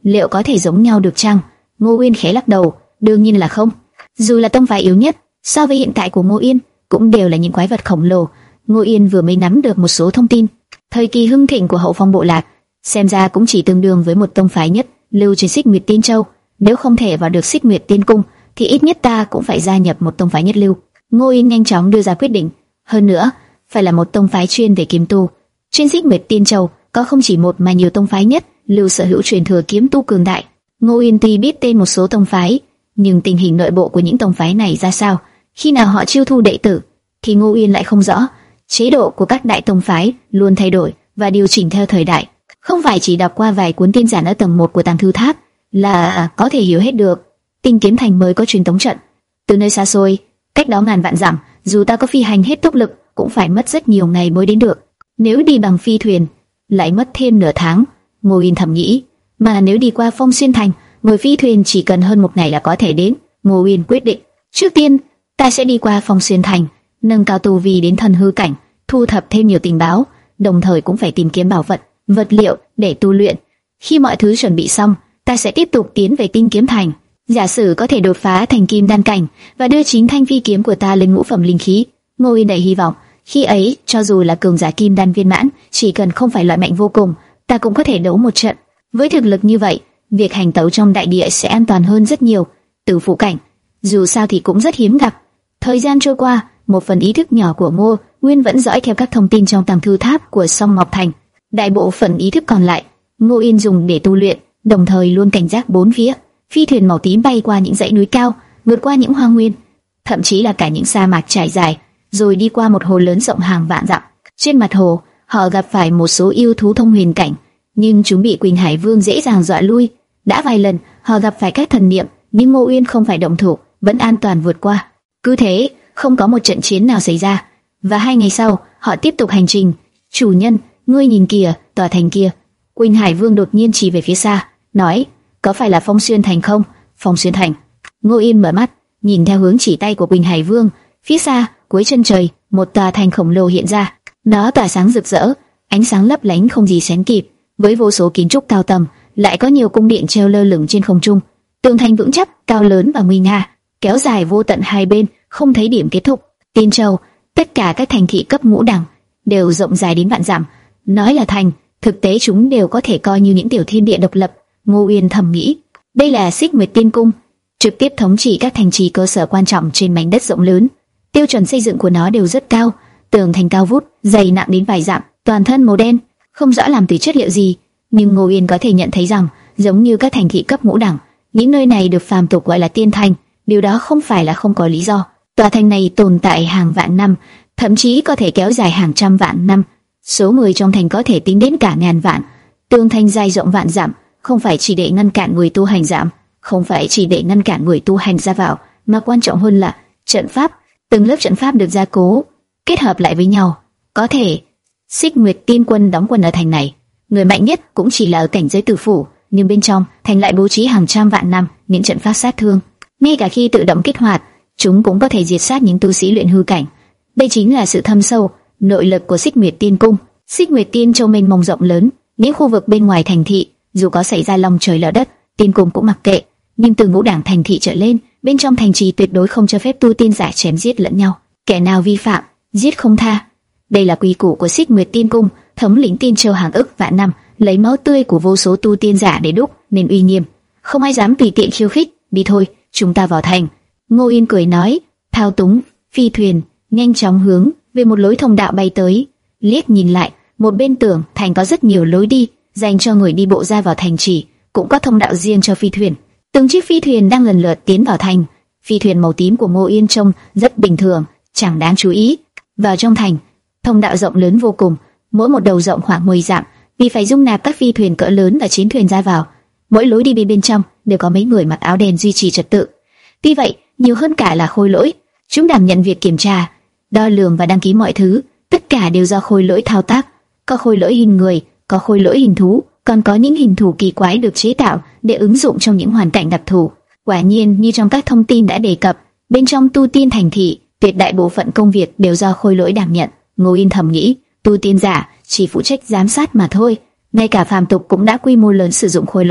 liệu có thể giống nhau được chăng? Ngô Uyên khẽ lắc đầu, đương nhiên là không. Dù là tông phái yếu nhất, so với hiện tại của Ngô Yên, cũng đều là những quái vật khổng lồ. Ngô Yên vừa mới nắm được một số thông tin. Thời kỳ hưng thịnh của Hậu Phong bộ lạc, xem ra cũng chỉ tương đương với một tông phái nhất lưu trên Xích Nguyệt Tiên Châu. Nếu không thể vào được Xích Nguyệt Tiên Cung, thì ít nhất ta cũng phải gia nhập một tông phái nhất lưu. Ngô Yên nhanh chóng đưa ra quyết định. Hơn nữa, phải là một tông phái chuyên về kiếm tu. Trên Xích Nguyệt Tiên Châu có không chỉ một mà nhiều tông phái nhất lưu sở hữu truyền thừa kiếm tu cường đại. Ngô Yên tuy biết tên một số tông phái, nhưng tình hình nội bộ của những tông phái này ra sao, khi nào họ chiêu thu đệ tử, thì Ngô Yên lại không rõ. Chế độ của các đại tông phái luôn thay đổi và điều chỉnh theo thời đại, không phải chỉ đọc qua vài cuốn tiên giản ở tầng một của Tàng Thư Tháp là có thể hiểu hết được. Tinh Kiếm Thành mới có truyền tống trận, từ nơi xa xôi, cách đó ngàn vạn dặm, dù ta có phi hành hết tốc lực, cũng phải mất rất nhiều ngày mới đến được. Nếu đi bằng phi thuyền, lại mất thêm nửa tháng. Ngô Yên thầm nghĩ, mà nếu đi qua Phong Xuyên Thành, ngồi phi thuyền chỉ cần hơn một ngày là có thể đến. Ngô Yên quyết định, trước tiên ta sẽ đi qua Phong Xuyên Thành, nâng cao tu vi đến thần hư cảnh, thu thập thêm nhiều tình báo, đồng thời cũng phải tìm kiếm bảo vật, vật liệu để tu luyện. Khi mọi thứ chuẩn bị xong, ta sẽ tiếp tục tiến về Tinh Kiếm Thành. Giả sử có thể đột phá thành kim đan cảnh và đưa chính thanh phi kiếm của ta lên ngũ phẩm linh khí, Ngô Yên đầy hy vọng. Khi ấy, cho dù là cường giả kim đan viên mãn, chỉ cần không phải loại mạnh vô cùng, ta cũng có thể đấu một trận. Với thực lực như vậy, việc hành tẩu trong đại địa sẽ an toàn hơn rất nhiều. Tử phụ cảnh, dù sao thì cũng rất hiếm gặp. Thời gian trôi qua, một phần ý thức nhỏ của Ngô Nguyên vẫn dõi theo các thông tin trong Tàng Thư Tháp của Song Ngọc Thành. Đại bộ phận ý thức còn lại, Ngô Yên dùng để tu luyện, đồng thời luôn cảnh giác bốn phía. Phi thuyền màu tím bay qua những dãy núi cao, vượt qua những hoang nguyên, thậm chí là cả những sa mạc trải dài, rồi đi qua một hồ lớn rộng hàng vạn dặm. Trên mặt hồ, họ gặp phải một số yêu thú thông huyền cảnh, nhưng chúng bị Quỳnh Hải Vương dễ dàng dọa lui. Đã vài lần họ gặp phải các thần niệm, nhưng Ngô Uyên không phải động thủ, vẫn an toàn vượt qua. Cứ thế, không có một trận chiến nào xảy ra. Và hai ngày sau, họ tiếp tục hành trình. Chủ nhân, ngươi nhìn kìa, tòa thành kia. Quỳnh Hải Vương đột nhiên chỉ về phía xa, nói, có phải là Phong Xuyên Thành không? Phong Xuyên Thành. Ngô Yên mở mắt, nhìn theo hướng chỉ tay của Quỳnh Hải Vương. Phía xa, cuối chân trời, một tòa thành khổng lồ hiện ra. Nó tỏa sáng rực rỡ, ánh sáng lấp lánh không gì sánh kịp, với vô số kiến trúc cao tầng, lại có nhiều cung điện treo lơ lửng trên không trung. Tường thành vững chắc, cao lớn và nguy nga, kéo dài vô tận hai bên, không thấy điểm kết thúc. Tiên Châu, tất cả các thành thị cấp ngũ đẳng đều rộng dài đến vạn dặm. Nói là thành, thực tế chúng đều có thể coi như những tiểu thiên địa độc lập. Ngô Uyên thầm nghĩ, đây là Xích Nguyệt Tiên Cung, trực tiếp thống trị các thành trì cơ sở quan trọng trên mảnh đất rộng lớn. Tiêu chuẩn xây dựng của nó đều rất cao, tường thành cao vút, dày nặng đến vài dặm, toàn thân màu đen, không rõ làm từ chất liệu gì, nhưng Ngô Uyên có thể nhận thấy rằng, giống như các thành thị cấp ngũ đẳng, những nơi này được phàm tục gọi là tiên thành, điều đó không phải là không có lý do. Tòa thành này tồn tại hàng vạn năm, thậm chí có thể kéo dài hàng trăm vạn năm. Số người trong thành có thể tính đến cả ngàn vạn. Tường thành dài rộng vạn dặm, không phải chỉ để ngăn cản người tu hành giảm, không phải chỉ để ngăn cản người tu hành ra vào, mà quan trọng hơn là trận pháp. Từng lớp trận pháp được gia cố, kết hợp lại với nhau. Có thể Xích Nguyệt Tiên Quân đóng quân ở thành này, người mạnh nhất cũng chỉ là ở cảnh giới tử phủ, nhưng bên trong thành lại bố trí hàng trăm vạn năm những trận pháp sát thương. Ngay cả khi tự động kích hoạt, chúng cũng có thể diệt sát những tu sĩ luyện hư cảnh. Đây chính là sự thâm sâu, nội lực của Xích Nguyệt Tiên Cung. Xích Nguyệt Tiên Châu mênh mông rộng lớn, những khu vực bên ngoài thành thị, dù có xảy ra long trời lở đất, Tiên Cung cũng mặc kệ. Nhưng từ ngũ đẳng thành thị trở lên, bên trong thành trì tuyệt đối không cho phép tu tiên giả chém giết lẫn nhau. Kẻ nào vi phạm, giết không tha. Đây là quy củ của Xích Nguyệt Tiên Cung, thống lĩnh Tiên Châu hàng ức vạn năm, lấy máu tươi của vô số tu tiên giả để đúc nên uy nghiêm, không ai dám tùy tiện khiêu khích. Đi thôi, chúng ta vào thành. Ngô Yên cười nói, thao túng phi thuyền nhanh chóng hướng về một lối thông đạo bay tới. Liếc nhìn lại, một bên tường thành có rất nhiều lối đi dành cho người đi bộ ra vào thành trì, cũng có thông đạo riêng cho phi thuyền. Từng chiếc phi thuyền đang lần lượt tiến vào thành. Phi thuyền màu tím của Ngô Yên trông rất bình thường, chẳng đáng chú ý. Vào trong thành, thông đạo rộng lớn vô cùng, mỗi một đầu rộng khoảng mười dặm, vì phải dung nạp các phi thuyền cỡ lớn và chiến thuyền ra vào. Mỗi lối đi bên bên trong đều có mấy người mặc áo đen duy trì trật tự. Tuy vậy, nhiều hơn cả là khôi lỗi, chúng đảm nhận việc kiểm tra, đo lường và đăng ký mọi thứ, tất cả đều do khôi lỗi thao tác. Có khôi lỗi hình người, có khôi lỗi hình thú, còn có những hình thù kỳ quái được chế tạo để ứng dụng trong những hoàn cảnh đặc thù. Quả nhiên, như trong các thông tin đã đề cập, bên trong tu tiên thành thị, tuyệt đại bộ phận công việc đều do khôi lỗi đảm nhận. Ngô Yên thầm nghĩ, tu tiên giả chỉ phụ trách giám sát mà thôi, ngay cả phàm tục cũng đã quy mô lớn sử dụng khôi lỗi.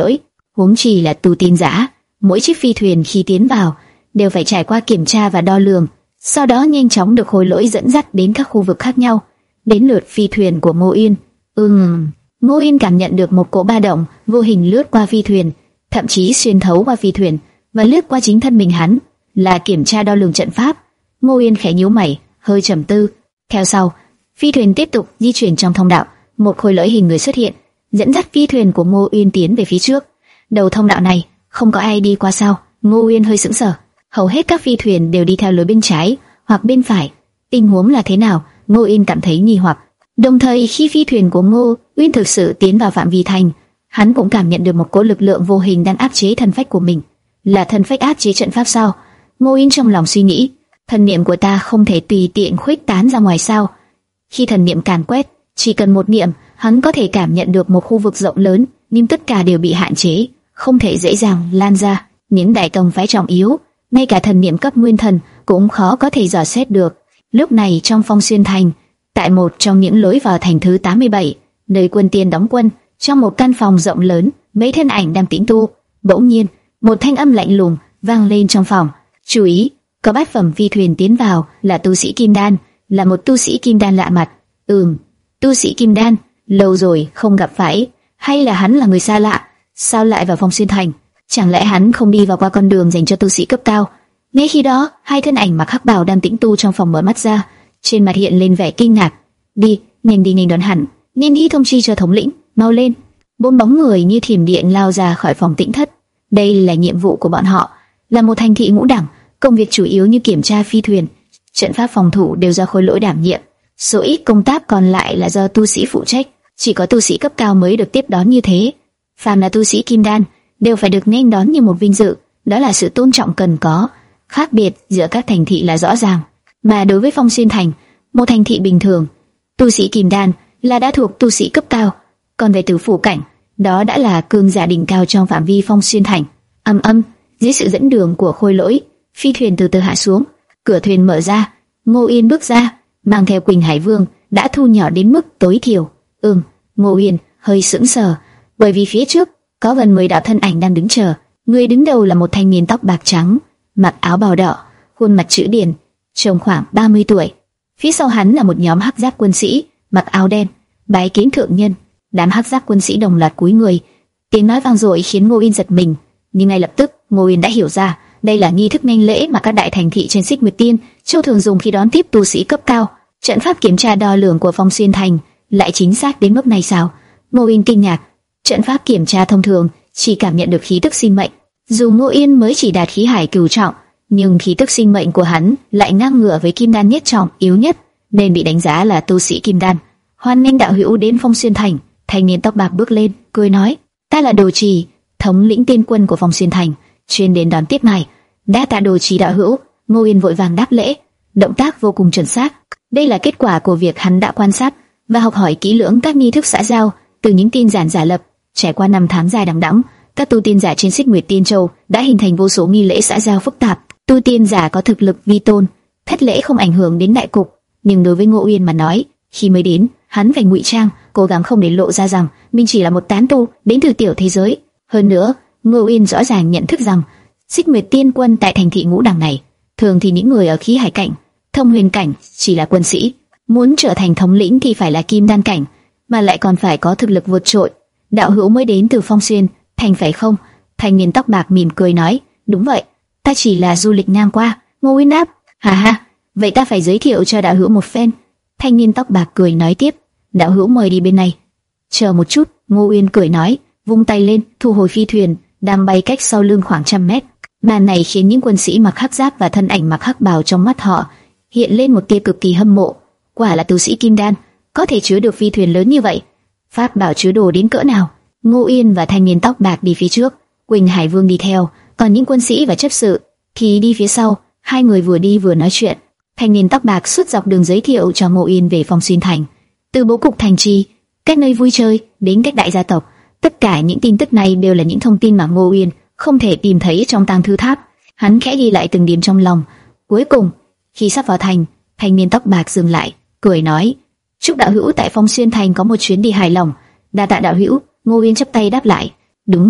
huống chi là tu tiên giả. Mỗi chiếc phi thuyền khi tiến vào đều phải trải qua kiểm tra và đo lường, sau đó nhanh chóng được khối lỗi dẫn dắt đến các khu vực khác nhau. Đến lượt phi thuyền của Ngô Yên. Ừm, Ngô Yên cảm nhận được một cỗ ba động vô hình lướt qua phi thuyền, thậm chí xuyên thấu qua phi thuyền và lướt qua chính thân mình hắn, là kiểm tra đo lường trận pháp. Ngô Yên khẽ nhíu mày, hơi trầm tư. Theo sau, phi thuyền tiếp tục di chuyển trong thông đạo, một khối lỗi hình người xuất hiện, dẫn dắt phi thuyền của Ngô Yên tiến về phía trước. Đầu thông đạo này không có ai đi qua sao? Ngô Yên hơi sững sờ. Hầu hết các phi thuyền đều đi theo lối bên trái hoặc bên phải. Tình huống là thế nào? Ngô Yên cảm thấy nghi hoặc. Đồng thời khi phi thuyền của Ngô Uyên thực sự tiến vào phạm vi thành, hắn cũng cảm nhận được một cỗ lực lượng vô hình đang áp chế thân phách của mình. Là thân phách áp chế trận pháp sao? Ngô Uyên trong lòng suy nghĩ. Thần niệm của ta không thể tùy tiện khuếch tán ra ngoài sao? Khi thần niệm càn quét, chỉ cần một niệm, hắn có thể cảm nhận được một khu vực rộng lớn, nhưng tất cả đều bị hạn chế, không thể dễ dàng lan ra. Những đại tông phái trọng yếu, ngay cả thần niệm cấp nguyên thần cũng khó có thể dò xét được. Lúc này trong Phong Xuyên Thành, tại một trong những lối vào thành thứ tám mươi bảy, nơi quân tiên đóng quân, trong một căn phòng rộng lớn, mấy thân ảnh đang tĩnh tu. Bỗng nhiên, một thanh âm lạnh lùng vang lên trong phòng. Chú ý, có bát phẩm phi thuyền tiến vào, là tu sĩ Kim Đan, là một tu sĩ Kim Đan lạ mặt. Ừm, tu sĩ Kim Đan, lâu rồi không gặp phải, hay là hắn là người xa lạ? Sao lại vào Phong Xuyên Thành? Chẳng lẽ hắn không đi vào qua con đường dành cho tu sĩ cấp cao? Ngay khi đó, hai thân ảnh mặc hắc bào đang tĩnh tu trong phòng mở mắt ra, trên mặt hiện lên vẻ kinh ngạc. Đi, nhanh đi nhanh đón hắn, nên đi thông chi cho thống lĩnh, mau lên. Bốn bóng người như thiểm điện lao ra khỏi phòng tĩnh thất. Đây là nhiệm vụ của bọn họ, là một thành thị ngũ đẳng, công việc chủ yếu như kiểm tra phi thuyền, trận pháp phòng thủ đều do khối lỗi đảm nhiệm. Số ít công tác còn lại là do tu sĩ phụ trách, chỉ có tu sĩ cấp cao mới được tiếp đón như thế. Phàm là tu sĩ Kim Đan đều phải được nên đón như một vinh dự, đó là sự tôn trọng cần có. Khác biệt giữa các thành thị là rõ ràng, mà đối với Phong Xuyên Thành, một thành thị bình thường, tu sĩ Kim Đan là đã thuộc tu sĩ cấp cao, còn về Tử Phủ cảnh, đó đã là cường giả đỉnh cao trong phạm vi Phong Xuyên Thành. Âm âm, dưới sự dẫn đường của khôi lỗi, phi thuyền từ từ hạ xuống, cửa thuyền mở ra, Ngô Yên bước ra, mang theo Quỳnh Hải Vương đã thu nhỏ đến mức tối thiểu. Ừm, Ngô Yên hơi sững sờ, bởi vì phía trước có gần mười đạo thân ảnh đang đứng chờ. Người đứng đầu là một thanh niên tóc bạc trắng, mặc áo bào đỏ, khuôn mặt chữ điển, trông khoảng ba mươi tuổi. Phía sau hắn là một nhóm hắc giáp quân sĩ, mặc áo đen, bái kiến thượng nhân. Đám hắc giáp quân sĩ đồng loạt cúi người, tiếng nói vang dội khiến Ngô Yên giật mình, nhưng ngay lập tức Ngô Yên đã hiểu ra, đây là nghi thức nghênh lễ mà các đại thành thị trên Xích Nguyệt Tiên Châu thường dùng khi đón tiếp tu sĩ cấp cao. Trận pháp kiểm tra đo lường của Phong Xuyên Thành lại chính xác đến mức này sao? Ngô Yên kinh ngạc. Trận pháp kiểm tra thông thường chỉ cảm nhận được khí tức sinh mệnh, dù Ngô Yên mới chỉ đạt khí hải cửu trọng, nhưng khí tức sinh mệnh của hắn lại ngang ngửa với Kim Đan nhất trọng yếu nhất, nên bị đánh giá là tu sĩ Kim Đan. Hoan nghênh đạo hữu đến Phong Xuyên Thành. Thanh niên tóc bạc bước lên, cười nói: ta là Đồ Trì, thống lĩnh tiên quân của Phong Xuyên Thành, chuyên đến đón tiếp ngài. Đa tạ Đồ Trì đạo hữu. Ngô Yên vội vàng đáp lễ, động tác vô cùng chuẩn xác. Đây là kết quả của việc hắn đã quan sát và học hỏi kỹ lưỡng các nghi thức xã giao từ những tiên giản giả lập. Trải qua năm tháng dài đằng đẵng, các tu tiên giả trên Xích Nguyệt Tiên Châu đã hình thành vô số nghi lễ xã giao phức tạp. Tu tiên giả có thực lực vi tôn, thất lễ không ảnh hưởng đến đại cục, nhưng đối với Ngô Uyên mà nói, khi mới đến, hắn phải ngụy trang, cố gắng không để lộ ra rằng mình chỉ là một tán tu đến từ tiểu thế giới. Hơn nữa, Ngô Uyên rõ ràng nhận thức rằng Xích Nguyệt Tiên quân tại thành thị ngũ đẳng này, thường thì những người ở khí hải cảnh, thông huyền cảnh chỉ là quân sĩ, muốn trở thành thống lĩnh thì phải là kim đan cảnh, mà lại còn phải có thực lực vượt trội. Đạo hữu mới đến từ Phong Xuyên Thành phải không? Thanh niên tóc bạc mỉm cười nói: đúng vậy, ta chỉ là du lịch ngang qua. Ngô Uyên đáp: hà ha, vậy ta phải giới thiệu cho đạo hữu một phen. Thanh niên tóc bạc cười nói tiếp: đạo hữu mời đi bên này. Chờ một chút. Ngô Uyên cười nói, vung tay lên, thu hồi phi thuyền đang bay cách sau lưng khoảng trăm mét. Màn này khiến những quân sĩ mặc hắc giáp và thân ảnh mặc hắc bào trong mắt họ hiện lên một tia cực kỳ hâm mộ. Quả là tu sĩ kim đan, có thể chứa được phi thuyền lớn như vậy. Pháp bảo chứa đồ đến cỡ nào? Ngô Uyên và thanh niên tóc bạc đi phía trước, Quỳnh Hải Vương đi theo, còn những quân sĩ và chấp sự thì đi phía sau. Hai người vừa đi vừa nói chuyện. Thanh niên tóc bạc suốt dọc đường giới thiệu cho Ngô Uyên về Phong Xuyên Thành, từ bố cục thành trì, các nơi vui chơi đến các đại gia tộc. Tất cả những tin tức này đều là những thông tin mà Ngô Uyên không thể tìm thấy trong tàng thư tháp. Hắn khẽ ghi lại từng điểm trong lòng. Cuối cùng, khi sắp vào thành, thanh niên tóc bạc dừng lại, cười nói: chúc đạo hữu tại Phong Xuyên Thành có một chuyến đi hài lòng. Đa tạ đạo hữu. Ngô Uyên chắp tay đáp lại: đúng vậy,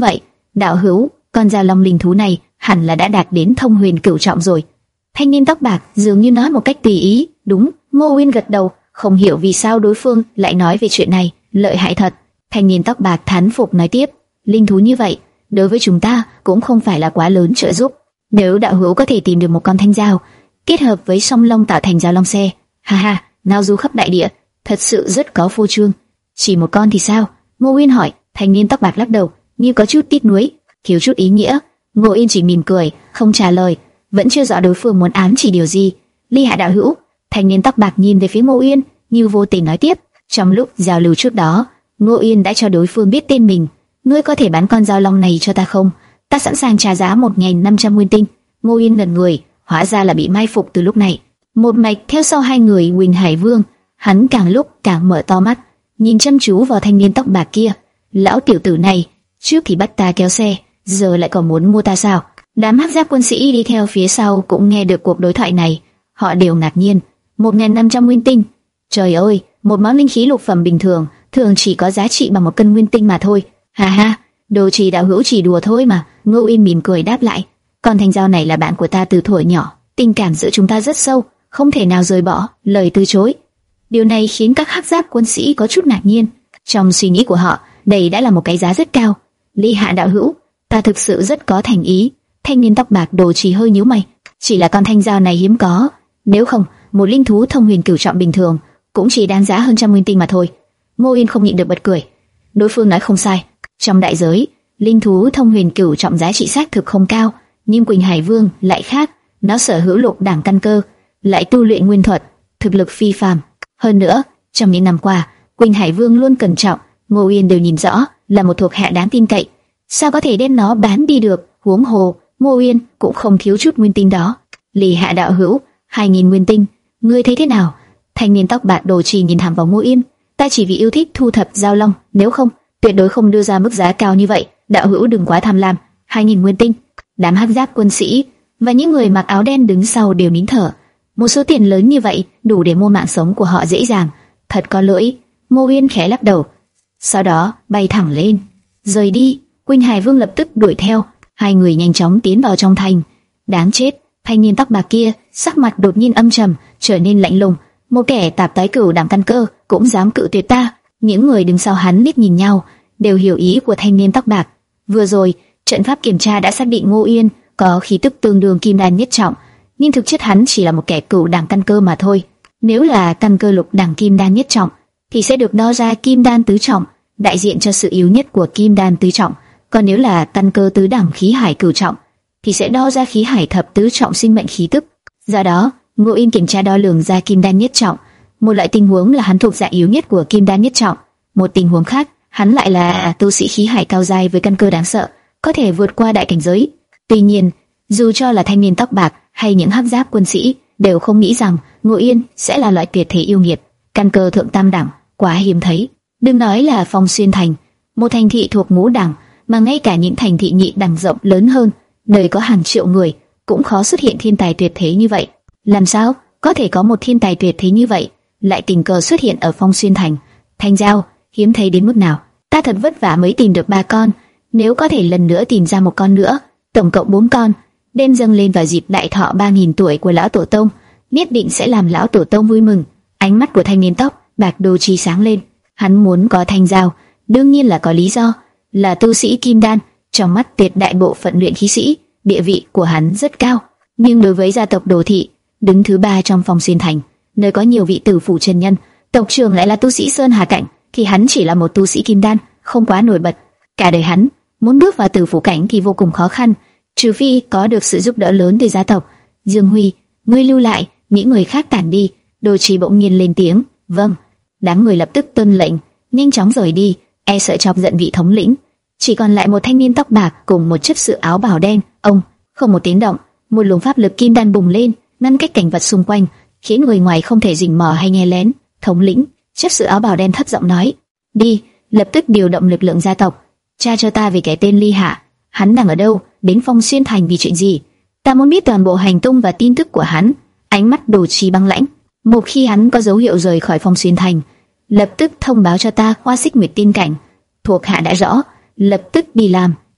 Đạo hữu, con dao long linh thú này hẳn là đã đạt đến thông huyền cửu trọng rồi. Thanh niên tóc bạc dường như nói một cách tùy ý. Đúng. Ngô Uyên gật đầu, không hiểu vì sao đối phương lại nói về chuyện này. Lợi hại thật. Thanh niên tóc bạc thán phục nói tiếp, linh thú như vậy đối với chúng ta cũng không phải là quá lớn trợ giúp. Nếu đạo hữu có thể tìm được một con thanh dao kết hợp với song long tạo thành dao long xe, ha ha, ngao du khắp đại địa, thật sự rất có phô trương. Chỉ một con thì sao? Ngô Uyên hỏi. Thanh niên tóc bạc lắc đầu, như có chút tiếc nuối, thiếu chút ý nghĩa. Ngô Uyên chỉ mỉm cười, không trả lời, vẫn chưa rõ đối phương muốn ám chỉ điều gì. Ly Hạ đạo hữu. Thanh niên tóc bạc nhìn về phía Ngô Uyên, như vô tình nói tiếp, trong lúc giao lưu trước đó, Ngô Uyên đã cho đối phương biết tên mình. Ngươi có thể bán con dao long này cho ta không? Ta sẵn sàng trả giá một nghìn năm trăm nguyên tinh. Ngô Uyên ngẩn người, hóa ra là bị mai phục từ lúc này. Một mạch theo sau hai người Quỳnh Hải Vương, hắn càng lúc càng mở to mắt, nhìn chăm chú vào thanh niên tóc bạc kia. Lão tiểu tử này, trước thì bắt ta kéo xe, giờ lại còn muốn mua ta sao? Đám hắc giáp quân sĩ đi theo phía sau cũng nghe được cuộc đối thoại này, họ đều ngạc nhiên. Một nghìn năm trăm nguyên tinh, trời ơi, một món linh khí lục phẩm bình thường, thường chỉ có giá trị bằng một cân nguyên tinh mà thôi. Ha ha, đồ trì đạo hữu chỉ đùa thôi mà. Ngô Uyên mỉm cười đáp lại, con thanh dao này là bạn của ta từ thuở nhỏ, tình cảm giữa chúng ta rất sâu, không thể nào rời bỏ. Lời từ chối, điều này khiến các hắc giáp quân sĩ có chút ngạc nhiên. Trong suy nghĩ của họ, đây đã là một cái giá rất cao. Ly Hạ đạo hữu, ta thực sự rất có thành ý. Thanh niên tóc bạc đồ trì hơi nhíu mày, chỉ là con thanh dao này hiếm có, nếu không một linh thú thông huyền cửu trọng bình thường cũng chỉ đáng giá hơn trăm nguyên tinh mà thôi. Ngô Uyên không nhịn được bật cười. Đối phương nói không sai, trong đại giới, linh thú thông huyền cửu trọng giá trị xác thực không cao, nhưng Quỳnh Hải Vương lại khác, nó sở hữu lục đẳng căn cơ, lại tu luyện nguyên thuật, thực lực phi phàm. Hơn nữa, trong những năm qua, Quỳnh Hải Vương luôn cẩn trọng, Ngô Uyên đều nhìn rõ, là một thuộc hạ đáng tin cậy. Sao có thể đem nó bán đi được? Huống hồ, Ngô Uyên cũng không thiếu chút nguyên tinh đó. Ly Hạ đạo hữu, hai nghìn nguyên tinh, ngươi thấy thế nào? Thanh niên tóc bạc đồ trì nhìn thẳng vào Ngô Uyên. Ta chỉ vì yêu thích thu thập dao long, nếu không, tuyệt đối không đưa ra mức giá cao như vậy. Đạo hữu đừng quá tham lam. Hai nghìn nguyên tinh. Đám hắc giáp quân sĩ và những người mặc áo đen đứng sau đều nín thở. Một số tiền lớn như vậy đủ để mua mạng sống của họ dễ dàng. Thật có lỗi. Ngô Uyên khẽ lắc đầu, sau đó bay thẳng lên, rời đi. Quỳnh Hải Vương lập tức đuổi theo. Hai người nhanh chóng tiến vào trong thành. Đáng chết! Thanh niên tóc bạc kia sắc mặt đột nhiên âm trầm, trở nên lạnh lùng. Một kẻ tạp tái cửu đẳng căn cơ cũng dám cự tuyệt ta. Những người đứng sau hắn liếc nhìn nhau, đều hiểu ý của thanh niên tóc bạc. Vừa rồi, trận pháp kiểm tra đã xác định Ngô Uyên có khí tức tương đương kim đan nhất trọng, nhưng thực chất hắn chỉ là một kẻ cửu đẳng căn cơ mà thôi. Nếu là căn cơ lục đẳng kim đan nhất trọng, thì sẽ được đo ra kim đan tứ trọng, đại diện cho sự yếu nhất của kim đan tứ trọng. Còn nếu là căn cơ tứ đẳng khí hải cửu trọng, thì sẽ đo ra khí hải thập tứ trọng sinh mệnh khí tức. Do đó, Ngô Uyên kiểm tra đo lường ra kim đan nhất trọng. Một loại tình huống là hắn thuộc dạng yếu nhất của kim đan nhất trọng, một tình huống khác, hắn lại là tu sĩ khí hải cao giai với căn cơ đáng sợ, có thể vượt qua đại cảnh giới. Tuy nhiên, dù cho là thanh niên tóc bạc hay những hắc giáp quân sĩ, đều không nghĩ rằng Ngô Uyên sẽ là loại tuyệt thế yêu nghiệt, căn cơ thượng tam đẳng, quá hiếm thấy. Đừng nói là Phong Xuyên thành, một thành thị thuộc ngũ đẳng, mà ngay cả những thành thị nhị đẳng rộng lớn hơn, nơi có hàng triệu người, cũng khó xuất hiện thiên tài tuyệt thế như vậy. Làm sao có thể có một thiên tài tuyệt thế như vậy lại tình cờ xuất hiện ở Phong Xuyên thành? Thanh dao hiếm thấy đến mức nào, ta thật vất vả mới tìm được ba con, nếu có thể lần nữa tìm ra một con nữa, tổng cộng bốn con, đem dâng lên vào dịp đại thọ ba nghìn tuổi của lão tổ tông, nhất định sẽ làm lão tổ tông vui mừng. Ánh mắt của thanh niên tóc bạc đồ trì sáng lên, hắn muốn có thanh dao, đương nhiên là có lý do, là tu sĩ kim đan, trong mắt tuyệt đại bộ phận luyện khí sĩ, địa vị của hắn rất cao. Nhưng đối với gia tộc Đồ Thị, đứng thứ ba trong Phong Xuyên thành, nơi có nhiều vị tử phủ chân nhân, tộc trưởng lại là tu sĩ Sơn Hà cảnh, thì hắn chỉ là một tu sĩ kim đan, không quá nổi bật. Cả đời hắn muốn bước vào tử phủ cảnh thì vô cùng khó khăn, trừ phi có được sự giúp đỡ lớn từ gia tộc. Dương Huy, ngươi lưu lại, những người khác tản đi. Đồ Trì bỗng nhiên lên tiếng. Vâng. Đám người lập tức tuân lệnh, nhanh chóng rời đi, e sợ chọc giận vị thống lĩnh. Chỉ còn lại một thanh niên tóc bạc cùng một chấp sự áo bào đen. Ông không một tiếng động, một luồng pháp lực kim đan bùng lên, ngăn cách cảnh vật xung quanh, khiến người ngoài không thể rình mò hay nghe lén. Thống lĩnh, chấp sự áo bào đen thấp giọng nói, đi, lập tức điều động lực lượng gia tộc, tra cho ta về cái tên Ly Hạ, hắn đang ở đâu, đến Phong Xuyên thành vì chuyện gì? Ta muốn biết toàn bộ hành tung và tin tức của hắn. Ánh mắt Đồ Trì băng lãnh. Một khi hắn có dấu hiệu rời khỏi Phong Xuyên thành, lập tức thông báo cho ta. Hoa Xích Nguyệt tin cảnh. Thuộc hạ đã rõ, lập tức đi làm.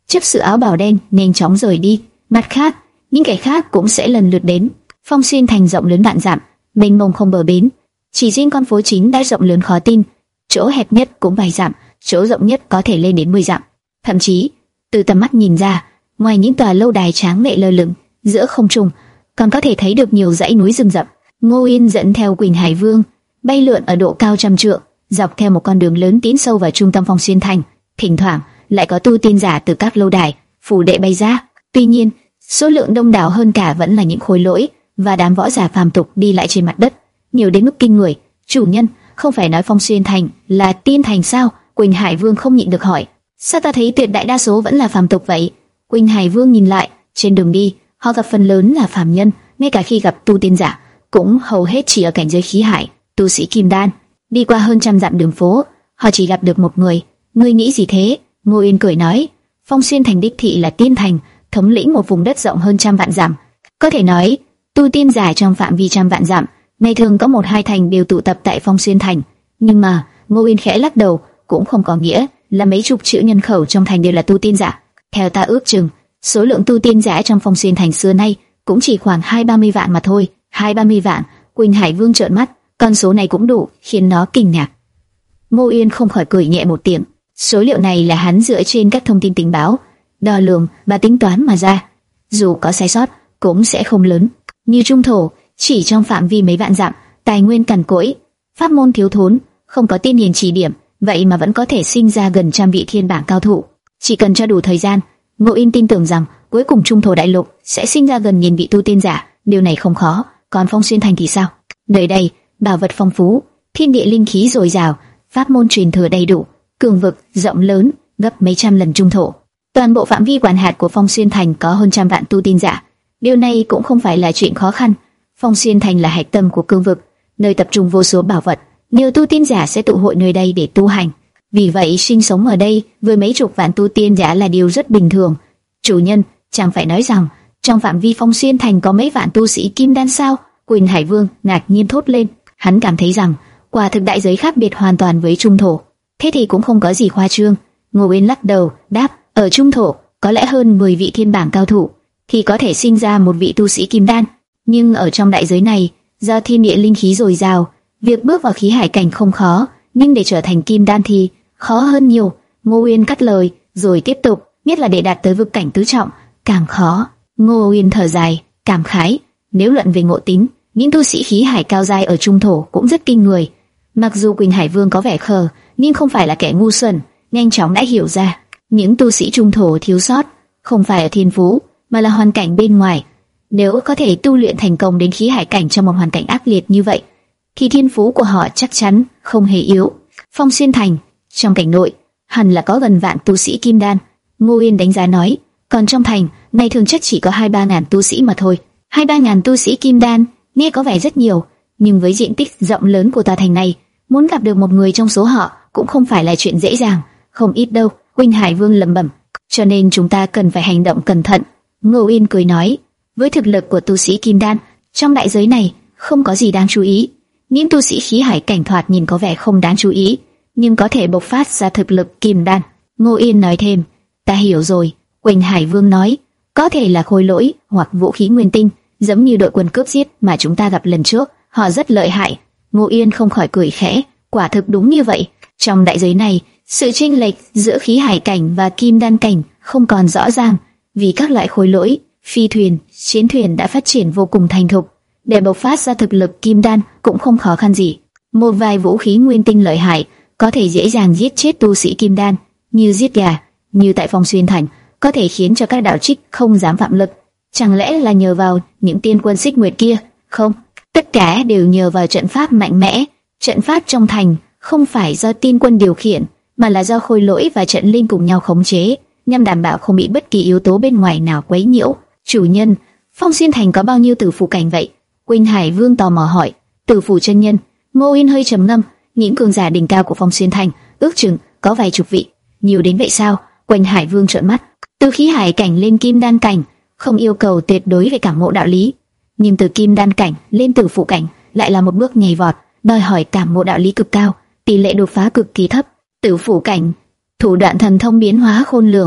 chấp sự áo bào đen nhanh chóng rời đi. Mặt khác, những kẻ khác cũng sẽ lần lượt đến. Phong Xuyên thành rộng lớn vạn dặm, mênh mông không bờ bến. Chỉ riêng con phố chính đã rộng lớn khó tin, chỗ hẹp nhất cũng vài dặm, chỗ rộng nhất có thể lên đến mười dặm. Thậm chí, từ tầm mắt nhìn ra, ngoài những tòa lâu đài tráng lệ lơ lửng giữa không trung, còn có thể thấy được nhiều dãy núi rừng rậm. Ngô Yên dẫn theo Quỳnh Hải Vương bay lượn ở độ cao trăm trượng, dọc theo một con đường lớn tiến sâu vào trung tâm Phong Xuyên thành. Thỉnh thoảng lại có tu tiên giả từ các lâu đài, phủ đệ bay ra. Tuy nhiên, số lượng đông đảo hơn cả vẫn là những khối lỗi và đám võ giả phàm tục đi lại trên mặt đất, nhiều đến mức kinh người. Chủ nhân, không phải nói Phong Xuyên thành là tiên thành sao? Quỳnh Hải Vương không nhịn được hỏi. Sao ta thấy tuyệt đại đa số vẫn là phàm tục vậy? Quỳnh Hải Vương nhìn lại, trên đường đi, họ gặp phần lớn là phàm nhân, ngay cả khi gặp tu tiên giả, cũng hầu hết chỉ ở cảnh giới khí hải, tu sĩ kim đan. Đi qua hơn trăm dặm đường phố, họ chỉ gặp được một người. Ngươi nghĩ gì thế? Ngô Yên cười nói. Phong Xuyên thành đích thị là tiên thành, thống lĩnh một vùng đất rộng hơn trăm vạn dặm. Có thể nói, tu tiên giả trong phạm vi trăm vạn dặm, ngày thường có một hai thành đều tụ tập tại Phong Xuyên thành. Nhưng mà, Ngô Yên khẽ lắc đầu, cũng không có nghĩa là mấy chục triệu nhân khẩu trong thành đều là tu tiên giả. Theo ta ước chừng, số lượng tu tiên giả trong Phong Xuyên thành xưa nay cũng chỉ khoảng hai ba mươi vạn mà thôi. Hai ba mươi vạn? Quỳnh Hải Vương trợn mắt, con số này cũng đủ khiến nó kinh ngạc. Ngô Yên không khỏi cười nhẹ một tiếng. Số liệu này là hắn dựa trên các thông tin tình báo, đo lường và tính toán mà ra. Dù có sai sót, cũng sẽ không lớn. Như Trung Thổ, chỉ trong phạm vi mấy vạn dặm, tài nguyên cằn cỗi, pháp môn thiếu thốn, không có tiên hiền chỉ điểm, vậy mà vẫn có thể sinh ra gần trăm vị thiên bảng cao thủ. Chỉ cần cho đủ thời gian, Ngô Yên tin tưởng rằng cuối cùng Trung Thổ đại lục sẽ sinh ra gần nghìn vị tu tiên giả. Điều này không khó. Còn Phong Xuyên thành thì sao? Nơi đây bảo vật phong phú, thiên địa linh khí dồi dào, pháp môn truyền thừa đầy đủ, cường vực rộng lớn gấp mấy trăm lần Trung Thổ. Toàn bộ phạm vi quản hạt của Phong Xuyên thành có hơn trăm vạn tu tiên giả. Điều này cũng không phải là chuyện khó khăn. Phong Xuyên thành là hạch tâm của cương vực, nơi tập trung vô số bảo vật. Nhiều tu tiên giả sẽ tụ hội nơi đây để tu hành. Vì vậy, sinh sống ở đây với mấy chục vạn tu tiên giả là điều rất bình thường. Chủ nhân, chẳng phải nói rằng trong phạm vi Phong Xuyên thành có mấy vạn tu sĩ kim đan sao? Quỳnh Hải Vương ngạc nhiên thốt lên. Hắn cảm thấy rằng quả thực đại giới khác biệt hoàn toàn với Trung Thổ. Thế thì cũng không có gì khoa trương. Ngô Yên lắc đầu, đáp, ở Trung Thổ có lẽ hơn mười vị thiên bảng cao thủ thì có thể sinh ra một vị tu sĩ kim đan. Nhưng ở trong đại giới này, do thiên địa linh khí dồi dào, việc bước vào khí hải cảnh không khó, nhưng để trở thành kim đan thì khó hơn nhiều. Ngô Yên cắt lời, rồi tiếp tục, nhất là để đạt tới vực cảnh tứ trọng, càng khó. Ngô Yên thở dài, cảm khái, nếu luận về ngộ tính, những tu sĩ khí hải cao giai ở Trung Thổ cũng rất kinh người. Mặc dù Quỳnh Hải Vương có vẻ khờ, nhưng không phải là kẻ ngu xuẩn, nhanh chóng đã hiểu ra, những tu sĩ Trung Thổ thiếu sót không phải ở thiên phú, mà là hoàn cảnh bên ngoài. Nếu có thể tu luyện thành công đến khí hải cảnh trong một hoàn cảnh ác liệt như vậy, thì thiên phú của họ chắc chắn không hề yếu. Phong Xuyên thành, trong cảnh nội, hẳn là có gần vạn tu sĩ kim đan. Ngô Yên đánh giá nói, còn trong thành, ngày thường chắc chỉ có hai ba ngàn tu sĩ mà thôi. Hai ba ngàn tu sĩ kim đan, nghe có vẻ rất nhiều, nhưng với diện tích rộng lớn của tòa thành này, muốn gặp được một người trong số họ cũng không phải là chuyện dễ dàng. Không ít đâu, Quỳnh Hải Vương lẩm bẩm. Cho nên chúng ta cần phải hành động cẩn thận. Ngô Yên cười nói, với thực lực của tu sĩ kim đan, trong đại giới này không có gì đáng chú ý. Những tu sĩ khí hải cảnh thoạt nhìn có vẻ không đáng chú ý, nhưng có thể bộc phát ra thực lực kim đan. Ngô Yên nói thêm, ta hiểu rồi. Quỳnh Hải Vương nói, có thể là khối lỗi hoặc vũ khí nguyên tinh, giống như đội quân cướp giết mà chúng ta gặp lần trước, họ rất lợi hại. Ngô Yên không khỏi cười khẽ, quả thực đúng như vậy. Trong đại giới này, sự chênh lệch giữa khí hải cảnh và kim đan cảnh không còn rõ ràng, vì các loại khối lỗi, phi thuyền, chiến thuyền đã phát triển vô cùng thành thục. Để bộc phát ra thực lực kim đan cũng không khó khăn gì. Một vài vũ khí nguyên tinh lợi hại có thể dễ dàng giết chết tu sĩ kim đan, như giết gà, như tại Phong Xuyên thành, có thể khiến cho các đạo trích không dám phạm lực. Chẳng lẽ là nhờ vào những tiên quân xích nguyệt kia? Không, tất cả đều nhờ vào trận pháp mạnh mẽ. Trận pháp trong thành không phải do tiên quân điều khiển, mà là do khôi lỗi và trận linh cùng nhau khống chế, nhằm đảm bảo không bị bất kỳ yếu tố bên ngoài nào quấy nhiễu. Chủ nhân, Phong Xuyên thành có bao nhiêu tử phủ cảnh vậy? Quỳnh Hải Vương tò mò hỏi. Tử phủ chân nhân. Ngô Yên hơi trầm ngâm. Những cường giả đỉnh cao của Phong Xuyên thành ước chừng có vài chục vị. Nhiều đến vậy sao? Quỳnh Hải Vương trợn mắt. Từ khí hải cảnh lên kim đan cảnh không yêu cầu tuyệt đối về cảm ngộ đạo lý, nhưng từ kim đan cảnh lên tử phủ cảnh lại là một bước nhảy vọt, đòi hỏi cảm ngộ đạo lý cực cao, tỷ lệ đột phá cực kỳ thấp. Tử phủ cảnh, thủ đoạn thần thông biến hóa khôn lường,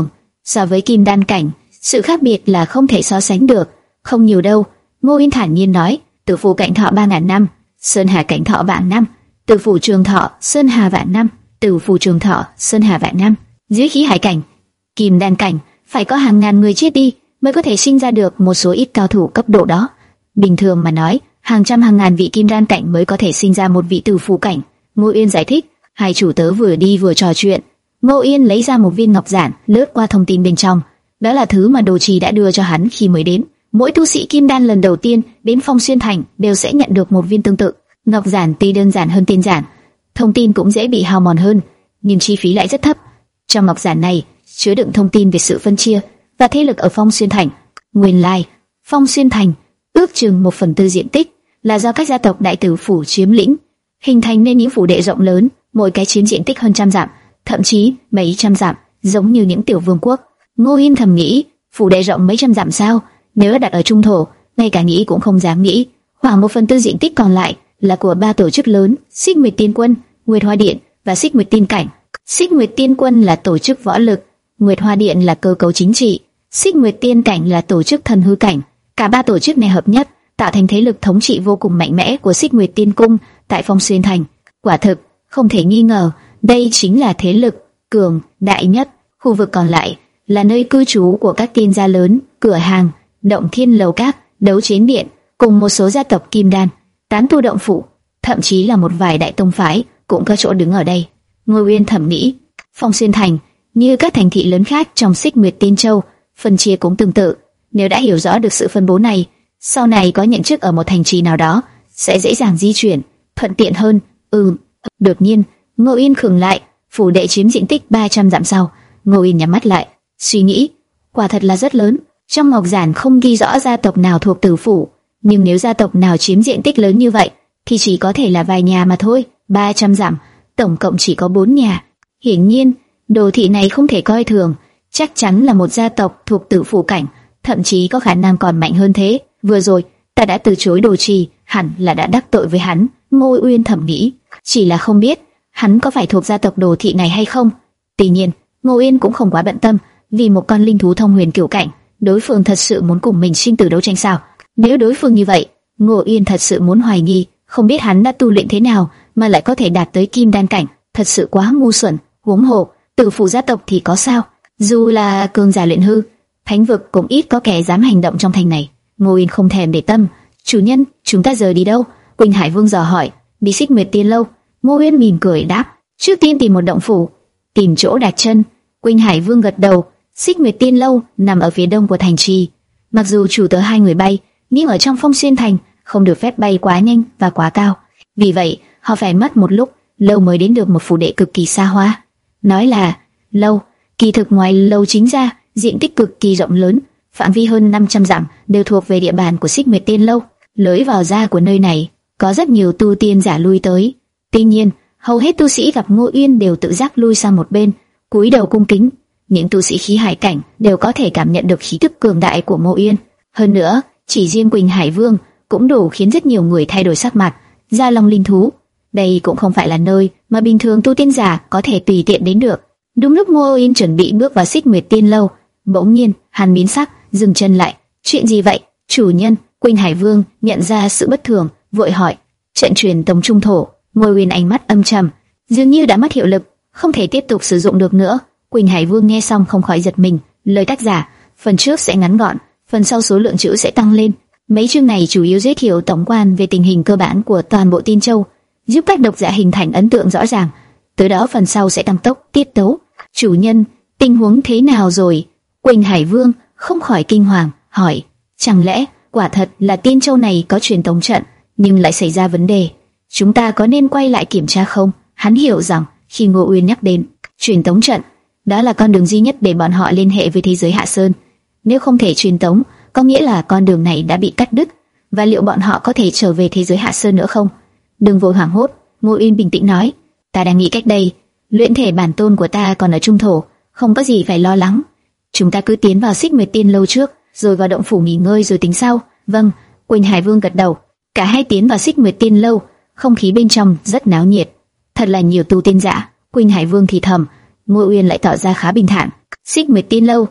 So với kim đan cảnh, sự khác biệt là không thể so sánh được. Không nhiều đâu, Ngô Yên thản nhiên nói. Tử phủ cảnh thọ ba ngàn năm, sơn hà cảnh thọ vạn năm. Tử phủ trường thọ, sơn hà vạn năm. Tử phủ trường thọ, sơn hà vạn năm. Dưới khí hải cảnh, kim đan cảnh, phải có hàng ngàn người chết đi mới có thể sinh ra được một số ít cao thủ cấp độ đó. Bình thường mà nói, hàng trăm hàng ngàn vị kim đan cảnh mới có thể sinh ra một vị tử phủ cảnh. Ngô Yên giải thích. Hai chủ tớ vừa đi vừa trò chuyện. Ngô Yên lấy ra một viên ngọc giản, lướt qua thông tin bên trong. Đó là thứ mà Đồ Trì đã đưa cho hắn khi mới đến. Mỗi tu sĩ kim đan lần đầu tiên đến Phong Xuyên Thành đều sẽ nhận được một viên tương tự. Ngọc giản tuy đơn giản hơn tiên giản, thông tin cũng dễ bị hao mòn hơn, nhưng chi phí lại rất thấp. Trong ngọc giản này chứa đựng thông tin về sự phân chia và thế lực ở Phong Xuyên Thành. Nguyên lai, Phong Xuyên Thành ước chừng một phần tư diện tích là do các gia tộc đại tử phủ chiếm lĩnh, hình thành nên những phủ đệ rộng lớn, mỗi cái chiếm diện tích hơn trăm dặm, thậm chí mấy trăm dặm, giống như những tiểu vương quốc. Ngô Yên thầm nghĩ, phủ đệ rộng mấy trăm dặm sao? Nếu đặt ở trung thổ, ngay cả nghĩ cũng không dám nghĩ. Khoảng một phần tư diện tích còn lại là của ba tổ chức lớn: Xích Nguyệt Tiên Quân, Nguyệt Hoa Điện và Xích Nguyệt Tiên Cảnh. Xích Nguyệt Tiên Quân là tổ chức võ lực, Nguyệt Hoa Điện là cơ cấu chính trị, Xích Nguyệt Tiên Cảnh là tổ chức thần hư cảnh. Cả ba tổ chức này hợp nhất, tạo thành thế lực thống trị vô cùng mạnh mẽ của Xích Nguyệt Tiên Cung tại Phong Xuyên Thành. Quả thực, không thể nghi ngờ, đây chính là thế lực cường đại nhất. Khu vực còn lại là nơi cư trú của các tiên gia lớn, cửa hàng, Động Thiên Lầu Các, Đấu Chiến Điện, cùng một số gia tộc kim đan, tán tu động phủ, thậm chí là một vài đại tông phái cũng có chỗ đứng ở đây. Ngô Uyên thẩm nghĩ, Phong Xuyên Thành như các thành thị lớn khác trong Xích Nguyệt Tiên Châu, phân chia cũng tương tự. Nếu đã hiểu rõ được sự phân bố này, sau này có nhận chức ở một thành trì nào đó sẽ dễ dàng di chuyển, thuận tiện hơn. Ừ. Đột nhiên, Ngô Uyên khựng lại. Phủ đệ chiếm diện tích ba trăm dặm sau, Ngô Uyên nhắm mắt lại, suy nghĩ. Quả thật là rất lớn. Trong ngọc giản không ghi rõ gia tộc nào thuộc tử phủ, nhưng nếu gia tộc nào chiếm diện tích lớn như vậy, thì chỉ có thể là vài nhà mà thôi. ba trăm dặm, tổng cộng chỉ có bốn nhà. Hiển nhiên, đồ thị này không thể coi thường, chắc chắn là một gia tộc thuộc tử phủ cảnh, thậm chí có khả năng còn mạnh hơn thế. Vừa rồi, ta đã từ chối Đồ Trì, hẳn là đã đắc tội với hắn. Ngô Uyên thầm nghĩ, chỉ là không biết hắn có phải thuộc gia tộc đồ thị này hay không. Tuy nhiên, Ngô Uyên cũng không quá bận tâm, vì một con linh thú thông huyền cửu cảnh, đối phương thật sự muốn cùng mình sinh tử đấu tranh sao? Nếu đối phương như vậy, Ngô Uyên thật sự muốn hoài nghi, không biết hắn đã tu luyện thế nào mà lại có thể đạt tới kim đan cảnh, thật sự quá ngu xuẩn. Huống hồ, tử phủ gia tộc thì có sao? Dù là cường giả luyện hư, thánh vực cũng ít có kẻ dám hành động trong thành này. Ngô Uyên không thèm để tâm. Chủ nhân, chúng ta giờ đi đâu? Quỳnh Hải Vương dò hỏi. Đi Xích Nguyệt Tiên Lâu. Ngô Uyên mỉm cười đáp. Trước tiên tìm một động phủ, tìm chỗ đặt chân. Quỳnh Hải Vương gật đầu. Xích Nguyệt Tiên Lâu nằm ở phía đông của thành trì. Mặc dù chủ tớ hai người bay, nhưng ở trong Phong Xuyên Thành không được phép bay quá nhanh và quá cao. Vì vậy, họ phải mất một lúc lâu mới đến được một phủ đệ cực kỳ xa hoa. Nói là lâu, kỳ thực ngoài lâu chính ra, diện tích cực kỳ rộng lớn, phạm vi hơn năm trăm dặm đều thuộc về địa bàn của Xích Nguyệt Tiên Lâu. Lối vào ra của nơi này có rất nhiều tu tiên giả lui tới. Tuy nhiên, hầu hết tu sĩ gặp Ngô Uyên đều tự giác lui sang một bên, cúi đầu cung kính. Những tu sĩ khí hải cảnh đều có thể cảm nhận được khí tức cường đại của Ngô Uyên. Hơn nữa, chỉ riêng Quỳnh Hải Vương cũng đủ khiến rất nhiều người thay đổi sắc mặt. Gia Long linh thú, đây cũng không phải là nơi mà bình thường tu tiên giả có thể tùy tiện đến được. Đúng lúc Ngô Uyên chuẩn bị bước vào Xích Nguyệt Tiên Lâu, bỗng nhiên hắn biến sắc, dừng chân lại. Chuyện gì vậy, chủ nhân? Quỳnh Hải Vương nhận ra sự bất thường, vội hỏi. Trận truyền tống trung thổ. Ngô Uyên ánh mắt âm trầm, dường như đã mất hiệu lực, không thể tiếp tục sử dụng được nữa. Quỳnh Hải Vương nghe xong không khỏi giật mình. Lời tác giả, phần trước sẽ ngắn gọn, phần sau số lượng chữ sẽ tăng lên. Mấy chương này chủ yếu giới thiệu tổng quan về tình hình cơ bản của toàn bộ Tiên Châu, giúp các độc giả hình thành ấn tượng rõ ràng. Tới đó phần sau sẽ tăng tốc tiết tấu. Chủ nhân, tình huống thế nào rồi? Quỳnh Hải Vương không khỏi kinh hoàng, hỏi. Chẳng lẽ quả thật là Tiên Châu này có truyền tống trận, nhưng lại xảy ra vấn đề? Chúng ta có nên quay lại kiểm tra không? Hắn hiểu rằng khi Ngô Uyên nhắc đến truyền tống trận, đó là con đường duy nhất để bọn họ liên hệ với thế giới Hạ Sơn. Nếu không thể truyền tống, có nghĩa là con đường này đã bị cắt đứt. Và liệu bọn họ có thể trở về thế giới Hạ Sơn nữa không? Đừng vội hoảng hốt, Ngô Uyên bình tĩnh nói. Ta đang nghĩ cách đây. Luyện thể bản tôn của ta còn ở trung thổ, không có gì phải lo lắng. Chúng ta cứ tiến vào Xích Nguyệt Tiên Lâu trước, rồi vào động phủ nghỉ ngơi rồi tính sau. Vâng. Quỳnh Hải Vương gật đầu. Cả hai tiến vào Xích Nguyệt Tiên Lâu, không khí bên trong rất náo nhiệt, thật là nhiều tu tiên giả. Quỳnh Hải Vương thì thầm, Ngô Uyên lại tỏ ra khá bình thản. Xích Nguyệt Tiên Lâu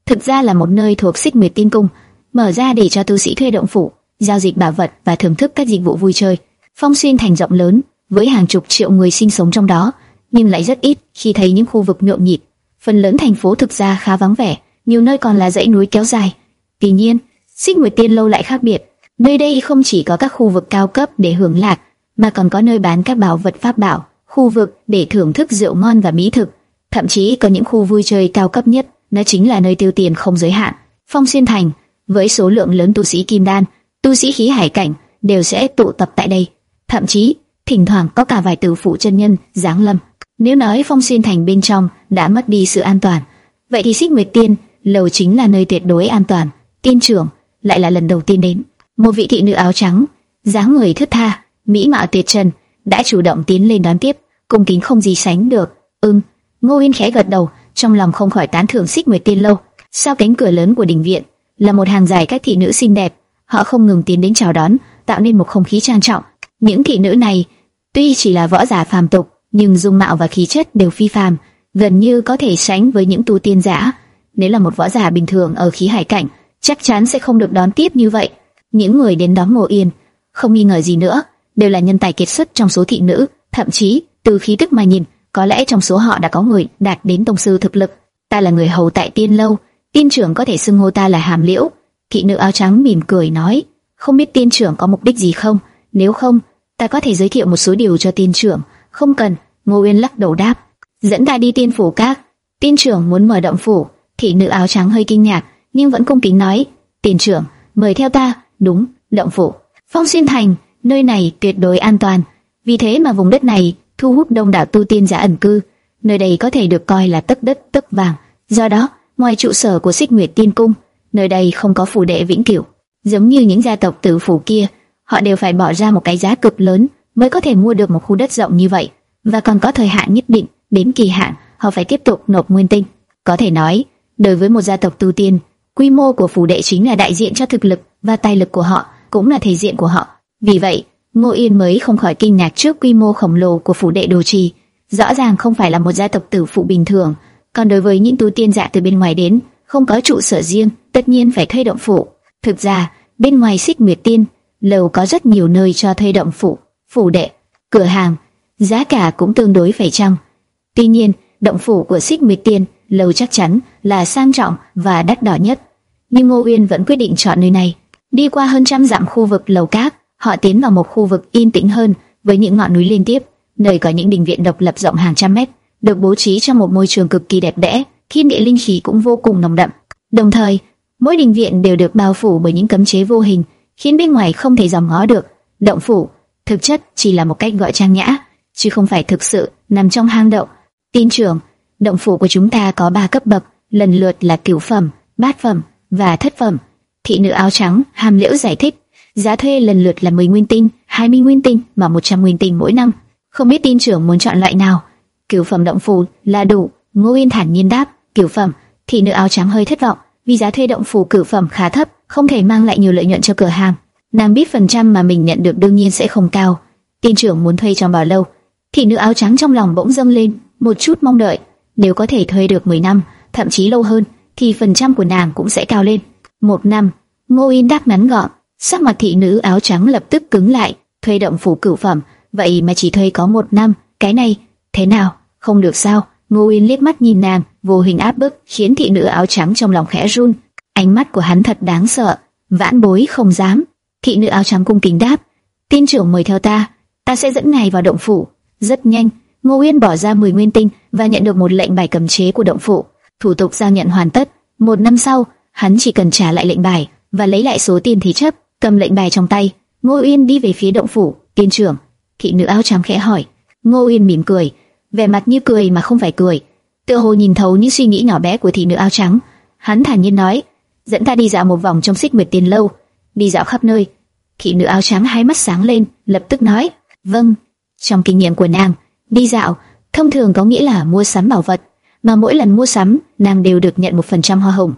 thực ra là một nơi thuộc Xích Nguyệt Tiên Cung, mở ra để cho tu sĩ thuê động phủ, giao dịch bảo vật và thưởng thức các dịch vụ vui chơi. Phong Xuyên thành rộng lớn, với hàng chục triệu người sinh sống trong đó, nhưng lại rất ít khi thấy những khu vực nhộn nhịp. Phần lớn thành phố thực ra khá vắng vẻ, nhiều nơi còn là dãy núi kéo dài. Tuy nhiên, Xích Nguyệt Tiên Lâu lại khác biệt. Nơi đây không chỉ có các khu vực cao cấp để hưởng lạc, mà còn có nơi bán các bảo vật pháp bảo, khu vực để thưởng thức rượu ngon và mỹ thực, thậm chí có những khu vui chơi cao cấp nhất, nó chính là nơi tiêu tiền không giới hạn. Phong Xuyên thành với số lượng lớn tu sĩ kim đan, tu sĩ khí hải cảnh đều sẽ tụ tập tại đây, thậm chí thỉnh thoảng có cả vài tử phụ chân nhân giáng lâm. Nếu nói Phong Xuyên thành bên trong đã mất đi sự an toàn, vậy thì Xích Nguyệt Tiên Lâu chính là nơi tuyệt đối an toàn. Tiên trưởng lại là lần đầu tiên đến. Một vị thị nữ áo trắng, dáng người thướt tha, mỹ mạo tuyệt trần, đã chủ động tiến lên đón tiếp, cung kính không gì sánh được. Ừm, Ngô Uyên khẽ gật đầu, trong lòng không khỏi tán thưởng Xích Nguyệt Tiên Lâu. Sau cánh cửa lớn của đình viện là một hàng dài các thị nữ xinh đẹp, họ không ngừng tiến đến chào đón, tạo nên một không khí trang trọng. Những thị nữ này tuy chỉ là võ giả phàm tục, nhưng dung mạo và khí chất đều phi phàm, gần như có thể sánh với những tu tiên giả. Nếu là một võ giả bình thường ở khí hải cảnh, chắc chắn sẽ không được đón tiếp như vậy. Những người đến đón Ngô Uyên, không nghi ngờ gì nữa, đều là nhân tài kiệt xuất trong số thị nữ, thậm chí từ khí tức mà nhìn, có lẽ trong số họ đã có người đạt đến tông sư thực lực. Ta là người hầu tại Tiên Lâu, tiên trưởng có thể xưng hô ta là Hàm Liễu. Thị nữ áo trắng mỉm cười nói, không biết tiên trưởng có mục đích gì không? Nếu không, ta có thể giới thiệu một số điều cho tiên trưởng. Không cần. Ngô Uyên lắc đầu đáp, dẫn ta đi tiên phủ các. Tiên trưởng muốn mở động phủ. Thị nữ áo trắng hơi kinh ngạc, nhưng vẫn cung kính nói, tiên trưởng mời theo ta. Đúng, động phủ Phong Xuyên thành, nơi này tuyệt đối an toàn, vì thế mà vùng đất này thu hút đông đảo tu tiên giả ẩn cư. Nơi đây có thể được coi là tấc đất tấc vàng. Do đó, ngoài trụ sở của Xích Nguyệt Tiên Cung, nơi đây không có phủ đệ vĩnh cửu. Giống như những gia tộc tử phủ kia, họ đều phải bỏ ra một cái giá cực lớn mới có thể mua được một khu đất rộng như vậy, và còn có thời hạn nhất định. Đến kỳ hạn, họ phải tiếp tục nộp nguyên tinh. Có thể nói, đối với một gia tộc tu tiên, quy mô của phủ đệ chính là đại diện cho thực lực, và tài lực của họ cũng là thể diện của họ. Vì vậy, Ngô Yên mới không khỏi kinh ngạc trước quy mô khổng lồ của phủ đệ Đồ Trì. Rõ ràng không phải là một gia tộc tử phụ bình thường. Còn đối với những tu tiên giả từ bên ngoài đến, không có trụ sở riêng, tất nhiên phải thuê động phủ. Thực ra, bên ngoài Xích Nguyệt Tiên Lâu có rất nhiều nơi cho thuê động phủ, phủ đệ, cửa hàng, giá cả cũng tương đối phải chăng. Tuy nhiên, động phủ của Xích Nguyệt Tiên Lâu chắc chắn là sang trọng và đắt đỏ nhất. Nhưng Ngô Uyên vẫn quyết định chọn nơi này. Đi qua hơn trăm dặm khu vực lầu cát, họ tiến vào một khu vực yên tĩnh hơn, với những ngọn núi liên tiếp, nơi có những đình viện độc lập rộng hàng trăm mét, được bố trí trong một môi trường cực kỳ đẹp đẽ, thiên địa linh khí cũng vô cùng nồng đậm. Đồng thời, mỗi đình viện đều được bao phủ bởi những cấm chế vô hình, khiến bên ngoài không thể dòm ngó được. Động phủ thực chất chỉ là một cách gọi trang nhã, chứ không phải thực sự nằm trong hang động. Tin trưởng, động phủ của chúng ta có ba cấp bậc, lần lượt là cửu phẩm, bát phẩm và thất phẩm. Thị nữ áo trắng Hàm Liễu giải thích, giá thuê lần lượt là mười nguyên tinh, hai mươi nguyên tinh và một trăm nguyên tinh mỗi năm. Không biết tin trưởng muốn chọn loại nào? Cửu phẩm động phủ là đủ. Ngô Yên thản nhiên đáp. Cửu phẩm. Thị nữ áo trắng hơi thất vọng, vì giá thuê động phủ cửu phẩm khá thấp, không thể mang lại nhiều lợi nhuận cho cửa hàng. Nàng biết phần trăm mà mình nhận được đương nhiên sẽ không cao. Tin trưởng muốn thuê trong bao lâu? Thị nữ áo trắng trong lòng bỗng dâng lên một chút mong đợi. Nếu có thể thuê được mười năm, thậm chí lâu hơn, thì phần trăm của nàng cũng sẽ cao lên. Một năm. Ngô Yên đáp ngắn gọn. Sắc mặt thị nữ áo trắng lập tức cứng lại. Thuê động phủ cửu phẩm, vậy mà chỉ thuê có một năm, cái này thế nào? Không được sao? Ngô Uyên liếc mắt nhìn nàng, vô hình áp bức, khiến thị nữ áo trắng trong lòng khẽ run. Ánh mắt của hắn thật đáng sợ, vãn bối không dám. Thị nữ áo trắng cung kính đáp, tin trưởng mời theo ta, ta sẽ dẫn ngài vào động phủ. Rất nhanh, Ngô Uyên bỏ ra mười nguyên tinh và nhận được một lệnh bài cấm chế của động phủ. Thủ tục giao nhận hoàn tất. Một năm sau, hắn chỉ cần trả lại lệnh bài và lấy lại số tiền thế chấp. Cầm lệnh bài trong tay, Ngô Uyên đi về phía động phủ. Tiên trưởng, thị nữ áo trắng khẽ hỏi. Ngô Uyên mỉm cười, vẻ mặt như cười mà không phải cười, tựa hồ nhìn thấu những suy nghĩ nhỏ bé của thị nữ áo trắng. Hắn thản nhiên nói, dẫn ta đi dạo một vòng trong Xích Nguyệt Tiên Lâu. Đi dạo khắp nơi. Thị nữ áo trắng hai mắt sáng lên, lập tức nói, vâng. Trong kinh nghiệm của nàng, đi dạo thông thường có nghĩa là mua sắm bảo vật, mà mỗi lần mua sắm nàng đều được nhận một phần trăm hoa hồng.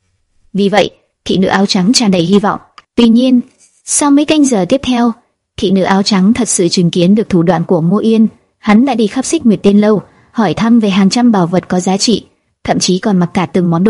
Vì vậy, thị nữ áo trắng tràn đầy hy vọng. Tuy nhiên, sau mấy canh giờ tiếp theo, thị nữ áo trắng thật sự chứng kiến được thủ đoạn của Ngô Yên. Hắn đã đi khắp Xích Nguyệt Tiên Lâu, hỏi thăm về hàng trăm bảo vật có giá trị, thậm chí còn mặc cả từng món đồ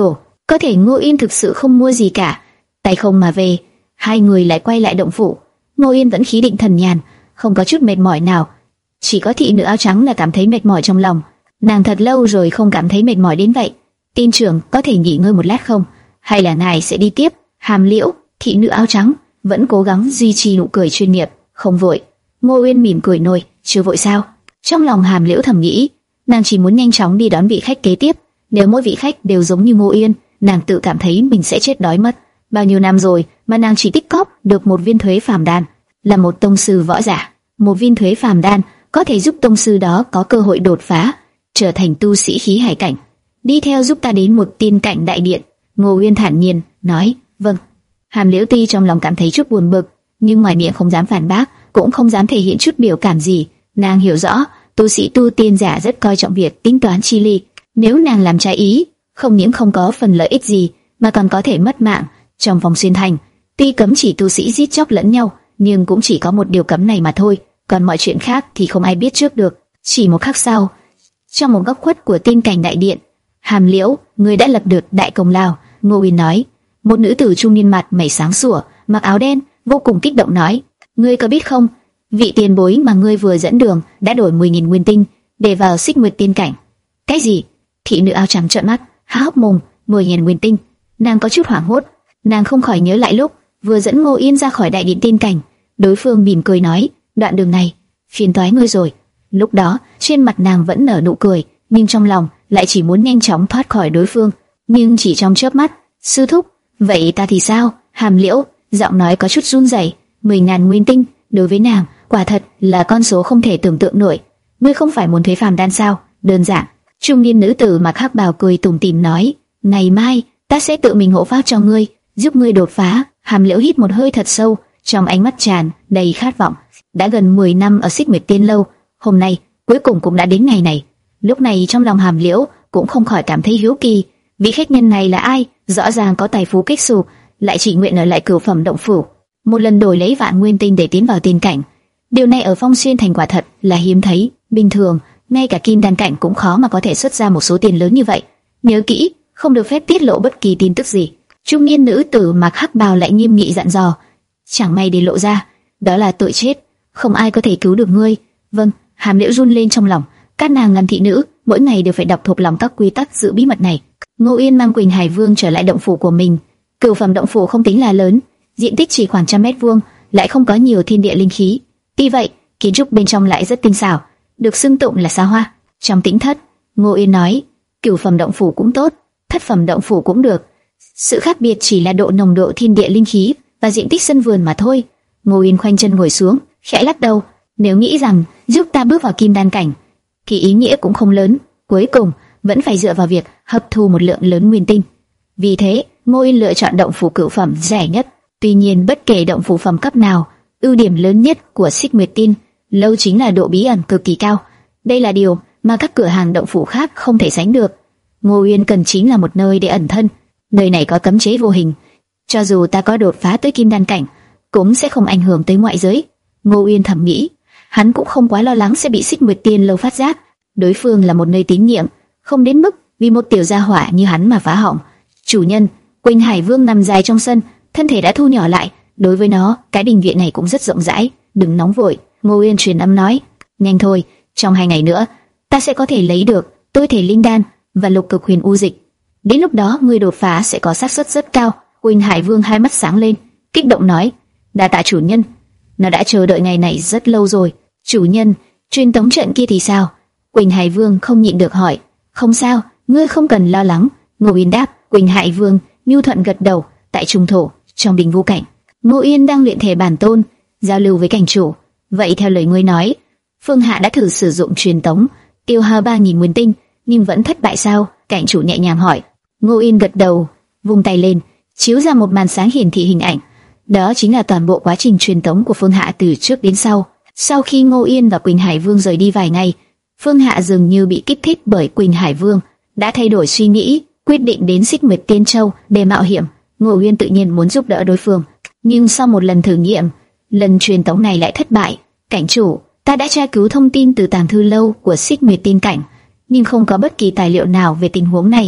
Có thể Ngô Yên thực sự không mua gì cả, tay không mà về. Hai người lại quay lại động phủ. Ngô Yên vẫn khí định thần nhàn, không có chút mệt mỏi nào. Chỉ có thị nữ áo trắng là cảm thấy mệt mỏi trong lòng. Nàng thật lâu rồi không cảm thấy mệt mỏi đến vậy. Tin trưởng có thể nghỉ ngơi một lát không? Hay là ngài sẽ đi tiếp? Hàm Liễu, thị nữ áo trắng, vẫn cố gắng duy trì nụ cười chuyên nghiệp. Không vội. Ngô Yên mỉm cười nổi, chưa vội sao? Trong lòng Hàm Liễu thầm nghĩ, nàng chỉ muốn nhanh chóng đi đón vị khách kế tiếp. Nếu mỗi vị khách đều giống như Ngô Yên, nàng tự cảm thấy mình sẽ chết đói mất. Bao nhiêu năm rồi mà nàng chỉ tích cóp được một viên thuế phàm đan, là một tông sư võ giả. Một viên thuế phàm đan có thể giúp tông sư đó có cơ hội đột phá, trở thành tu sĩ khí hải cảnh. Đi theo giúp ta đến một tiên cảnh đại điện. Ngô Uyên thản nhiên nói, vâng. Hàm Liễu Ti trong lòng cảm thấy chút buồn bực, nhưng ngoài miệng không dám phản bác, cũng không dám thể hiện chút biểu cảm gì. Nàng hiểu rõ, tu sĩ tu tiên giả rất coi trọng việc tính toán chi ly. Nếu nàng làm trái ý, không những không có phần lợi ích gì, mà còn có thể mất mạng. Trong vòng xuyên thành, tuy cấm chỉ tu sĩ giết chóc lẫn nhau, nhưng cũng chỉ có một điều cấm này mà thôi. Còn mọi chuyện khác thì không ai biết trước được. Chỉ một khắc sau, trong một góc khuất của tiên cảnh đại điện, Hàm Liễu, người đã lập được đại công lao. Ngô Uyên nói. Một nữ tử trung niên mặt mày sáng sủa, mặc áo đen, vô cùng kích động nói: ngươi có biết không, vị tiền bối mà ngươi vừa dẫn đường đã đổi mười nghìn nguyên tinh để vào Xích Nguyệt tiên cảnh. Cái gì? Thị nữ áo trắng trợn mắt, há hốc mồm. Mười nghìn nguyên tinh? Nàng có chút hoảng hốt. Nàng không khỏi nhớ lại lúc vừa dẫn Ngô Yên ra khỏi đại điện tiên cảnh, đối phương mỉm cười nói: đoạn đường này phiền toái ngươi rồi. Lúc đó trên mặt nàng vẫn nở nụ cười, nhưng trong lòng lại chỉ muốn nhanh chóng thoát khỏi đối phương. Nhưng chỉ trong chớp mắt, sư thúc, vậy ta thì sao? Hàm Liễu giọng nói có chút run rẩy. Mười ngàn nguyên tinh đối với nàng quả thật là con số không thể tưởng tượng nổi. Ngươi không phải muốn thuế phàm đan sao? Đơn giản. Trung niên nữ tử mặc hắc bào cười tủm tỉm nói: ngày mai ta sẽ tự mình hộ pháp cho ngươi, giúp ngươi đột phá. Hàm Liễu hít một hơi thật sâu, trong ánh mắt tràn đầy khát vọng. Đã gần mười năm ở Xích Nguyệt Tiên lâu, hôm nay cuối cùng cũng đã đến ngày này. Lúc này trong lòng Hàm Liễu cũng không khỏi cảm thấy hiếu kỳ, vị khách nhân này là ai? Rõ ràng có tài phú kích xù, lại chỉ nguyện ở lại cửu phẩm động phủ, một lần đổi lấy vạn nguyên tinh để tiến vào tiên cảnh. Điều này ở Phong Xuyên thành quả thật là hiếm thấy. Bình thường ngay cả kim đan cảnh cũng khó mà có thể xuất ra một số tiền lớn như vậy. Nhớ kỹ, không được phép tiết lộ bất kỳ tin tức gì. Trung niên nữ tử mặc hắc bào lại nghiêm nghị dặn dò: chẳng may để lộ ra, đó là tội chết, không ai có thể cứu được ngươi. Vâng. Hàm Liễu run lên trong lòng. Các nàng làm thị nữ mỗi ngày đều phải đọc thuộc lòng các quy tắc giữ bí mật này. Ngô Yên mang Quỳnh Hải Vương trở lại động phủ của mình. Cửu phẩm động phủ không tính là lớn, diện tích chỉ khoảng trăm mét vuông, lại không có nhiều thiên địa linh khí. Tuy vậy, kiến trúc bên trong lại rất tinh xảo, được xưng tụng là xa hoa. Trong tĩnh thất, Ngô Yên nói: cửu phẩm động phủ cũng tốt, thất phẩm động phủ cũng được. Sự khác biệt chỉ là độ nồng độ thiên địa linh khí và diện tích sân vườn mà thôi. Ngô Yên khoanh chân ngồi xuống, khẽ lắc đầu. Nếu nghĩ rằng giúp ta bước vào kim đan cảnh, thì ý nghĩa cũng không lớn. Cuối cùng vẫn phải dựa vào việc hấp thu một lượng lớn nguyên tinh. Vì thế, Ngô Yên lựa chọn động phủ cửu phẩm rẻ nhất. Tuy nhiên, bất kể động phủ phẩm cấp nào, ưu điểm lớn nhất của Xích Nguyệt Tiên lâu chính là độ bí ẩn cực kỳ cao. Đây là điều mà các cửa hàng động phủ khác không thể sánh được. Ngô Yên cần chính là một nơi để ẩn thân. Nơi này có cấm chế vô hình, cho dù ta có đột phá tới kim đan cảnh, cũng sẽ không ảnh hưởng tới ngoại giới. Ngô Yên thầm nghĩ. Hắn cũng không quá lo lắng sẽ bị Xích Nguyệt Tiên lâu phát giác. Đối phương là một nơi tín nhiệm, không đến mức vì một tiểu gia hỏa như hắn mà phá hỏng. Chủ nhân, Quỳnh Hải Vương nằm dài trong sân, thân thể đã thu nhỏ lại. Đối với nó, cái đình viện này cũng rất rộng rãi. Đừng nóng vội. Ngô Yên truyền âm nói: nhanh thôi, trong hai ngày nữa ta sẽ có thể lấy được tối thể linh đan và lục cực huyền u dịch. Đến lúc đó người đột phá sẽ có xác suất rất cao. Quỳnh Hải Vương hai mắt sáng lên, kích động nói: đa tạ chủ nhân, nó đã chờ đợi ngày này rất lâu rồi. Chủ nhân, truyền tống trận kia thì sao? Quỳnh Hải Vương không nhịn được hỏi. Không sao, ngươi không cần lo lắng. Ngô Yên đáp. Quỳnh Hải Vương nhu thuận gật đầu. Tại trung thổ, trong đình vô cảnh, Ngô Yên đang luyện thể bản tôn, giao lưu với cảnh chủ. Vậy theo lời ngươi nói, Phương Hạ đã thử sử dụng truyền tống, tiêu hao ba nghìn nguyên tinh, nhưng vẫn thất bại sao? Cảnh chủ nhẹ nhàng hỏi. Ngô Yên gật đầu, vung tay lên, chiếu ra một màn sáng hiển thị hình ảnh. Đó chính là toàn bộ quá trình truyền tống của Phương Hạ từ trước đến sau. Sau khi Ngô Yên và Quỳnh Hải Vương rời đi vài ngày, Phương Hạ dường như bị kích thích bởi Quỳnh Hải Vương, đã thay đổi suy nghĩ, quyết định đến Xích Nguyệt Tiên Châu để mạo hiểm. Ngô Yên tự nhiên muốn giúp đỡ đối phương, nhưng sau một lần thử nghiệm, lần truyền tống này lại thất bại. Cảnh chủ, ta đã tra cứu thông tin từ tàng thư lâu của Xích Nguyệt Tiên cảnh, nhưng không có bất kỳ tài liệu nào về tình huống này.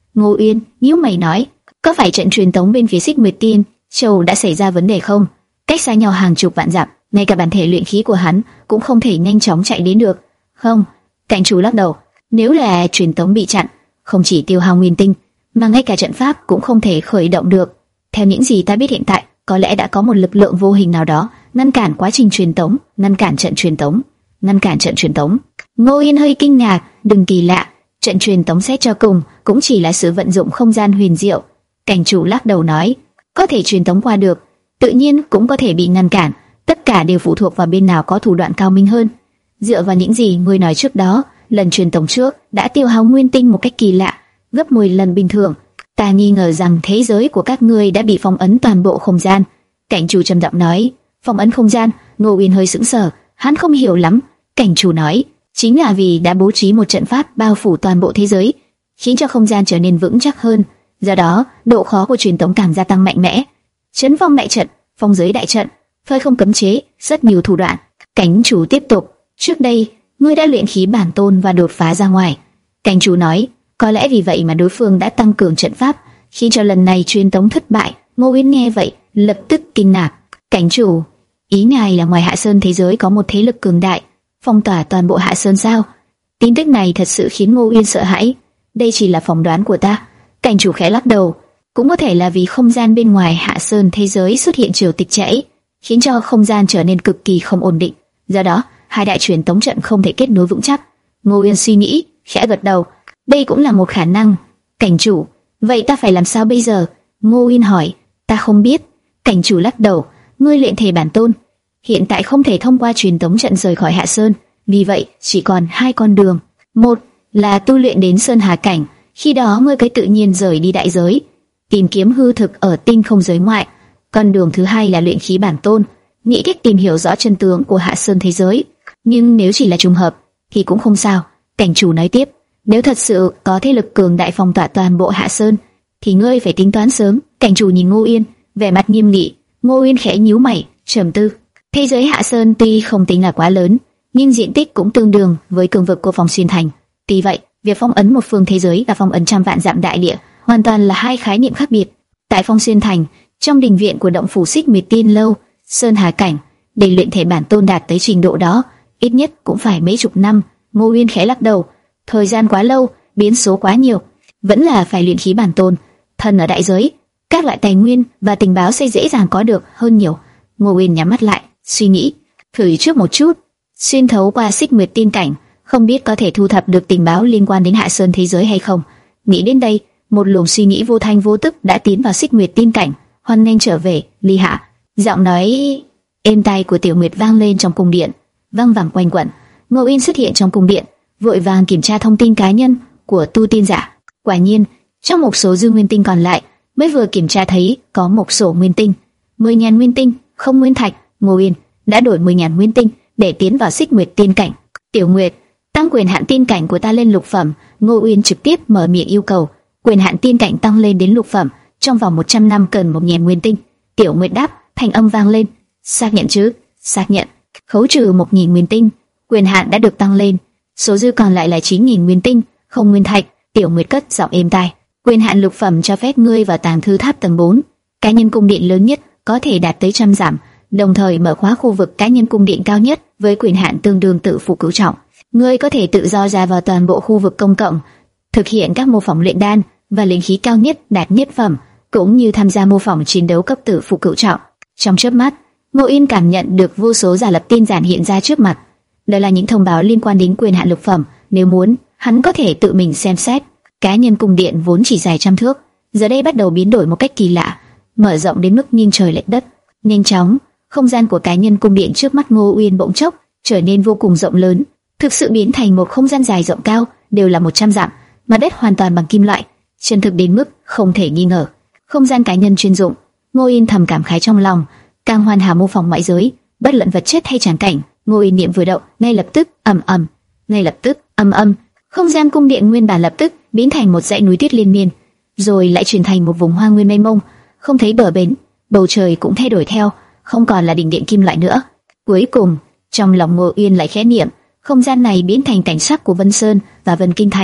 Ngô Uyên nhíu mày nói, có phải trận truyền tống bên phía Xích Nguyệt Tiên Châu đã xảy ra vấn đề không? Cách xa nhau hàng chục vạn dặm, ngay cả bản thể luyện khí của hắn cũng không thể nhanh chóng chạy đến được. Không, cảnh chủ lắc đầu. Nếu là truyền tống bị chặn, không chỉ tiêu hao nguyên tinh, mà ngay cả trận pháp cũng không thể khởi động được. Theo những gì ta biết hiện tại, có lẽ đã có một lực lượng vô hình nào đó ngăn cản quá trình truyền tống, ngăn cản trận truyền tống, ngăn cản trận truyền tống. Ngô Yên hơi kinh ngạc, đừng kỳ lạ, trận truyền tống xét cho cùng cũng chỉ là sự vận dụng không gian huyền diệu. Cảnh chủ lắc đầu nói, có thể truyền tống qua được, tự nhiên cũng có thể bị ngăn cản, tất cả đều phụ thuộc vào bên nào có thủ đoạn cao minh hơn. Dựa vào những gì ngươi nói trước đó, lần truyền tống trước đã tiêu hao nguyên tinh một cách kỳ lạ, gấp mười lần bình thường. Ta nghi ngờ rằng thế giới của các ngươi đã bị phong ấn toàn bộ không gian. Cảnh chủ trầm giọng nói, phong ấn không gian. Ngô Uyên hơi sững sờ, hắn không hiểu lắm. Cảnh chủ nói, chính là vì đã bố trí một trận pháp bao phủ toàn bộ thế giới, khiến cho không gian trở nên vững chắc hơn. Do đó, độ khó của truyền tống càng gia tăng mạnh mẽ. Chấn phong đại trận, phong giới đại trận, phơi không cấm chế, rất nhiều thủ đoạn. Cảnh chủ tiếp tục, trước đây ngươi đã luyện khí bản tôn và đột phá ra ngoài. Cảnh chủ nói, có lẽ vì vậy mà đối phương đã tăng cường trận pháp, khiến cho lần này truyền tống thất bại. Ngô Uyên nghe vậy, lập tức kinh ngạc. Cảnh chủ, ý ngài là ngoài Hạ Sơn thế giới có một thế lực cường đại, phong tỏa toàn bộ Hạ Sơn sao? Tin tức này thật sự khiến Ngô Uyên sợ hãi. Đây chỉ là phỏng đoán của ta. Cảnh chủ khẽ lắc đầu, cũng có thể là vì không gian bên ngoài Hạ Sơn thế giới xuất hiện triều tịch chảy, khiến cho không gian trở nên cực kỳ không ổn định. Do đó, hai đại truyền tống trận không thể kết nối vững chắc. Ngô Uyên suy nghĩ, khẽ gật đầu. Đây cũng là một khả năng. Cảnh chủ, vậy ta phải làm sao bây giờ? Ngô Uyên hỏi. Ta không biết. Cảnh chủ lắc đầu. Ngươi luyện thể bản tôn, hiện tại không thể thông qua truyền tống trận rời khỏi Hạ Sơn, vì vậy chỉ còn hai con đường. Một là tu luyện đến Sơn Hà cảnh, khi đó ngươi cái tự nhiên rời đi đại giới, tìm kiếm hư thực ở tinh không giới ngoại. Con đường thứ hai là luyện khí bản tôn, nghĩ cách tìm hiểu rõ chân tướng của Hạ Sơn thế giới. Nhưng nếu chỉ là trùng hợp thì cũng không sao. Cảnh chủ nói tiếp, nếu thật sự có thế lực cường đại phong tỏa toàn bộ Hạ Sơn, thì ngươi phải tính toán sớm. Cảnh chủ nhìn Ngô Uyên, vẻ mặt nghiêm nghị. Ngô Uyên khẽ nhíu mày, trầm tư. Thế giới Hạ Sơn tuy không tính là quá lớn, nhưng diện tích cũng tương đương với cường vực của Phong Xuyên Thành. Tuy vậy, việc phong ấn một phương thế giới và phong ấn trăm vạn dặm đại địa hoàn toàn là hai khái niệm khác biệt. Tại Phong Xuyên Thành, trong đình viện của động phủ Xích Nguyệt Tiên lâu, Sơn Hà cảnh, để luyện thể bản tôn đạt tới trình độ đó, ít nhất cũng phải mấy chục năm. Ngô Uyên khẽ lắc đầu, thời gian quá lâu, biến số quá nhiều, vẫn là phải luyện khí bản tôn. Thân ở đại giới, các loại tài nguyên và tình báo sẽ dễ dàng có được hơn nhiều. Ngô Uyên nhắm mắt lại, suy nghĩ, thử trước một chút, xuyên thấu qua Xích Nguyệt Tiên cảnh, không biết có thể thu thập được tình báo liên quan đến Hạ Sơn thế giới hay không. Nghĩ đến đây, một luồng suy nghĩ vô thanh vô tức đã tiến vào Xích Nguyệt Tiên cảnh. Hoan nghênh trở về, Ly Hạ. Giọng nói êm tai của Tiểu Nguyệt vang lên trong cung điện, vang vẳng quanh quẩn. Ngô Uyên xuất hiện trong cung điện, vội vàng kiểm tra thông tin cá nhân của tu tiên giả. Quả nhiên, trong một số dư nguyên tinh còn lại, mới vừa kiểm tra thấy có một sổ nguyên tinh, mười ngàn nguyên tinh, không nguyên thạch. Ngô Uyên đã đổi mười ngàn nguyên tinh để tiến vào Xích Nguyệt Tiên cảnh. Tiểu Nguyệt, tăng quyền hạn tiên cảnh của ta lên lục phẩm. Ngô Uyên trực tiếp mở miệng yêu cầu. Quyền hạn tiên cảnh tăng lên đến lục phẩm trong vòng một trăm năm cần một ngàn nguyên tinh. Tiểu Nguyệt đáp, thanh âm vang lên. Xác nhận chứ? Xác nhận. Khấu trừ một nghìn nguyên tinh, quyền hạn đã được tăng lên. Số dư còn lại là chín nghìn nguyên tinh, không nguyên thạch. Tiểu Nguyệt cất giọng êm tai. Quyền hạn lục phẩm cho phép ngươi vào tàng thư tháp tầng bốn, cá nhân cung điện lớn nhất có thể đạt tới trăm giảm, đồng thời mở khóa khu vực cá nhân cung điện cao nhất với quyền hạn tương đương tự phụ cửu trọng. Ngươi có thể tự do ra vào toàn bộ khu vực công cộng, thực hiện các mô phỏng luyện đan và luyện khí cao nhất đạt nhất phẩm, cũng như tham gia mô phỏng chiến đấu cấp tự phụ cửu trọng. Trong chớp mắt, Ngô Yên cảm nhận được vô số giả lập tin giản hiện ra trước mặt. Đó là những thông báo liên quan đến quyền hạn lục phẩm, nếu muốn, hắn có thể tự mình xem xét. Cá nhân cung điện vốn chỉ dài trăm thước, giờ đây bắt đầu biến đổi một cách kỳ lạ, mở rộng đến mức nghiêng trời lệch đất. Nhanh chóng, không gian của cá nhân cung điện trước mắt Ngô Uyên bỗng chốc trở nên vô cùng rộng lớn, thực sự biến thành một không gian dài rộng cao, đều là một trăm dặm, mặt đất hoàn toàn bằng kim loại, chân thực đến mức không thể nghi ngờ. Không gian cá nhân chuyên dụng. Ngô Uyên thầm cảm khái trong lòng, càng hoàn hảo mô phỏng ngoại giới, bất luận vật chất hay tràng cảnh. Ngô Uyên niệm vừa động, ngay lập tức ầm ầm, ngay lập tức ầm ầm, không gian cung điện nguyên bản lập tức biến thành một dãy núi tuyết liên miên, rồi lại chuyển thành một vùng hoang nguyên mênh mông, không thấy bờ bến. Bầu trời cũng thay đổi theo, không còn là đỉnh điện kim loại nữa. Cuối cùng, trong lòng Ngô Uyên lại khẽ niệm, không gian này biến thành cảnh sắc của Vân Sơn và Vân Kinh Thành,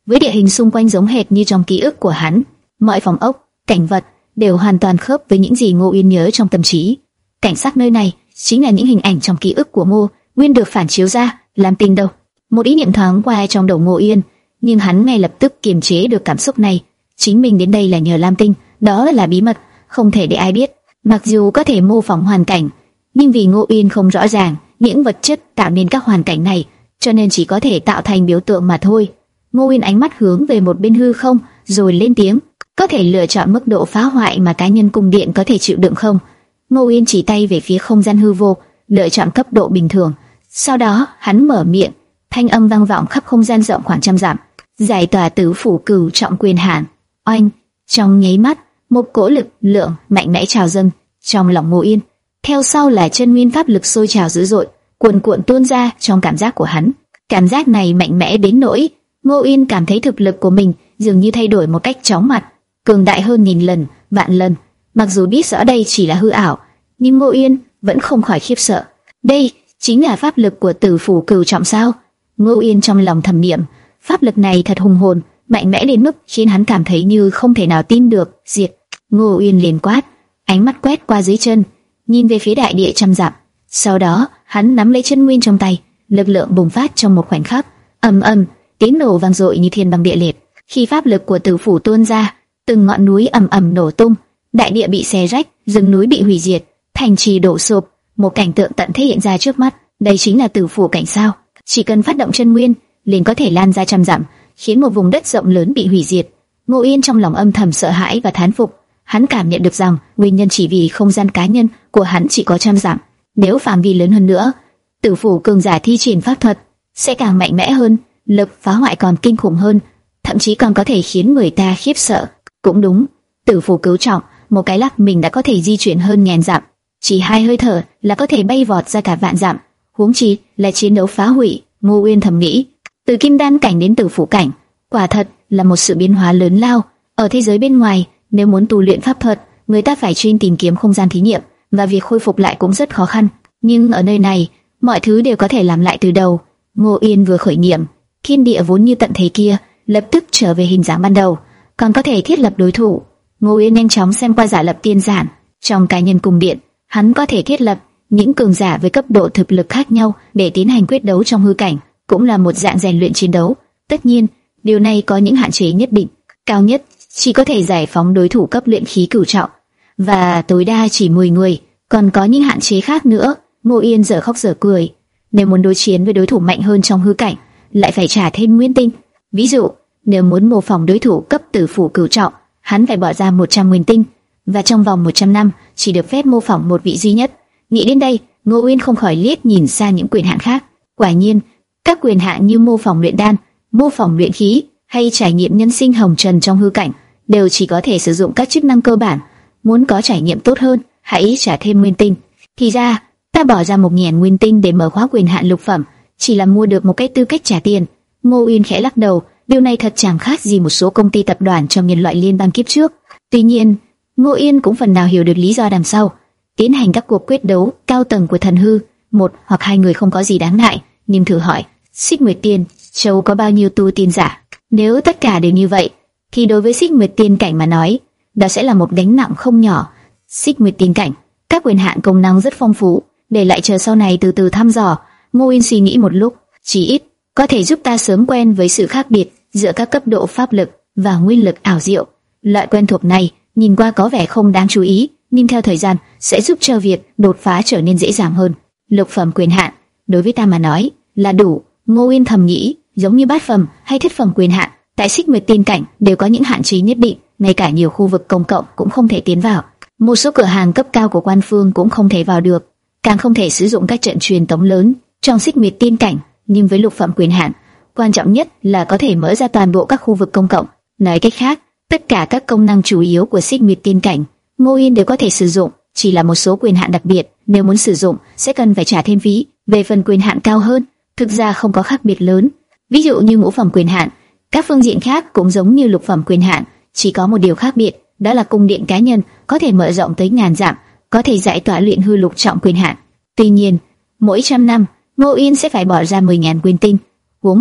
với địa hình xung quanh giống hệt như trong ký ức của hắn. Mọi phòng ốc, cảnh vật đều hoàn toàn khớp với những gì Ngô Uyên nhớ trong tâm trí. Cảnh sắc nơi này chính là những hình ảnh trong ký ức của Ngô Uyên được phản chiếu ra. Lam Tinh đâu? Một ý niệm thoáng qua trong đầu Ngô Uyên, nhưng hắn ngay lập tức kiềm chế được cảm xúc này. Chính mình đến đây là nhờ Lam Tinh, đó là bí mật, không thể để ai biết. Mặc dù có thể mô phỏng hoàn cảnh, nhưng vì Ngô Uyên không rõ ràng những vật chất tạo nên các hoàn cảnh này, cho nên chỉ có thể tạo thành biểu tượng mà thôi. Ngô Uyên ánh mắt hướng về một bên hư không, rồi lên tiếng: "Có thể lựa chọn mức độ phá hoại mà cá nhân cung điện có thể chịu đựng không?" Ngô Uyên chỉ tay về phía không gian hư vô, lựa chọn cấp độ bình thường. Sau đó, hắn mở miệng, thanh âm vang vọng khắp không gian rộng khoảng trăm dặm: "Giải tỏa tứ phủ cửu trọng quyền hạn." Oanh! Trong nháy mắt, một cỗ lực lượng mạnh mẽ trào dâng trong lòng Ngô Uyên. Theo sau là chân nguyên pháp lực sôi trào dữ dội, cuồn cuộn tuôn ra trong cảm giác của hắn. Cảm giác này mạnh mẽ đến nỗi Ngô Uyên cảm thấy thực lực của mình dường như thay đổi một cách chóng mặt, cường đại hơn nghìn lần, vạn lần. Mặc dù biết rõ đây chỉ là hư ảo, nhưng Ngô Uyên vẫn không khỏi khiếp sợ. Đây chính là pháp lực của Tử Phủ Cửu Trọng sao? Ngô Uyên trong lòng thầm niệm, pháp lực này thật hùng hồn, mạnh mẽ đến mức khiến hắn cảm thấy như không thể nào tin được. Diệt! Ngô Uyên liền quát, ánh mắt quét qua dưới chân, nhìn về phía đại địa trăm dặm. Sau đó, hắn nắm lấy chân nguyên trong tay, lực lượng bùng phát trong một khoảnh khắc. Ầm ầm, tiếng nổ vang dội như thiên băng địa liệt. Khi pháp lực của Tử Phủ tuôn ra, từng ngọn núi ầm ầm nổ tung, đại địa bị xé rách, rừng núi bị hủy diệt, thành trì đổ sụp, một cảnh tượng tận thế hiện ra trước mắt. Đây chính là Tử Phủ cảnh sao? Chỉ cần phát động chân nguyên, liền có thể lan ra trăm dặm, khiến một vùng đất rộng lớn bị hủy diệt. Ngô Uyên trong lòng âm thầm sợ hãi và thán phục. Hắn cảm nhận được rằng nguyên nhân chỉ vì không gian cá nhân của hắn chỉ có trăm dặm. Nếu phạm vi lớn hơn nữa, Tử Phủ cường giả thi triển pháp thuật sẽ càng mạnh mẽ hơn, lực phá hoại còn kinh khủng hơn, thậm chí còn có thể khiến người ta khiếp sợ. Cũng đúng, Tử Phủ Cửu Trọng, một cái lắc mình đã có thể di chuyển hơn ngàn dặm, chỉ hai hơi thở là có thể bay vọt ra cả vạn dặm, huống chi là chiến đấu phá hủy. Ngô Uyên thầm nghĩ, từ Kim Đan cảnh đến Tử Phủ cảnh, quả thật là một sự biến hóa lớn lao. Ở thế giới bên ngoài, nếu muốn tu luyện pháp thuật, người ta phải chuyên tìm kiếm không gian thí nghiệm, và việc khôi phục lại cũng rất khó khăn. Nhưng ở nơi này, mọi thứ đều có thể làm lại từ đầu. Ngô Uyên vừa khởi niệm, thiên địa vốn như tận thế kia lập tức trở về hình dáng ban đầu, còn có thể thiết lập đối thủ. Ngô Uyên nhanh chóng xem qua giả lập tiên giản, trong cá nhân cung điện, hắn có thể thiết lập những cường giả với cấp độ thực lực khác nhau để tiến hành quyết đấu trong hư cảnh, cũng là một dạng rèn luyện chiến đấu. Tất nhiên, điều này có những hạn chế nhất định, cao nhất chỉ có thể giải phóng đối thủ cấp luyện khí cửu trọng, và tối đa chỉ mười người, còn có những hạn chế khác nữa. Ngô Uyên dở khóc dở cười, nếu muốn đối chiến với đối thủ mạnh hơn trong hư cảnh, lại phải trả thêm nguyên tinh. Ví dụ, nếu muốn mô phỏng đối thủ cấp Tử Phủ Cửu Trọng, hắn phải bỏ ra một trăm nguyên tinh, và trong vòng một trăm năm chỉ được phép mô phỏng một vị duy nhất. Nghĩ đến đây, Ngô Uyên không khỏi liếc nhìn sang những quyền hạn khác. Quả nhiên, các quyền hạn như mô phỏng luyện đan, mô phỏng luyện khí hay trải nghiệm nhân sinh hồng trần trong hư cảnh đều chỉ có thể sử dụng các chức năng cơ bản. Muốn có trải nghiệm tốt hơn, hãy trả thêm nguyên tinh. Thì ra, ta bỏ ra một nghìn nguyên tinh để mở khóa quyền hạn lục phẩm, chỉ là mua được một cái tư cách trả tiền. Ngô Uyên khẽ lắc đầu, điều này thật chẳng khác gì một số công ty tập đoàn trong nhân loại liên bang kiếp trước. Tuy nhiên, Ngô Uyên cũng phần nào hiểu được lý do đằng sau. Tiến hành các cuộc quyết đấu cao tầng của thần hư, một hoặc hai người không có gì đáng ngại, nhưng thử hỏi, Xích Nguyệt Tiên Châu có bao nhiêu tu tiên giả? Nếu tất cả đều như vậy, thì đối với Xích Nguyệt Tiên cảnh mà nói, đó sẽ là một gánh nặng không nhỏ. Xích Nguyệt Tiên cảnh, các quyền hạn công năng rất phong phú, để lại chờ sau này từ từ thăm dò. Ngô Uyên suy nghĩ một lúc, chỉ ít có thể giúp ta sớm quen với sự khác biệt giữa các cấp độ pháp lực và nguyên lực ảo diệu. Loại quen thuộc này nhìn qua có vẻ không đáng chú ý, nhưng theo thời gian sẽ giúp cho việc đột phá trở nên dễ dàng hơn. Lục phẩm quyền hạn đối với ta mà nói là đủ. Ngô Uyên thầm nghĩ, giống như bát phẩm hay thất phẩm quyền hạn, tại Xích Nguyệt Tiên cảnh đều có những hạn chế nhất định, ngay cả nhiều khu vực công cộng cũng không thể tiến vào, một số cửa hàng cấp cao của quan phương cũng không thể vào được, càng không thể sử dụng các trận truyền tống lớn trong Xích Nguyệt Tiên cảnh. Nhưng với lục phẩm quyền hạn, quan trọng nhất là có thể mở ra toàn bộ các khu vực công cộng. Nói cách khác, tất cả các công năng chủ yếu của Xích Nguyệt Tiên cảnh, Ngô Uyên đều có thể sử dụng, chỉ là một số quyền hạn đặc biệt, nếu muốn sử dụng sẽ cần phải trả thêm phí. Về phần quyền hạn cao hơn, thực ra không có khác biệt lớn. Ví dụ như ngũ phẩm quyền hạn, các phương diện khác cũng giống như lục phẩm quyền hạn, chỉ có một điều khác biệt, đó là cung điện cá nhân có thể mở rộng tới ngàn dặm, có thể giải tỏa luyện hư lục trọng quyền hạn. Tuy nhiên, mỗi trăm năm, Ngô Uyên sẽ phải bỏ ra mười nghìn nguyên tinh. Huống hồ,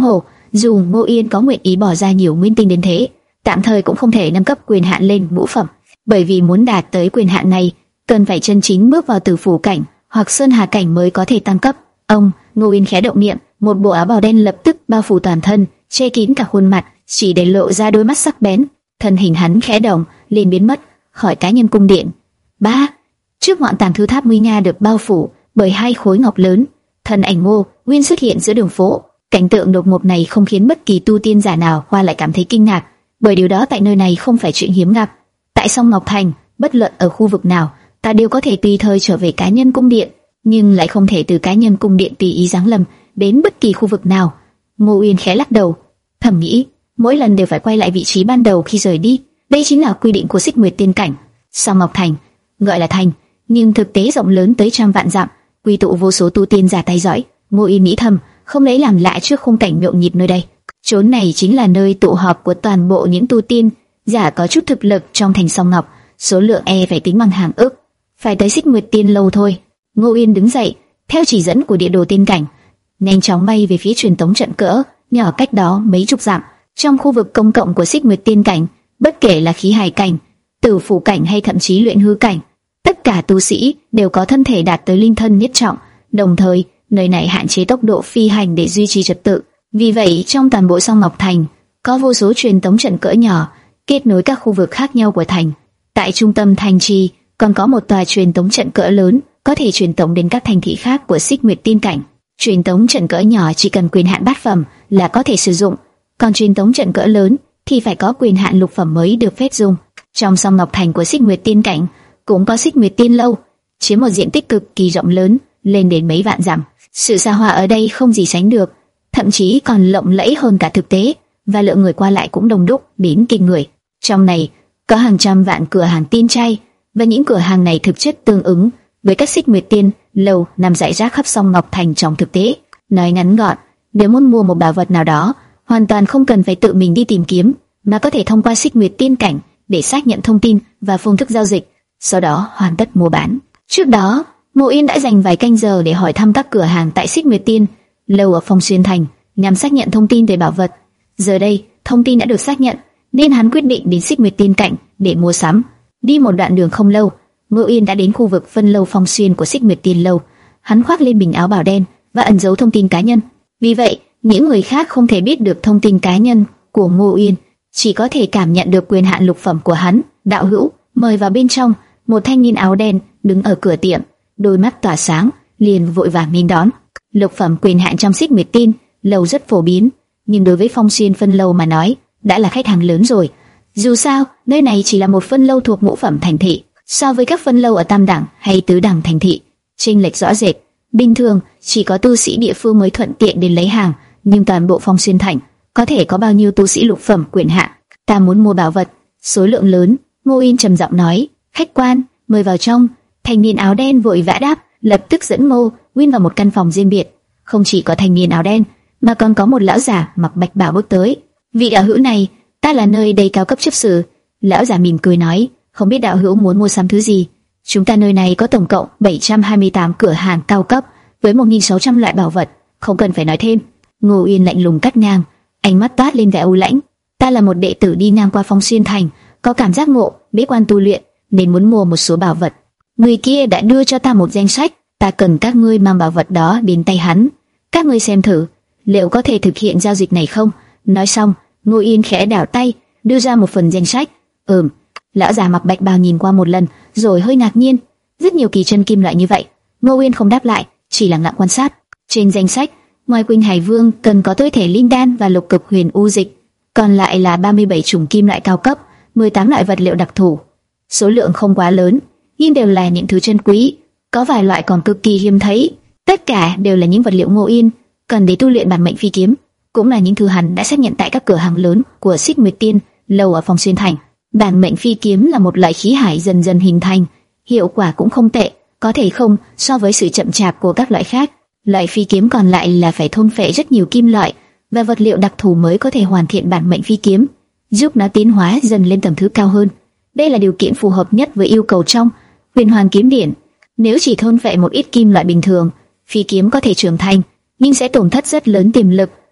dù Ngô Yên có nguyện ý bỏ ra nhiều nguyên tinh đến thế, tạm thời cũng không thể nâng cấp quyền hạn lên ngũ phẩm, bởi vì muốn đạt tới quyền hạn này, cần phải chân chính bước vào tử phủ cảnh hoặc sơn hà cảnh mới có thể tăng cấp. Ông Ngô Yên khẽ động niệm, một bộ áo bào đen lập tức bao phủ toàn thân, che kín cả khuôn mặt, chỉ để lộ ra đôi mắt sắc bén. Thân hình hắn khẽ động, liền biến mất khỏi cá nhân cung điện. Ba, trước ngọn tàng thư tháp nguy nga được bao phủ bởi hai khối ngọc lớn, thân ảnh Ngô Nguyên xuất hiện giữa đường phố. Cảnh tượng đột ngột này không khiến bất kỳ tu tiên giả nào qua lại cảm thấy kinh ngạc, bởi điều đó tại nơi này không phải chuyện hiếm gặp. Tại Song Ngọc Thành, bất luận ở khu vực nào, ta đều có thể tùy thời trở về cá nhân cung điện, nhưng lại không thể từ cá nhân cung điện tùy ý giáng lâm đến bất kỳ khu vực nào. Ngô Uyên khẽ lắc đầu, thầm nghĩ, mỗi lần đều phải quay lại vị trí ban đầu khi rời đi. Đây chính là quy định của Xích Nguyệt Tiên Cảnh. Song Ngọc Thành gọi là thành, nhưng thực tế rộng lớn tới trăm vạn dặm, quy tụ vô số tu tiên giả tay giỏi. Ngô Uyên nghĩ thầm, không lấy làm lạ trước khung cảnh nhộn nhịp nơi đây. Chốn này chính là nơi tụ họp của toàn bộ những tu tiên giả có chút thực lực trong thành Song Ngọc, số lượng e phải tính bằng hàng ức. Phải tới Xích Nguyệt Tiên lâu thôi. Ngô Uyên đứng dậy, theo chỉ dẫn của địa đồ tiên cảnh, nhanh chóng bay về phía truyền tống trận cỡ nhỏ cách đó mấy chục dặm. Trong khu vực công cộng của Xích Nguyệt Tiên Cảnh, bất kể là khí hải cảnh, tử phủ cảnh hay thậm chí luyện hư cảnh, tất cả tu sĩ đều có thân thể đạt tới linh thân nhất trọng. Đồng thời, nơi này hạn chế tốc độ phi hành để duy trì trật tự. Vì vậy, trong toàn bộ Song Ngọc Thành có vô số truyền tống trận cỡ nhỏ kết nối các khu vực khác nhau của thành. Tại trung tâm thành trì còn có một tòa truyền tống trận cỡ lớn, có thể truyền tống đến các thành thị khác của Xích Nguyệt Tiên Cảnh. Truyền tống trận cỡ nhỏ chỉ cần quyền hạn bát phẩm là có thể sử dụng, còn truyền tống trận cỡ lớn thì phải có quyền hạn lục phẩm mới được phép dùng. Trong Song Ngọc Thành của Xích Nguyệt Tiên Cảnh cũng có Xích Nguyệt Tiên lâu, chiếm một diện tích cực kỳ rộng lớn, lên đến mấy vạn dặm. Sự xa hoa ở đây không gì sánh được, thậm chí còn lộng lẫy hơn cả thực tế, và lượng người qua lại cũng đông đúc đến kinh người. Trong này có hàng trăm vạn cửa hàng tiên trai, và những cửa hàng này thực chất tương ứng với các Xích Nguyệt Tiên lâu nằm rải rác khắp Song Ngọc Thành trong thực tế. Nói ngắn gọn, nếu muốn mua một bảo vật nào đó, hoàn toàn không cần phải tự mình đi tìm kiếm, mà có thể thông qua Xích Nguyệt Tiên Cảnh để xác nhận thông tin và phương thức giao dịch, sau đó hoàn tất mua bán. Trước đó, Ngô Yên đã dành vài canh giờ để hỏi thăm các cửa hàng tại Xích Nguyệt Tiên lâu ở Phong Xuyên Thành, nhằm xác nhận thông tin về bảo vật. Giờ đây, thông tin đã được xác nhận, nên hắn quyết định đến Xích Nguyệt Tiên Cảnh để mua sắm. Đi một đoạn đường không lâu, Ngô Yên đã đến khu vực phân lâu Phong Xuyên của Xích Nguyệt Tiên lâu. Hắn khoác lên mình áo bào đen và ẩn giấu thông tin cá nhân. Vì vậy, những người khác không thể biết được thông tin cá nhân của Ngô Yên, chỉ có thể cảm nhận được quyền hạn lục phẩm của hắn. Đạo hữu, mời vào bên trong. Một thanh niên áo đen đứng ở cửa tiệm, đôi mắt tỏa sáng, liền vội vàng nghênh đón. Lục phẩm quyền hạn trong Xích Nguyệt Tiên lâu rất phổ biến, nhưng đối với Phong Xuyên phân lâu mà nói, đã là khách hàng lớn rồi. Dù sao, nơi này chỉ là một phân lâu thuộc ngũ phẩm thành thị, so với các phân lâu ở tam đẳng hay tứ đẳng thành thị, chênh lệch rõ rệt. Bình thường chỉ có tu sĩ địa phương mới thuận tiện đến lấy hàng, nhưng toàn bộ Phong Xuyên thành có thể có bao nhiêu tu sĩ lục phẩm quyền hạn? Ta muốn mua bảo vật, số lượng lớn. Ngô Yên trầm giọng nói. Khách quan, mời vào trong. Thanh niên áo đen vội vã đáp, lập tức dẫn Ngô Uyên vào một căn phòng riêng biệt. Không chỉ có thanh niên áo đen, mà còn có một lão giả mặc bạch bào bước tới. Vị đạo hữu này, ta là nơi đây cao cấp chấp sự. Lão giả mỉm cười nói, không biết đạo hữu muốn mua sắm thứ gì? Chúng ta nơi này có tổng cộng bảy trăm hai mươi tám cửa hàng cao cấp với một nghìn sáu trăm loại bảo vật, không cần phải nói thêm. Ngô Uyên lạnh lùng cắt ngang, ánh mắt toát lên vẻ u lãnh. Ta là một đệ tử đi ngang qua Phong Xuyên thành, có cảm giác ngộ, bế quan tu luyện, nên muốn mua một số bảo vật. Người kia đã đưa cho ta một danh sách, ta cần các ngươi mang bảo vật đó đến tay hắn. Các ngươi xem thử, liệu có thể thực hiện giao dịch này không? Nói xong, Ngô Yên khẽ đảo tay, đưa ra một phần danh sách. Ừm. Lão già mặc bạch bào nhìn qua một lần, rồi hơi ngạc nhiên. Rất nhiều kỳ chân kim loại như vậy. Ngô Uyên không đáp lại, chỉ lặng lặng quan sát. Trên danh sách, ngoài Quỳnh Hải Vương cần có tối thể linh đan và lục cực huyền u dịch, còn lại là ba mươi bảy chủng kim loại cao cấp, mười tám loại vật liệu đặc thù. Số lượng không quá lớn, nhưng đều là những thứ chân quý, có vài loại còn cực kỳ hiếm thấy. Tất cả đều là những vật liệu Ngô Yên cần để tu luyện bản mệnh phi kiếm, cũng là những thứ hắn đã xác nhận tại các cửa hàng lớn của Xích Nguyệt Tiên lâu ở Phong Xuyên thành. Bản mệnh phi kiếm là một loại khí hải dần dần hình thành, hiệu quả cũng không tệ, có thể không so với sự chậm chạp của các loại khác. Loại phi kiếm còn lại là phải thôn phệ rất nhiều kim loại và vật liệu đặc thù mới có thể hoàn thiện bản mệnh phi kiếm, giúp nó tiến hóa dần lên tầng thứ cao hơn. Đây là điều kiện phù hợp nhất với yêu cầu trong Huyền Hoàn Kiếm Điển. Nếu chỉ thôn phệ một ít kim loại bình thường, phi kiếm có thể trưởng thành, nhưng sẽ tổn thất rất lớn tiềm lực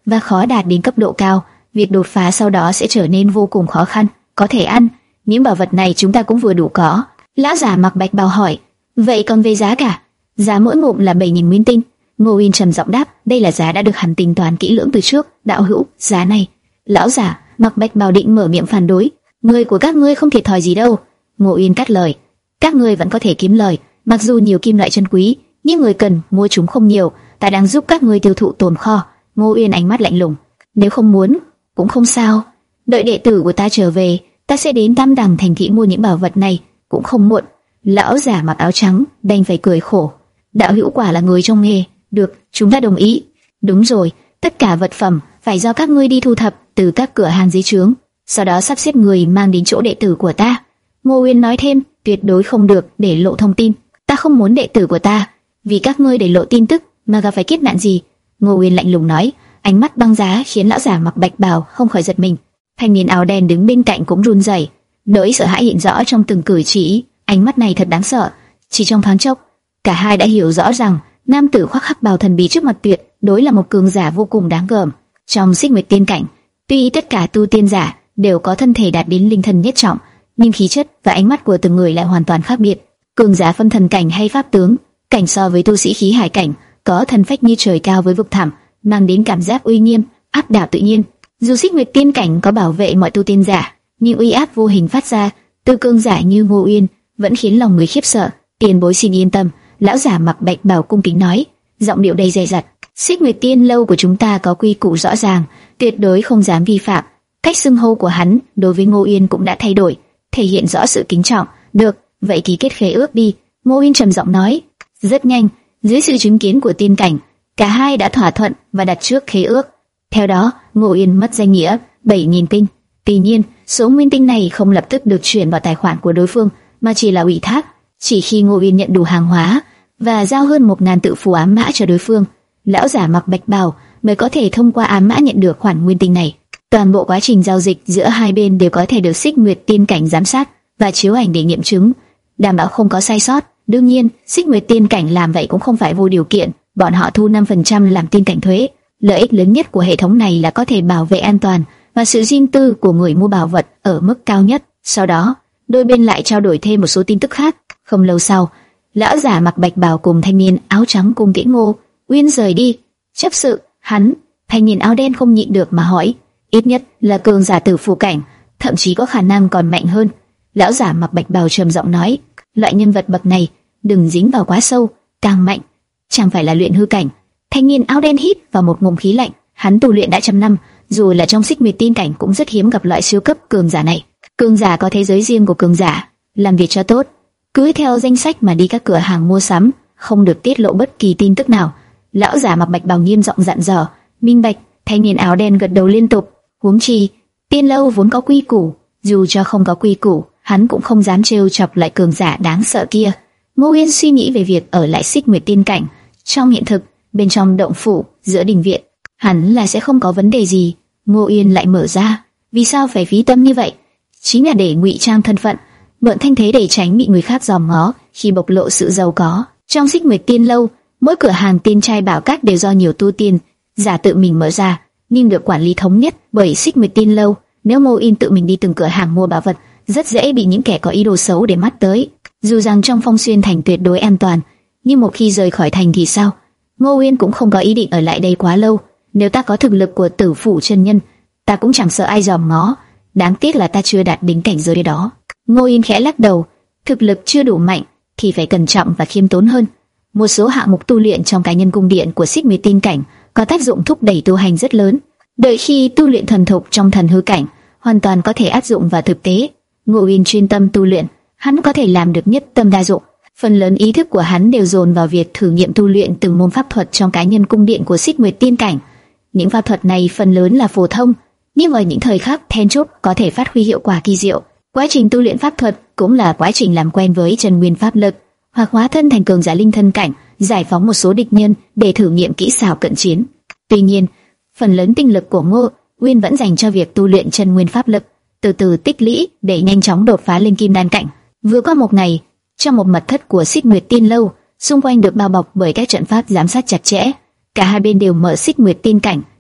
và khó đạt đến cấp độ cao. Việc đột phá sau đó sẽ trở nên vô cùng khó khăn. Có thể ăn những bảo vật này chúng ta cũng vừa đủ có. Lão giả mặc bạch bào hỏi. Vậy còn về giá cả? Giá mỗi ngụm là bảy nghìn nguyên tinh. Ngô Uyên trầm giọng đáp. Đây là giá đã được hắn tính toán kỹ lưỡng từ trước. Đạo hữu, giá này. Lão giả mặc bạch bào định mở miệng phản đối. Người của các ngươi không thiệt thòi gì đâu. Ngô Uyên cắt lời. Các ngươi vẫn có thể kiếm lời. Mặc dù nhiều kim loại chân quý, nhưng người cần mua chúng không nhiều. Ta đang giúp các ngươi tiêu thụ tồn kho. Ngô Uyên ánh mắt lạnh lùng. Nếu không muốn, cũng không sao. Đợi đệ tử của ta trở về, ta sẽ đến Tam Đằng thành thị mua những bảo vật này, cũng không muộn. Lão giả mặc áo trắng đành phải cười khổ. Đạo hữu quả là người trong nghề. Được, chúng ta đồng ý. Đúng rồi, tất cả vật phẩm phải do các ngươi đi thu thập từ các cửa hàng dưới trướng, sau đó sắp xếp người mang đến chỗ đệ tử của ta. Ngô Uyên nói thêm, tuyệt đối không được để lộ thông tin. Ta không muốn đệ tử của ta vì các ngươi để lộ tin tức mà gặp phải kiếp nạn gì. Ngô Uyên lạnh lùng nói, ánh mắt băng giá khiến lão giả mặc bạch bào không khỏi giật mình. Thanh niên áo đen đứng bên cạnh cũng run rẩy, nỗi sợ hãi hiện rõ trong từng cử chỉ. Ánh mắt này thật đáng sợ. Chỉ trong thoáng chốc, cả hai đã hiểu rõ rằng nam tử khoác hắc bào thần bí trước mặt tuyệt đối là một cường giả vô cùng đáng gờm. Trong Xích Nguyệt Tiên cảnh, tuy tất cả tu tiên giả đều có thân thể đạt đến linh thần nhất trọng, nhưng khí chất và ánh mắt của từng người lại hoàn toàn khác biệt. Cường giả phân thần cảnh hay pháp tướng cảnh so với tu sĩ khí hải cảnh có thần phách như trời cao với vực thẳm, mang đến cảm giác uy nghiêm, áp đảo tự nhiên. Dù Xích Nguyệt Tiên cảnh có bảo vệ mọi tu tiên giả, nhưng uy áp vô hình phát ra từ cường giả như Ngô Uyên vẫn khiến lòng người khiếp sợ. Tiền bối xin yên tâm. Lão giả mặc bạch bào cung kính nói, giọng điệu đầy dè dặt. Xích Nguyệt Tiên lâu của chúng ta có quy củ rõ ràng, tuyệt đối không dám vi phạm. Cách xưng hô của hắn đối với Ngô Uyên cũng đã thay đổi, thể hiện rõ sự kính trọng. Được, vậy ký kết khế ước đi. Ngô Uyên trầm giọng nói. Rất nhanh, dưới sự chứng kiến của tiên cảnh, cả hai đã thỏa thuận và đặt trước khế ước. Theo đó, Ngô Uyên mất danh nghĩa bảy nghìn tinh. Tuy nhiên, số nguyên tinh này không lập tức được chuyển vào tài khoản của đối phương, mà chỉ là ủy thác. Chỉ khi Ngô Uyên nhận đủ hàng hóa và giao hơn một ngàn tự phù ám mã cho đối phương, lão giả mặc bạch bào mới có thể thông qua ám mã nhận được khoản nguyên tinh này. Toàn bộ quá trình giao dịch giữa hai bên đều có thể được Xích Nguyệt Tiên cảnh giám sát và chiếu ảnh để nghiệm chứng, đảm bảo không có sai sót. Đương nhiên, Xích Nguyệt Tiên cảnh làm vậy cũng không phải vô điều kiện, bọn họ thu năm phần trăm làm tiên cảnh thuế. Lợi ích lớn nhất của hệ thống này là có thể bảo vệ an toàn và sự riêng tư của người mua bảo vật ở mức cao nhất. Sau đó, đôi bên lại trao đổi thêm một số tin tức khác. Không lâu sau, lão giả mặc bạch bào cùng thanh niên áo trắng cùng tiễn Ngô Uyên rời đi. Chấp sự, hắn, thanh niên áo đen không nhịn được mà hỏi, ít nhất là cường giả tử phù cảnh, thậm chí có khả năng còn mạnh hơn. Lão giả mặc bạch bào trầm giọng nói, loại nhân vật bậc này đừng dính vào quá sâu, càng mạnh chẳng phải là luyện hư cảnh. Thanh niên áo đen hít vào một ngụm khí lạnh, hắn tu luyện đã trăm năm, dù là trong Xích Nguyệt Tiên cảnh cũng rất hiếm gặp loại siêu cấp cường giả này. Cường giả có thế giới riêng của cường giả, làm việc cho tốt, cứ theo danh sách mà đi các cửa hàng mua sắm, không được tiết lộ bất kỳ tin tức nào. Lão giả mặc bạch bào nghiêm giọng dặn dò. Minh bạch. Thanh niên áo đen gật đầu liên tục. Huống chi, tiên lâu vốn có quy củ, dù cho không có quy củ, hắn cũng không dám trêu chọc lại cường giả đáng sợ kia. Ngô Uyên suy nghĩ về việc ở lại Xích Nguyệt Tiên cảnh. Trong hiện thực, bên trong động phủ giữa đình viện, hẳn là sẽ không có vấn đề gì. Ngô Uyên lại mở ra. Vì sao phải phí tâm như vậy? Chính là để ngụy trang thân phận, mượn thanh thế để tránh bị người khác dòm ngó khi bộc lộ sự giàu có. Trong Xích Nguyệt Tiên lâu, mỗi cửa hàng tiên trai bảo các đều do nhiều tu tiên giả tự mình mở ra, nhưng được quản lý thống nhất bởi Xích Nguyệt Tiên lâu. Nếu Ngô Uyên tự mình đi từng cửa hàng mua bảo vật, rất dễ bị những kẻ có ý đồ xấu để mắt tới. Dù rằng trong Phong Xuyên thành tuyệt đối an toàn, nhưng một khi rời khỏi thành thì sao? Ngô Uyên cũng không có ý định ở lại đây quá lâu. Nếu ta có thực lực của Tử Phủ chân nhân, ta cũng chẳng sợ ai dòm ngó. Đáng tiếc là ta chưa đạt đến cảnh giới đó. Ngô Uyên khẽ lắc đầu, thực lực chưa đủ mạnh thì phải cẩn trọng và khiêm tốn hơn. Một số hạng mục tu luyện trong cá nhân cung điện của Xích Nguyệt Tiên cảnh có tác dụng thúc đẩy tu hành rất lớn. Đợi khi tu luyện thuần thục trong thần hư cảnh, hoàn toàn có thể áp dụng vào thực tế. Ngô Uyên chuyên tâm tu luyện, hắn có thể làm được nhất tâm đa dụng. Phần lớn ý thức của hắn đều dồn vào việc thử nghiệm tu luyện từng môn pháp thuật trong cá nhân cung điện của Xích Nguyệt Tiên cảnh. Những pháp thuật này phần lớn là phổ thông, nhưng ở những thời khắc then chốt có thể phát huy hiệu quả kỳ diệu. Quá trình tu luyện pháp thuật cũng là quá trình làm quen với chân nguyên pháp lực, hoặc hóa thân thành cường giả linh thân cảnh, giải phóng một số địch nhân để thử nghiệm kỹ xảo cận chiến. Tuy nhiên, phần lớn tinh lực của Ngô Uyên vẫn dành cho việc tu luyện chân nguyên pháp lực, từ từ tích lũy để nhanh chóng đột phá lên kim đan cảnh. Vừa qua một ngày, trong một mật thất của Xích Nguyệt Tiên lâu, xung quanh được bao bọc bởi các trận pháp giám sát chặt chẽ. Cả hai bên đều mở Xích Nguyệt Tiên cảnh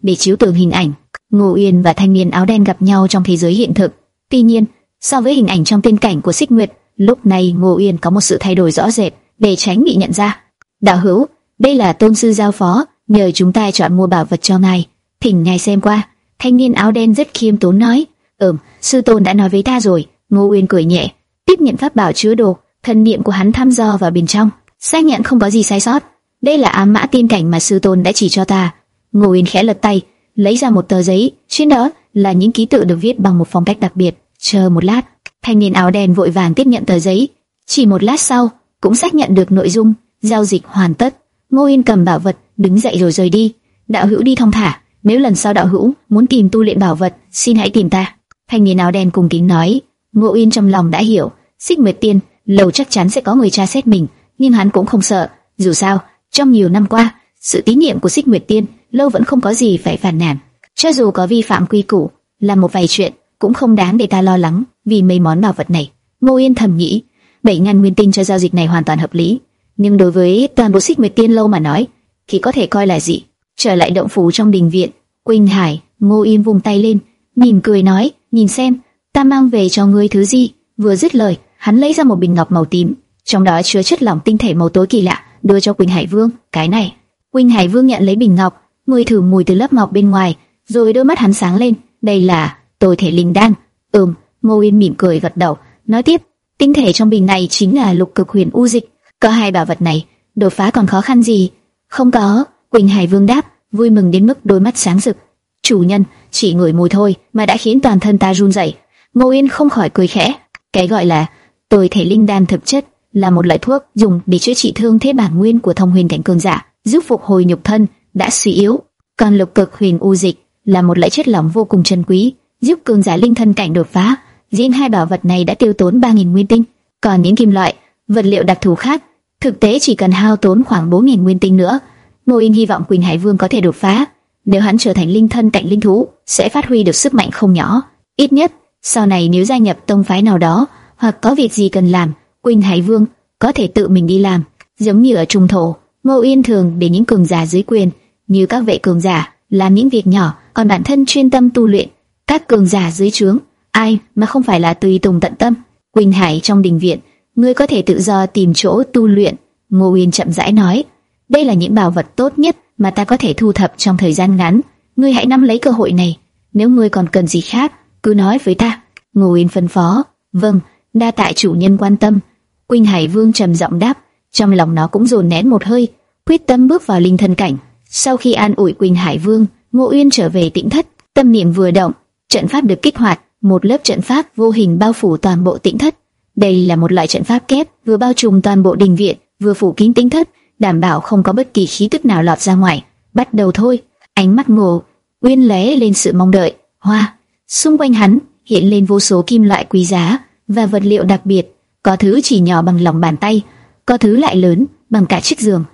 để chiếu tường hình ảnh. Ngô Uyên và thanh niên áo đen gặp nhau trong thế giới hiện thực. Tuy nhiên, so với hình ảnh trong tiên cảnh của Xích Nguyệt, lúc này Ngô Uyên có một sự thay đổi rõ rệt để tránh bị nhận ra. Đạo hữu, đây là tôn sư giao phó, nhờ chúng ta chọn mua bảo vật cho ngài, thỉnh ngài xem qua. Thanh niên áo đen rất khiêm tốn nói. Ừm, sư tôn đã nói với ta rồi. Ngô Uyên cười nhẹ, tiếp nhận pháp bảo chứa đồ. Thần niệm của hắn thăm dò vào bên trong, xác nhận không có gì sai sót. Đây là ám mã tiên cảnh mà sư tôn đã chỉ cho ta. Ngô Uyên khẽ lật tay, lấy ra một tờ giấy, trên đó là những ký tự được viết bằng một phong cách đặc biệt. Chờ một lát, thanh niên áo đen vội vàng tiếp nhận tờ giấy. Chỉ một lát sau, cũng xác nhận được nội dung, giao dịch hoàn tất. Ngô Uyên cầm bảo vật, đứng dậy rồi rời đi. Đạo hữu đi thong thả, nếu lần sau đạo hữu muốn tìm tu luyện bảo vật, xin hãy tìm ta. Thanh niên áo đen cung kính nói. Ngô Uyên trong lòng đã hiểu, Xích Nguyệt Tiên lầu chắc chắn sẽ có người tra xét mình, nhưng hắn cũng không sợ. Dù sao, trong nhiều năm qua, sự tín nhiệm của Xích Nguyệt Tiên lâu vẫn không có gì phải phản nàn. Cho dù có vi phạm quy củ, làm một vài chuyện cũng không đáng để ta lo lắng vì mấy món bảo vật này. Ngô Uyên thầm nghĩ, bảy ngàn nguyên tinh cho giao dịch này hoàn toàn hợp lý, nhưng đối với toàn bộ Xích Nguyệt Tiên lâu mà nói, thì có thể coi là gì? Trở lại động phủ trong đình viện, Quỳnh Hải, Ngô Uyên vung tay lên, mỉm cười nói, nhìn xem, ta mang về cho ngươi thứ gì. Vừa dứt lời, hắn lấy ra một bình ngọc màu tím, trong đó chứa chất lỏng tinh thể màu tối kỳ lạ, đưa cho Quỳnh Hải Vương. Cái này. Quỳnh Hải Vương nhận lấy bình ngọc, ngửi thử mùi từ lớp ngọc bên ngoài, rồi đôi mắt hắn sáng lên. Đây là Tôi Thể Linh Đan. Ừm. Ngô Uyên mỉm cười gật đầu, nói tiếp, tinh thể trong bình này chính là lục cực huyền u dịch. Có hai bảo vật này, đột phá còn khó khăn gì? Không có. Quỳnh Hải Vương đáp, vui mừng đến mức đôi mắt sáng rực. Chủ nhân, chỉ ngửi mùi thôi mà đã khiến toàn thân ta run rẩy. Ngô Uyên không khỏi cười khẽ. Cái gọi là Tôi Thể Linh Đan thực chất là một loại thuốc dùng để chữa trị thương thế bản nguyên của thông huyền cảnh cường giả, giúp phục hồi nhục thân đã suy yếu. Còn lục cực huyền u dịch là một loại chất lỏng vô cùng chân quý, giúp cường giả linh thân cảnh đột phá. Riêng hai bảo vật này đã tiêu tốn ba nghìn nguyên tinh, còn những kim loại, vật liệu đặc thù khác, thực tế chỉ cần hao tốn khoảng bốn nghìn nguyên tinh nữa. Ngô Uyên hy vọng Quỳnh Hải Vương có thể đột phá, nếu hắn trở thành linh thân cảnh linh thú, sẽ phát huy được sức mạnh không nhỏ. Ít nhất, sau này nếu gia nhập tông phái nào đó, hoặc có việc gì cần làm, Quỳnh Hải Vương có thể tự mình đi làm. Giống như ở Trung Thổ, Ngô Uyên thường để những cường giả dưới quyền, như các vệ cường giả, làm những việc nhỏ, còn bản thân chuyên tâm tu luyện. Các cường giả dưới trướng, ai mà không phải là tùy tùng tận tâm. Quỳnh Hải trong đình viện, ngươi có thể tự do tìm chỗ tu luyện. Ngô Uyên chậm rãi nói, đây là những bảo vật tốt nhất mà ta có thể thu thập trong thời gian ngắn. Ngươi hãy nắm lấy cơ hội này. Nếu ngươi còn cần gì khác, cứ nói với ta. Ngô Uyên phân phó. Vâng, đa tạ chủ nhân quan tâm. Quỳnh Hải Vương trầm giọng đáp, trong lòng nó cũng dồn nén một hơi, quyết tâm bước vào linh thân cảnh. Sau khi an ủi Quỳnh Hải Vương, Ngô Uyên trở về tĩnh thất, tâm niệm vừa động, trận pháp được kích hoạt, một lớp trận pháp vô hình bao phủ toàn bộ tĩnh thất. Đây là một loại trận pháp kép, vừa bao trùm toàn bộ đình viện, vừa phủ kín tĩnh thất, đảm bảo không có bất kỳ khí tức nào lọt ra ngoài. Bắt đầu thôi. Ánh mắt Ngô Uyên lóe lên sự mong đợi. Hoa, xung quanh hắn hiện lên vô số kim loại quý giá và vật liệu đặc biệt, có thứ chỉ nhỏ bằng lòng bàn tay, có thứ lại lớn bằng cả chiếc giường.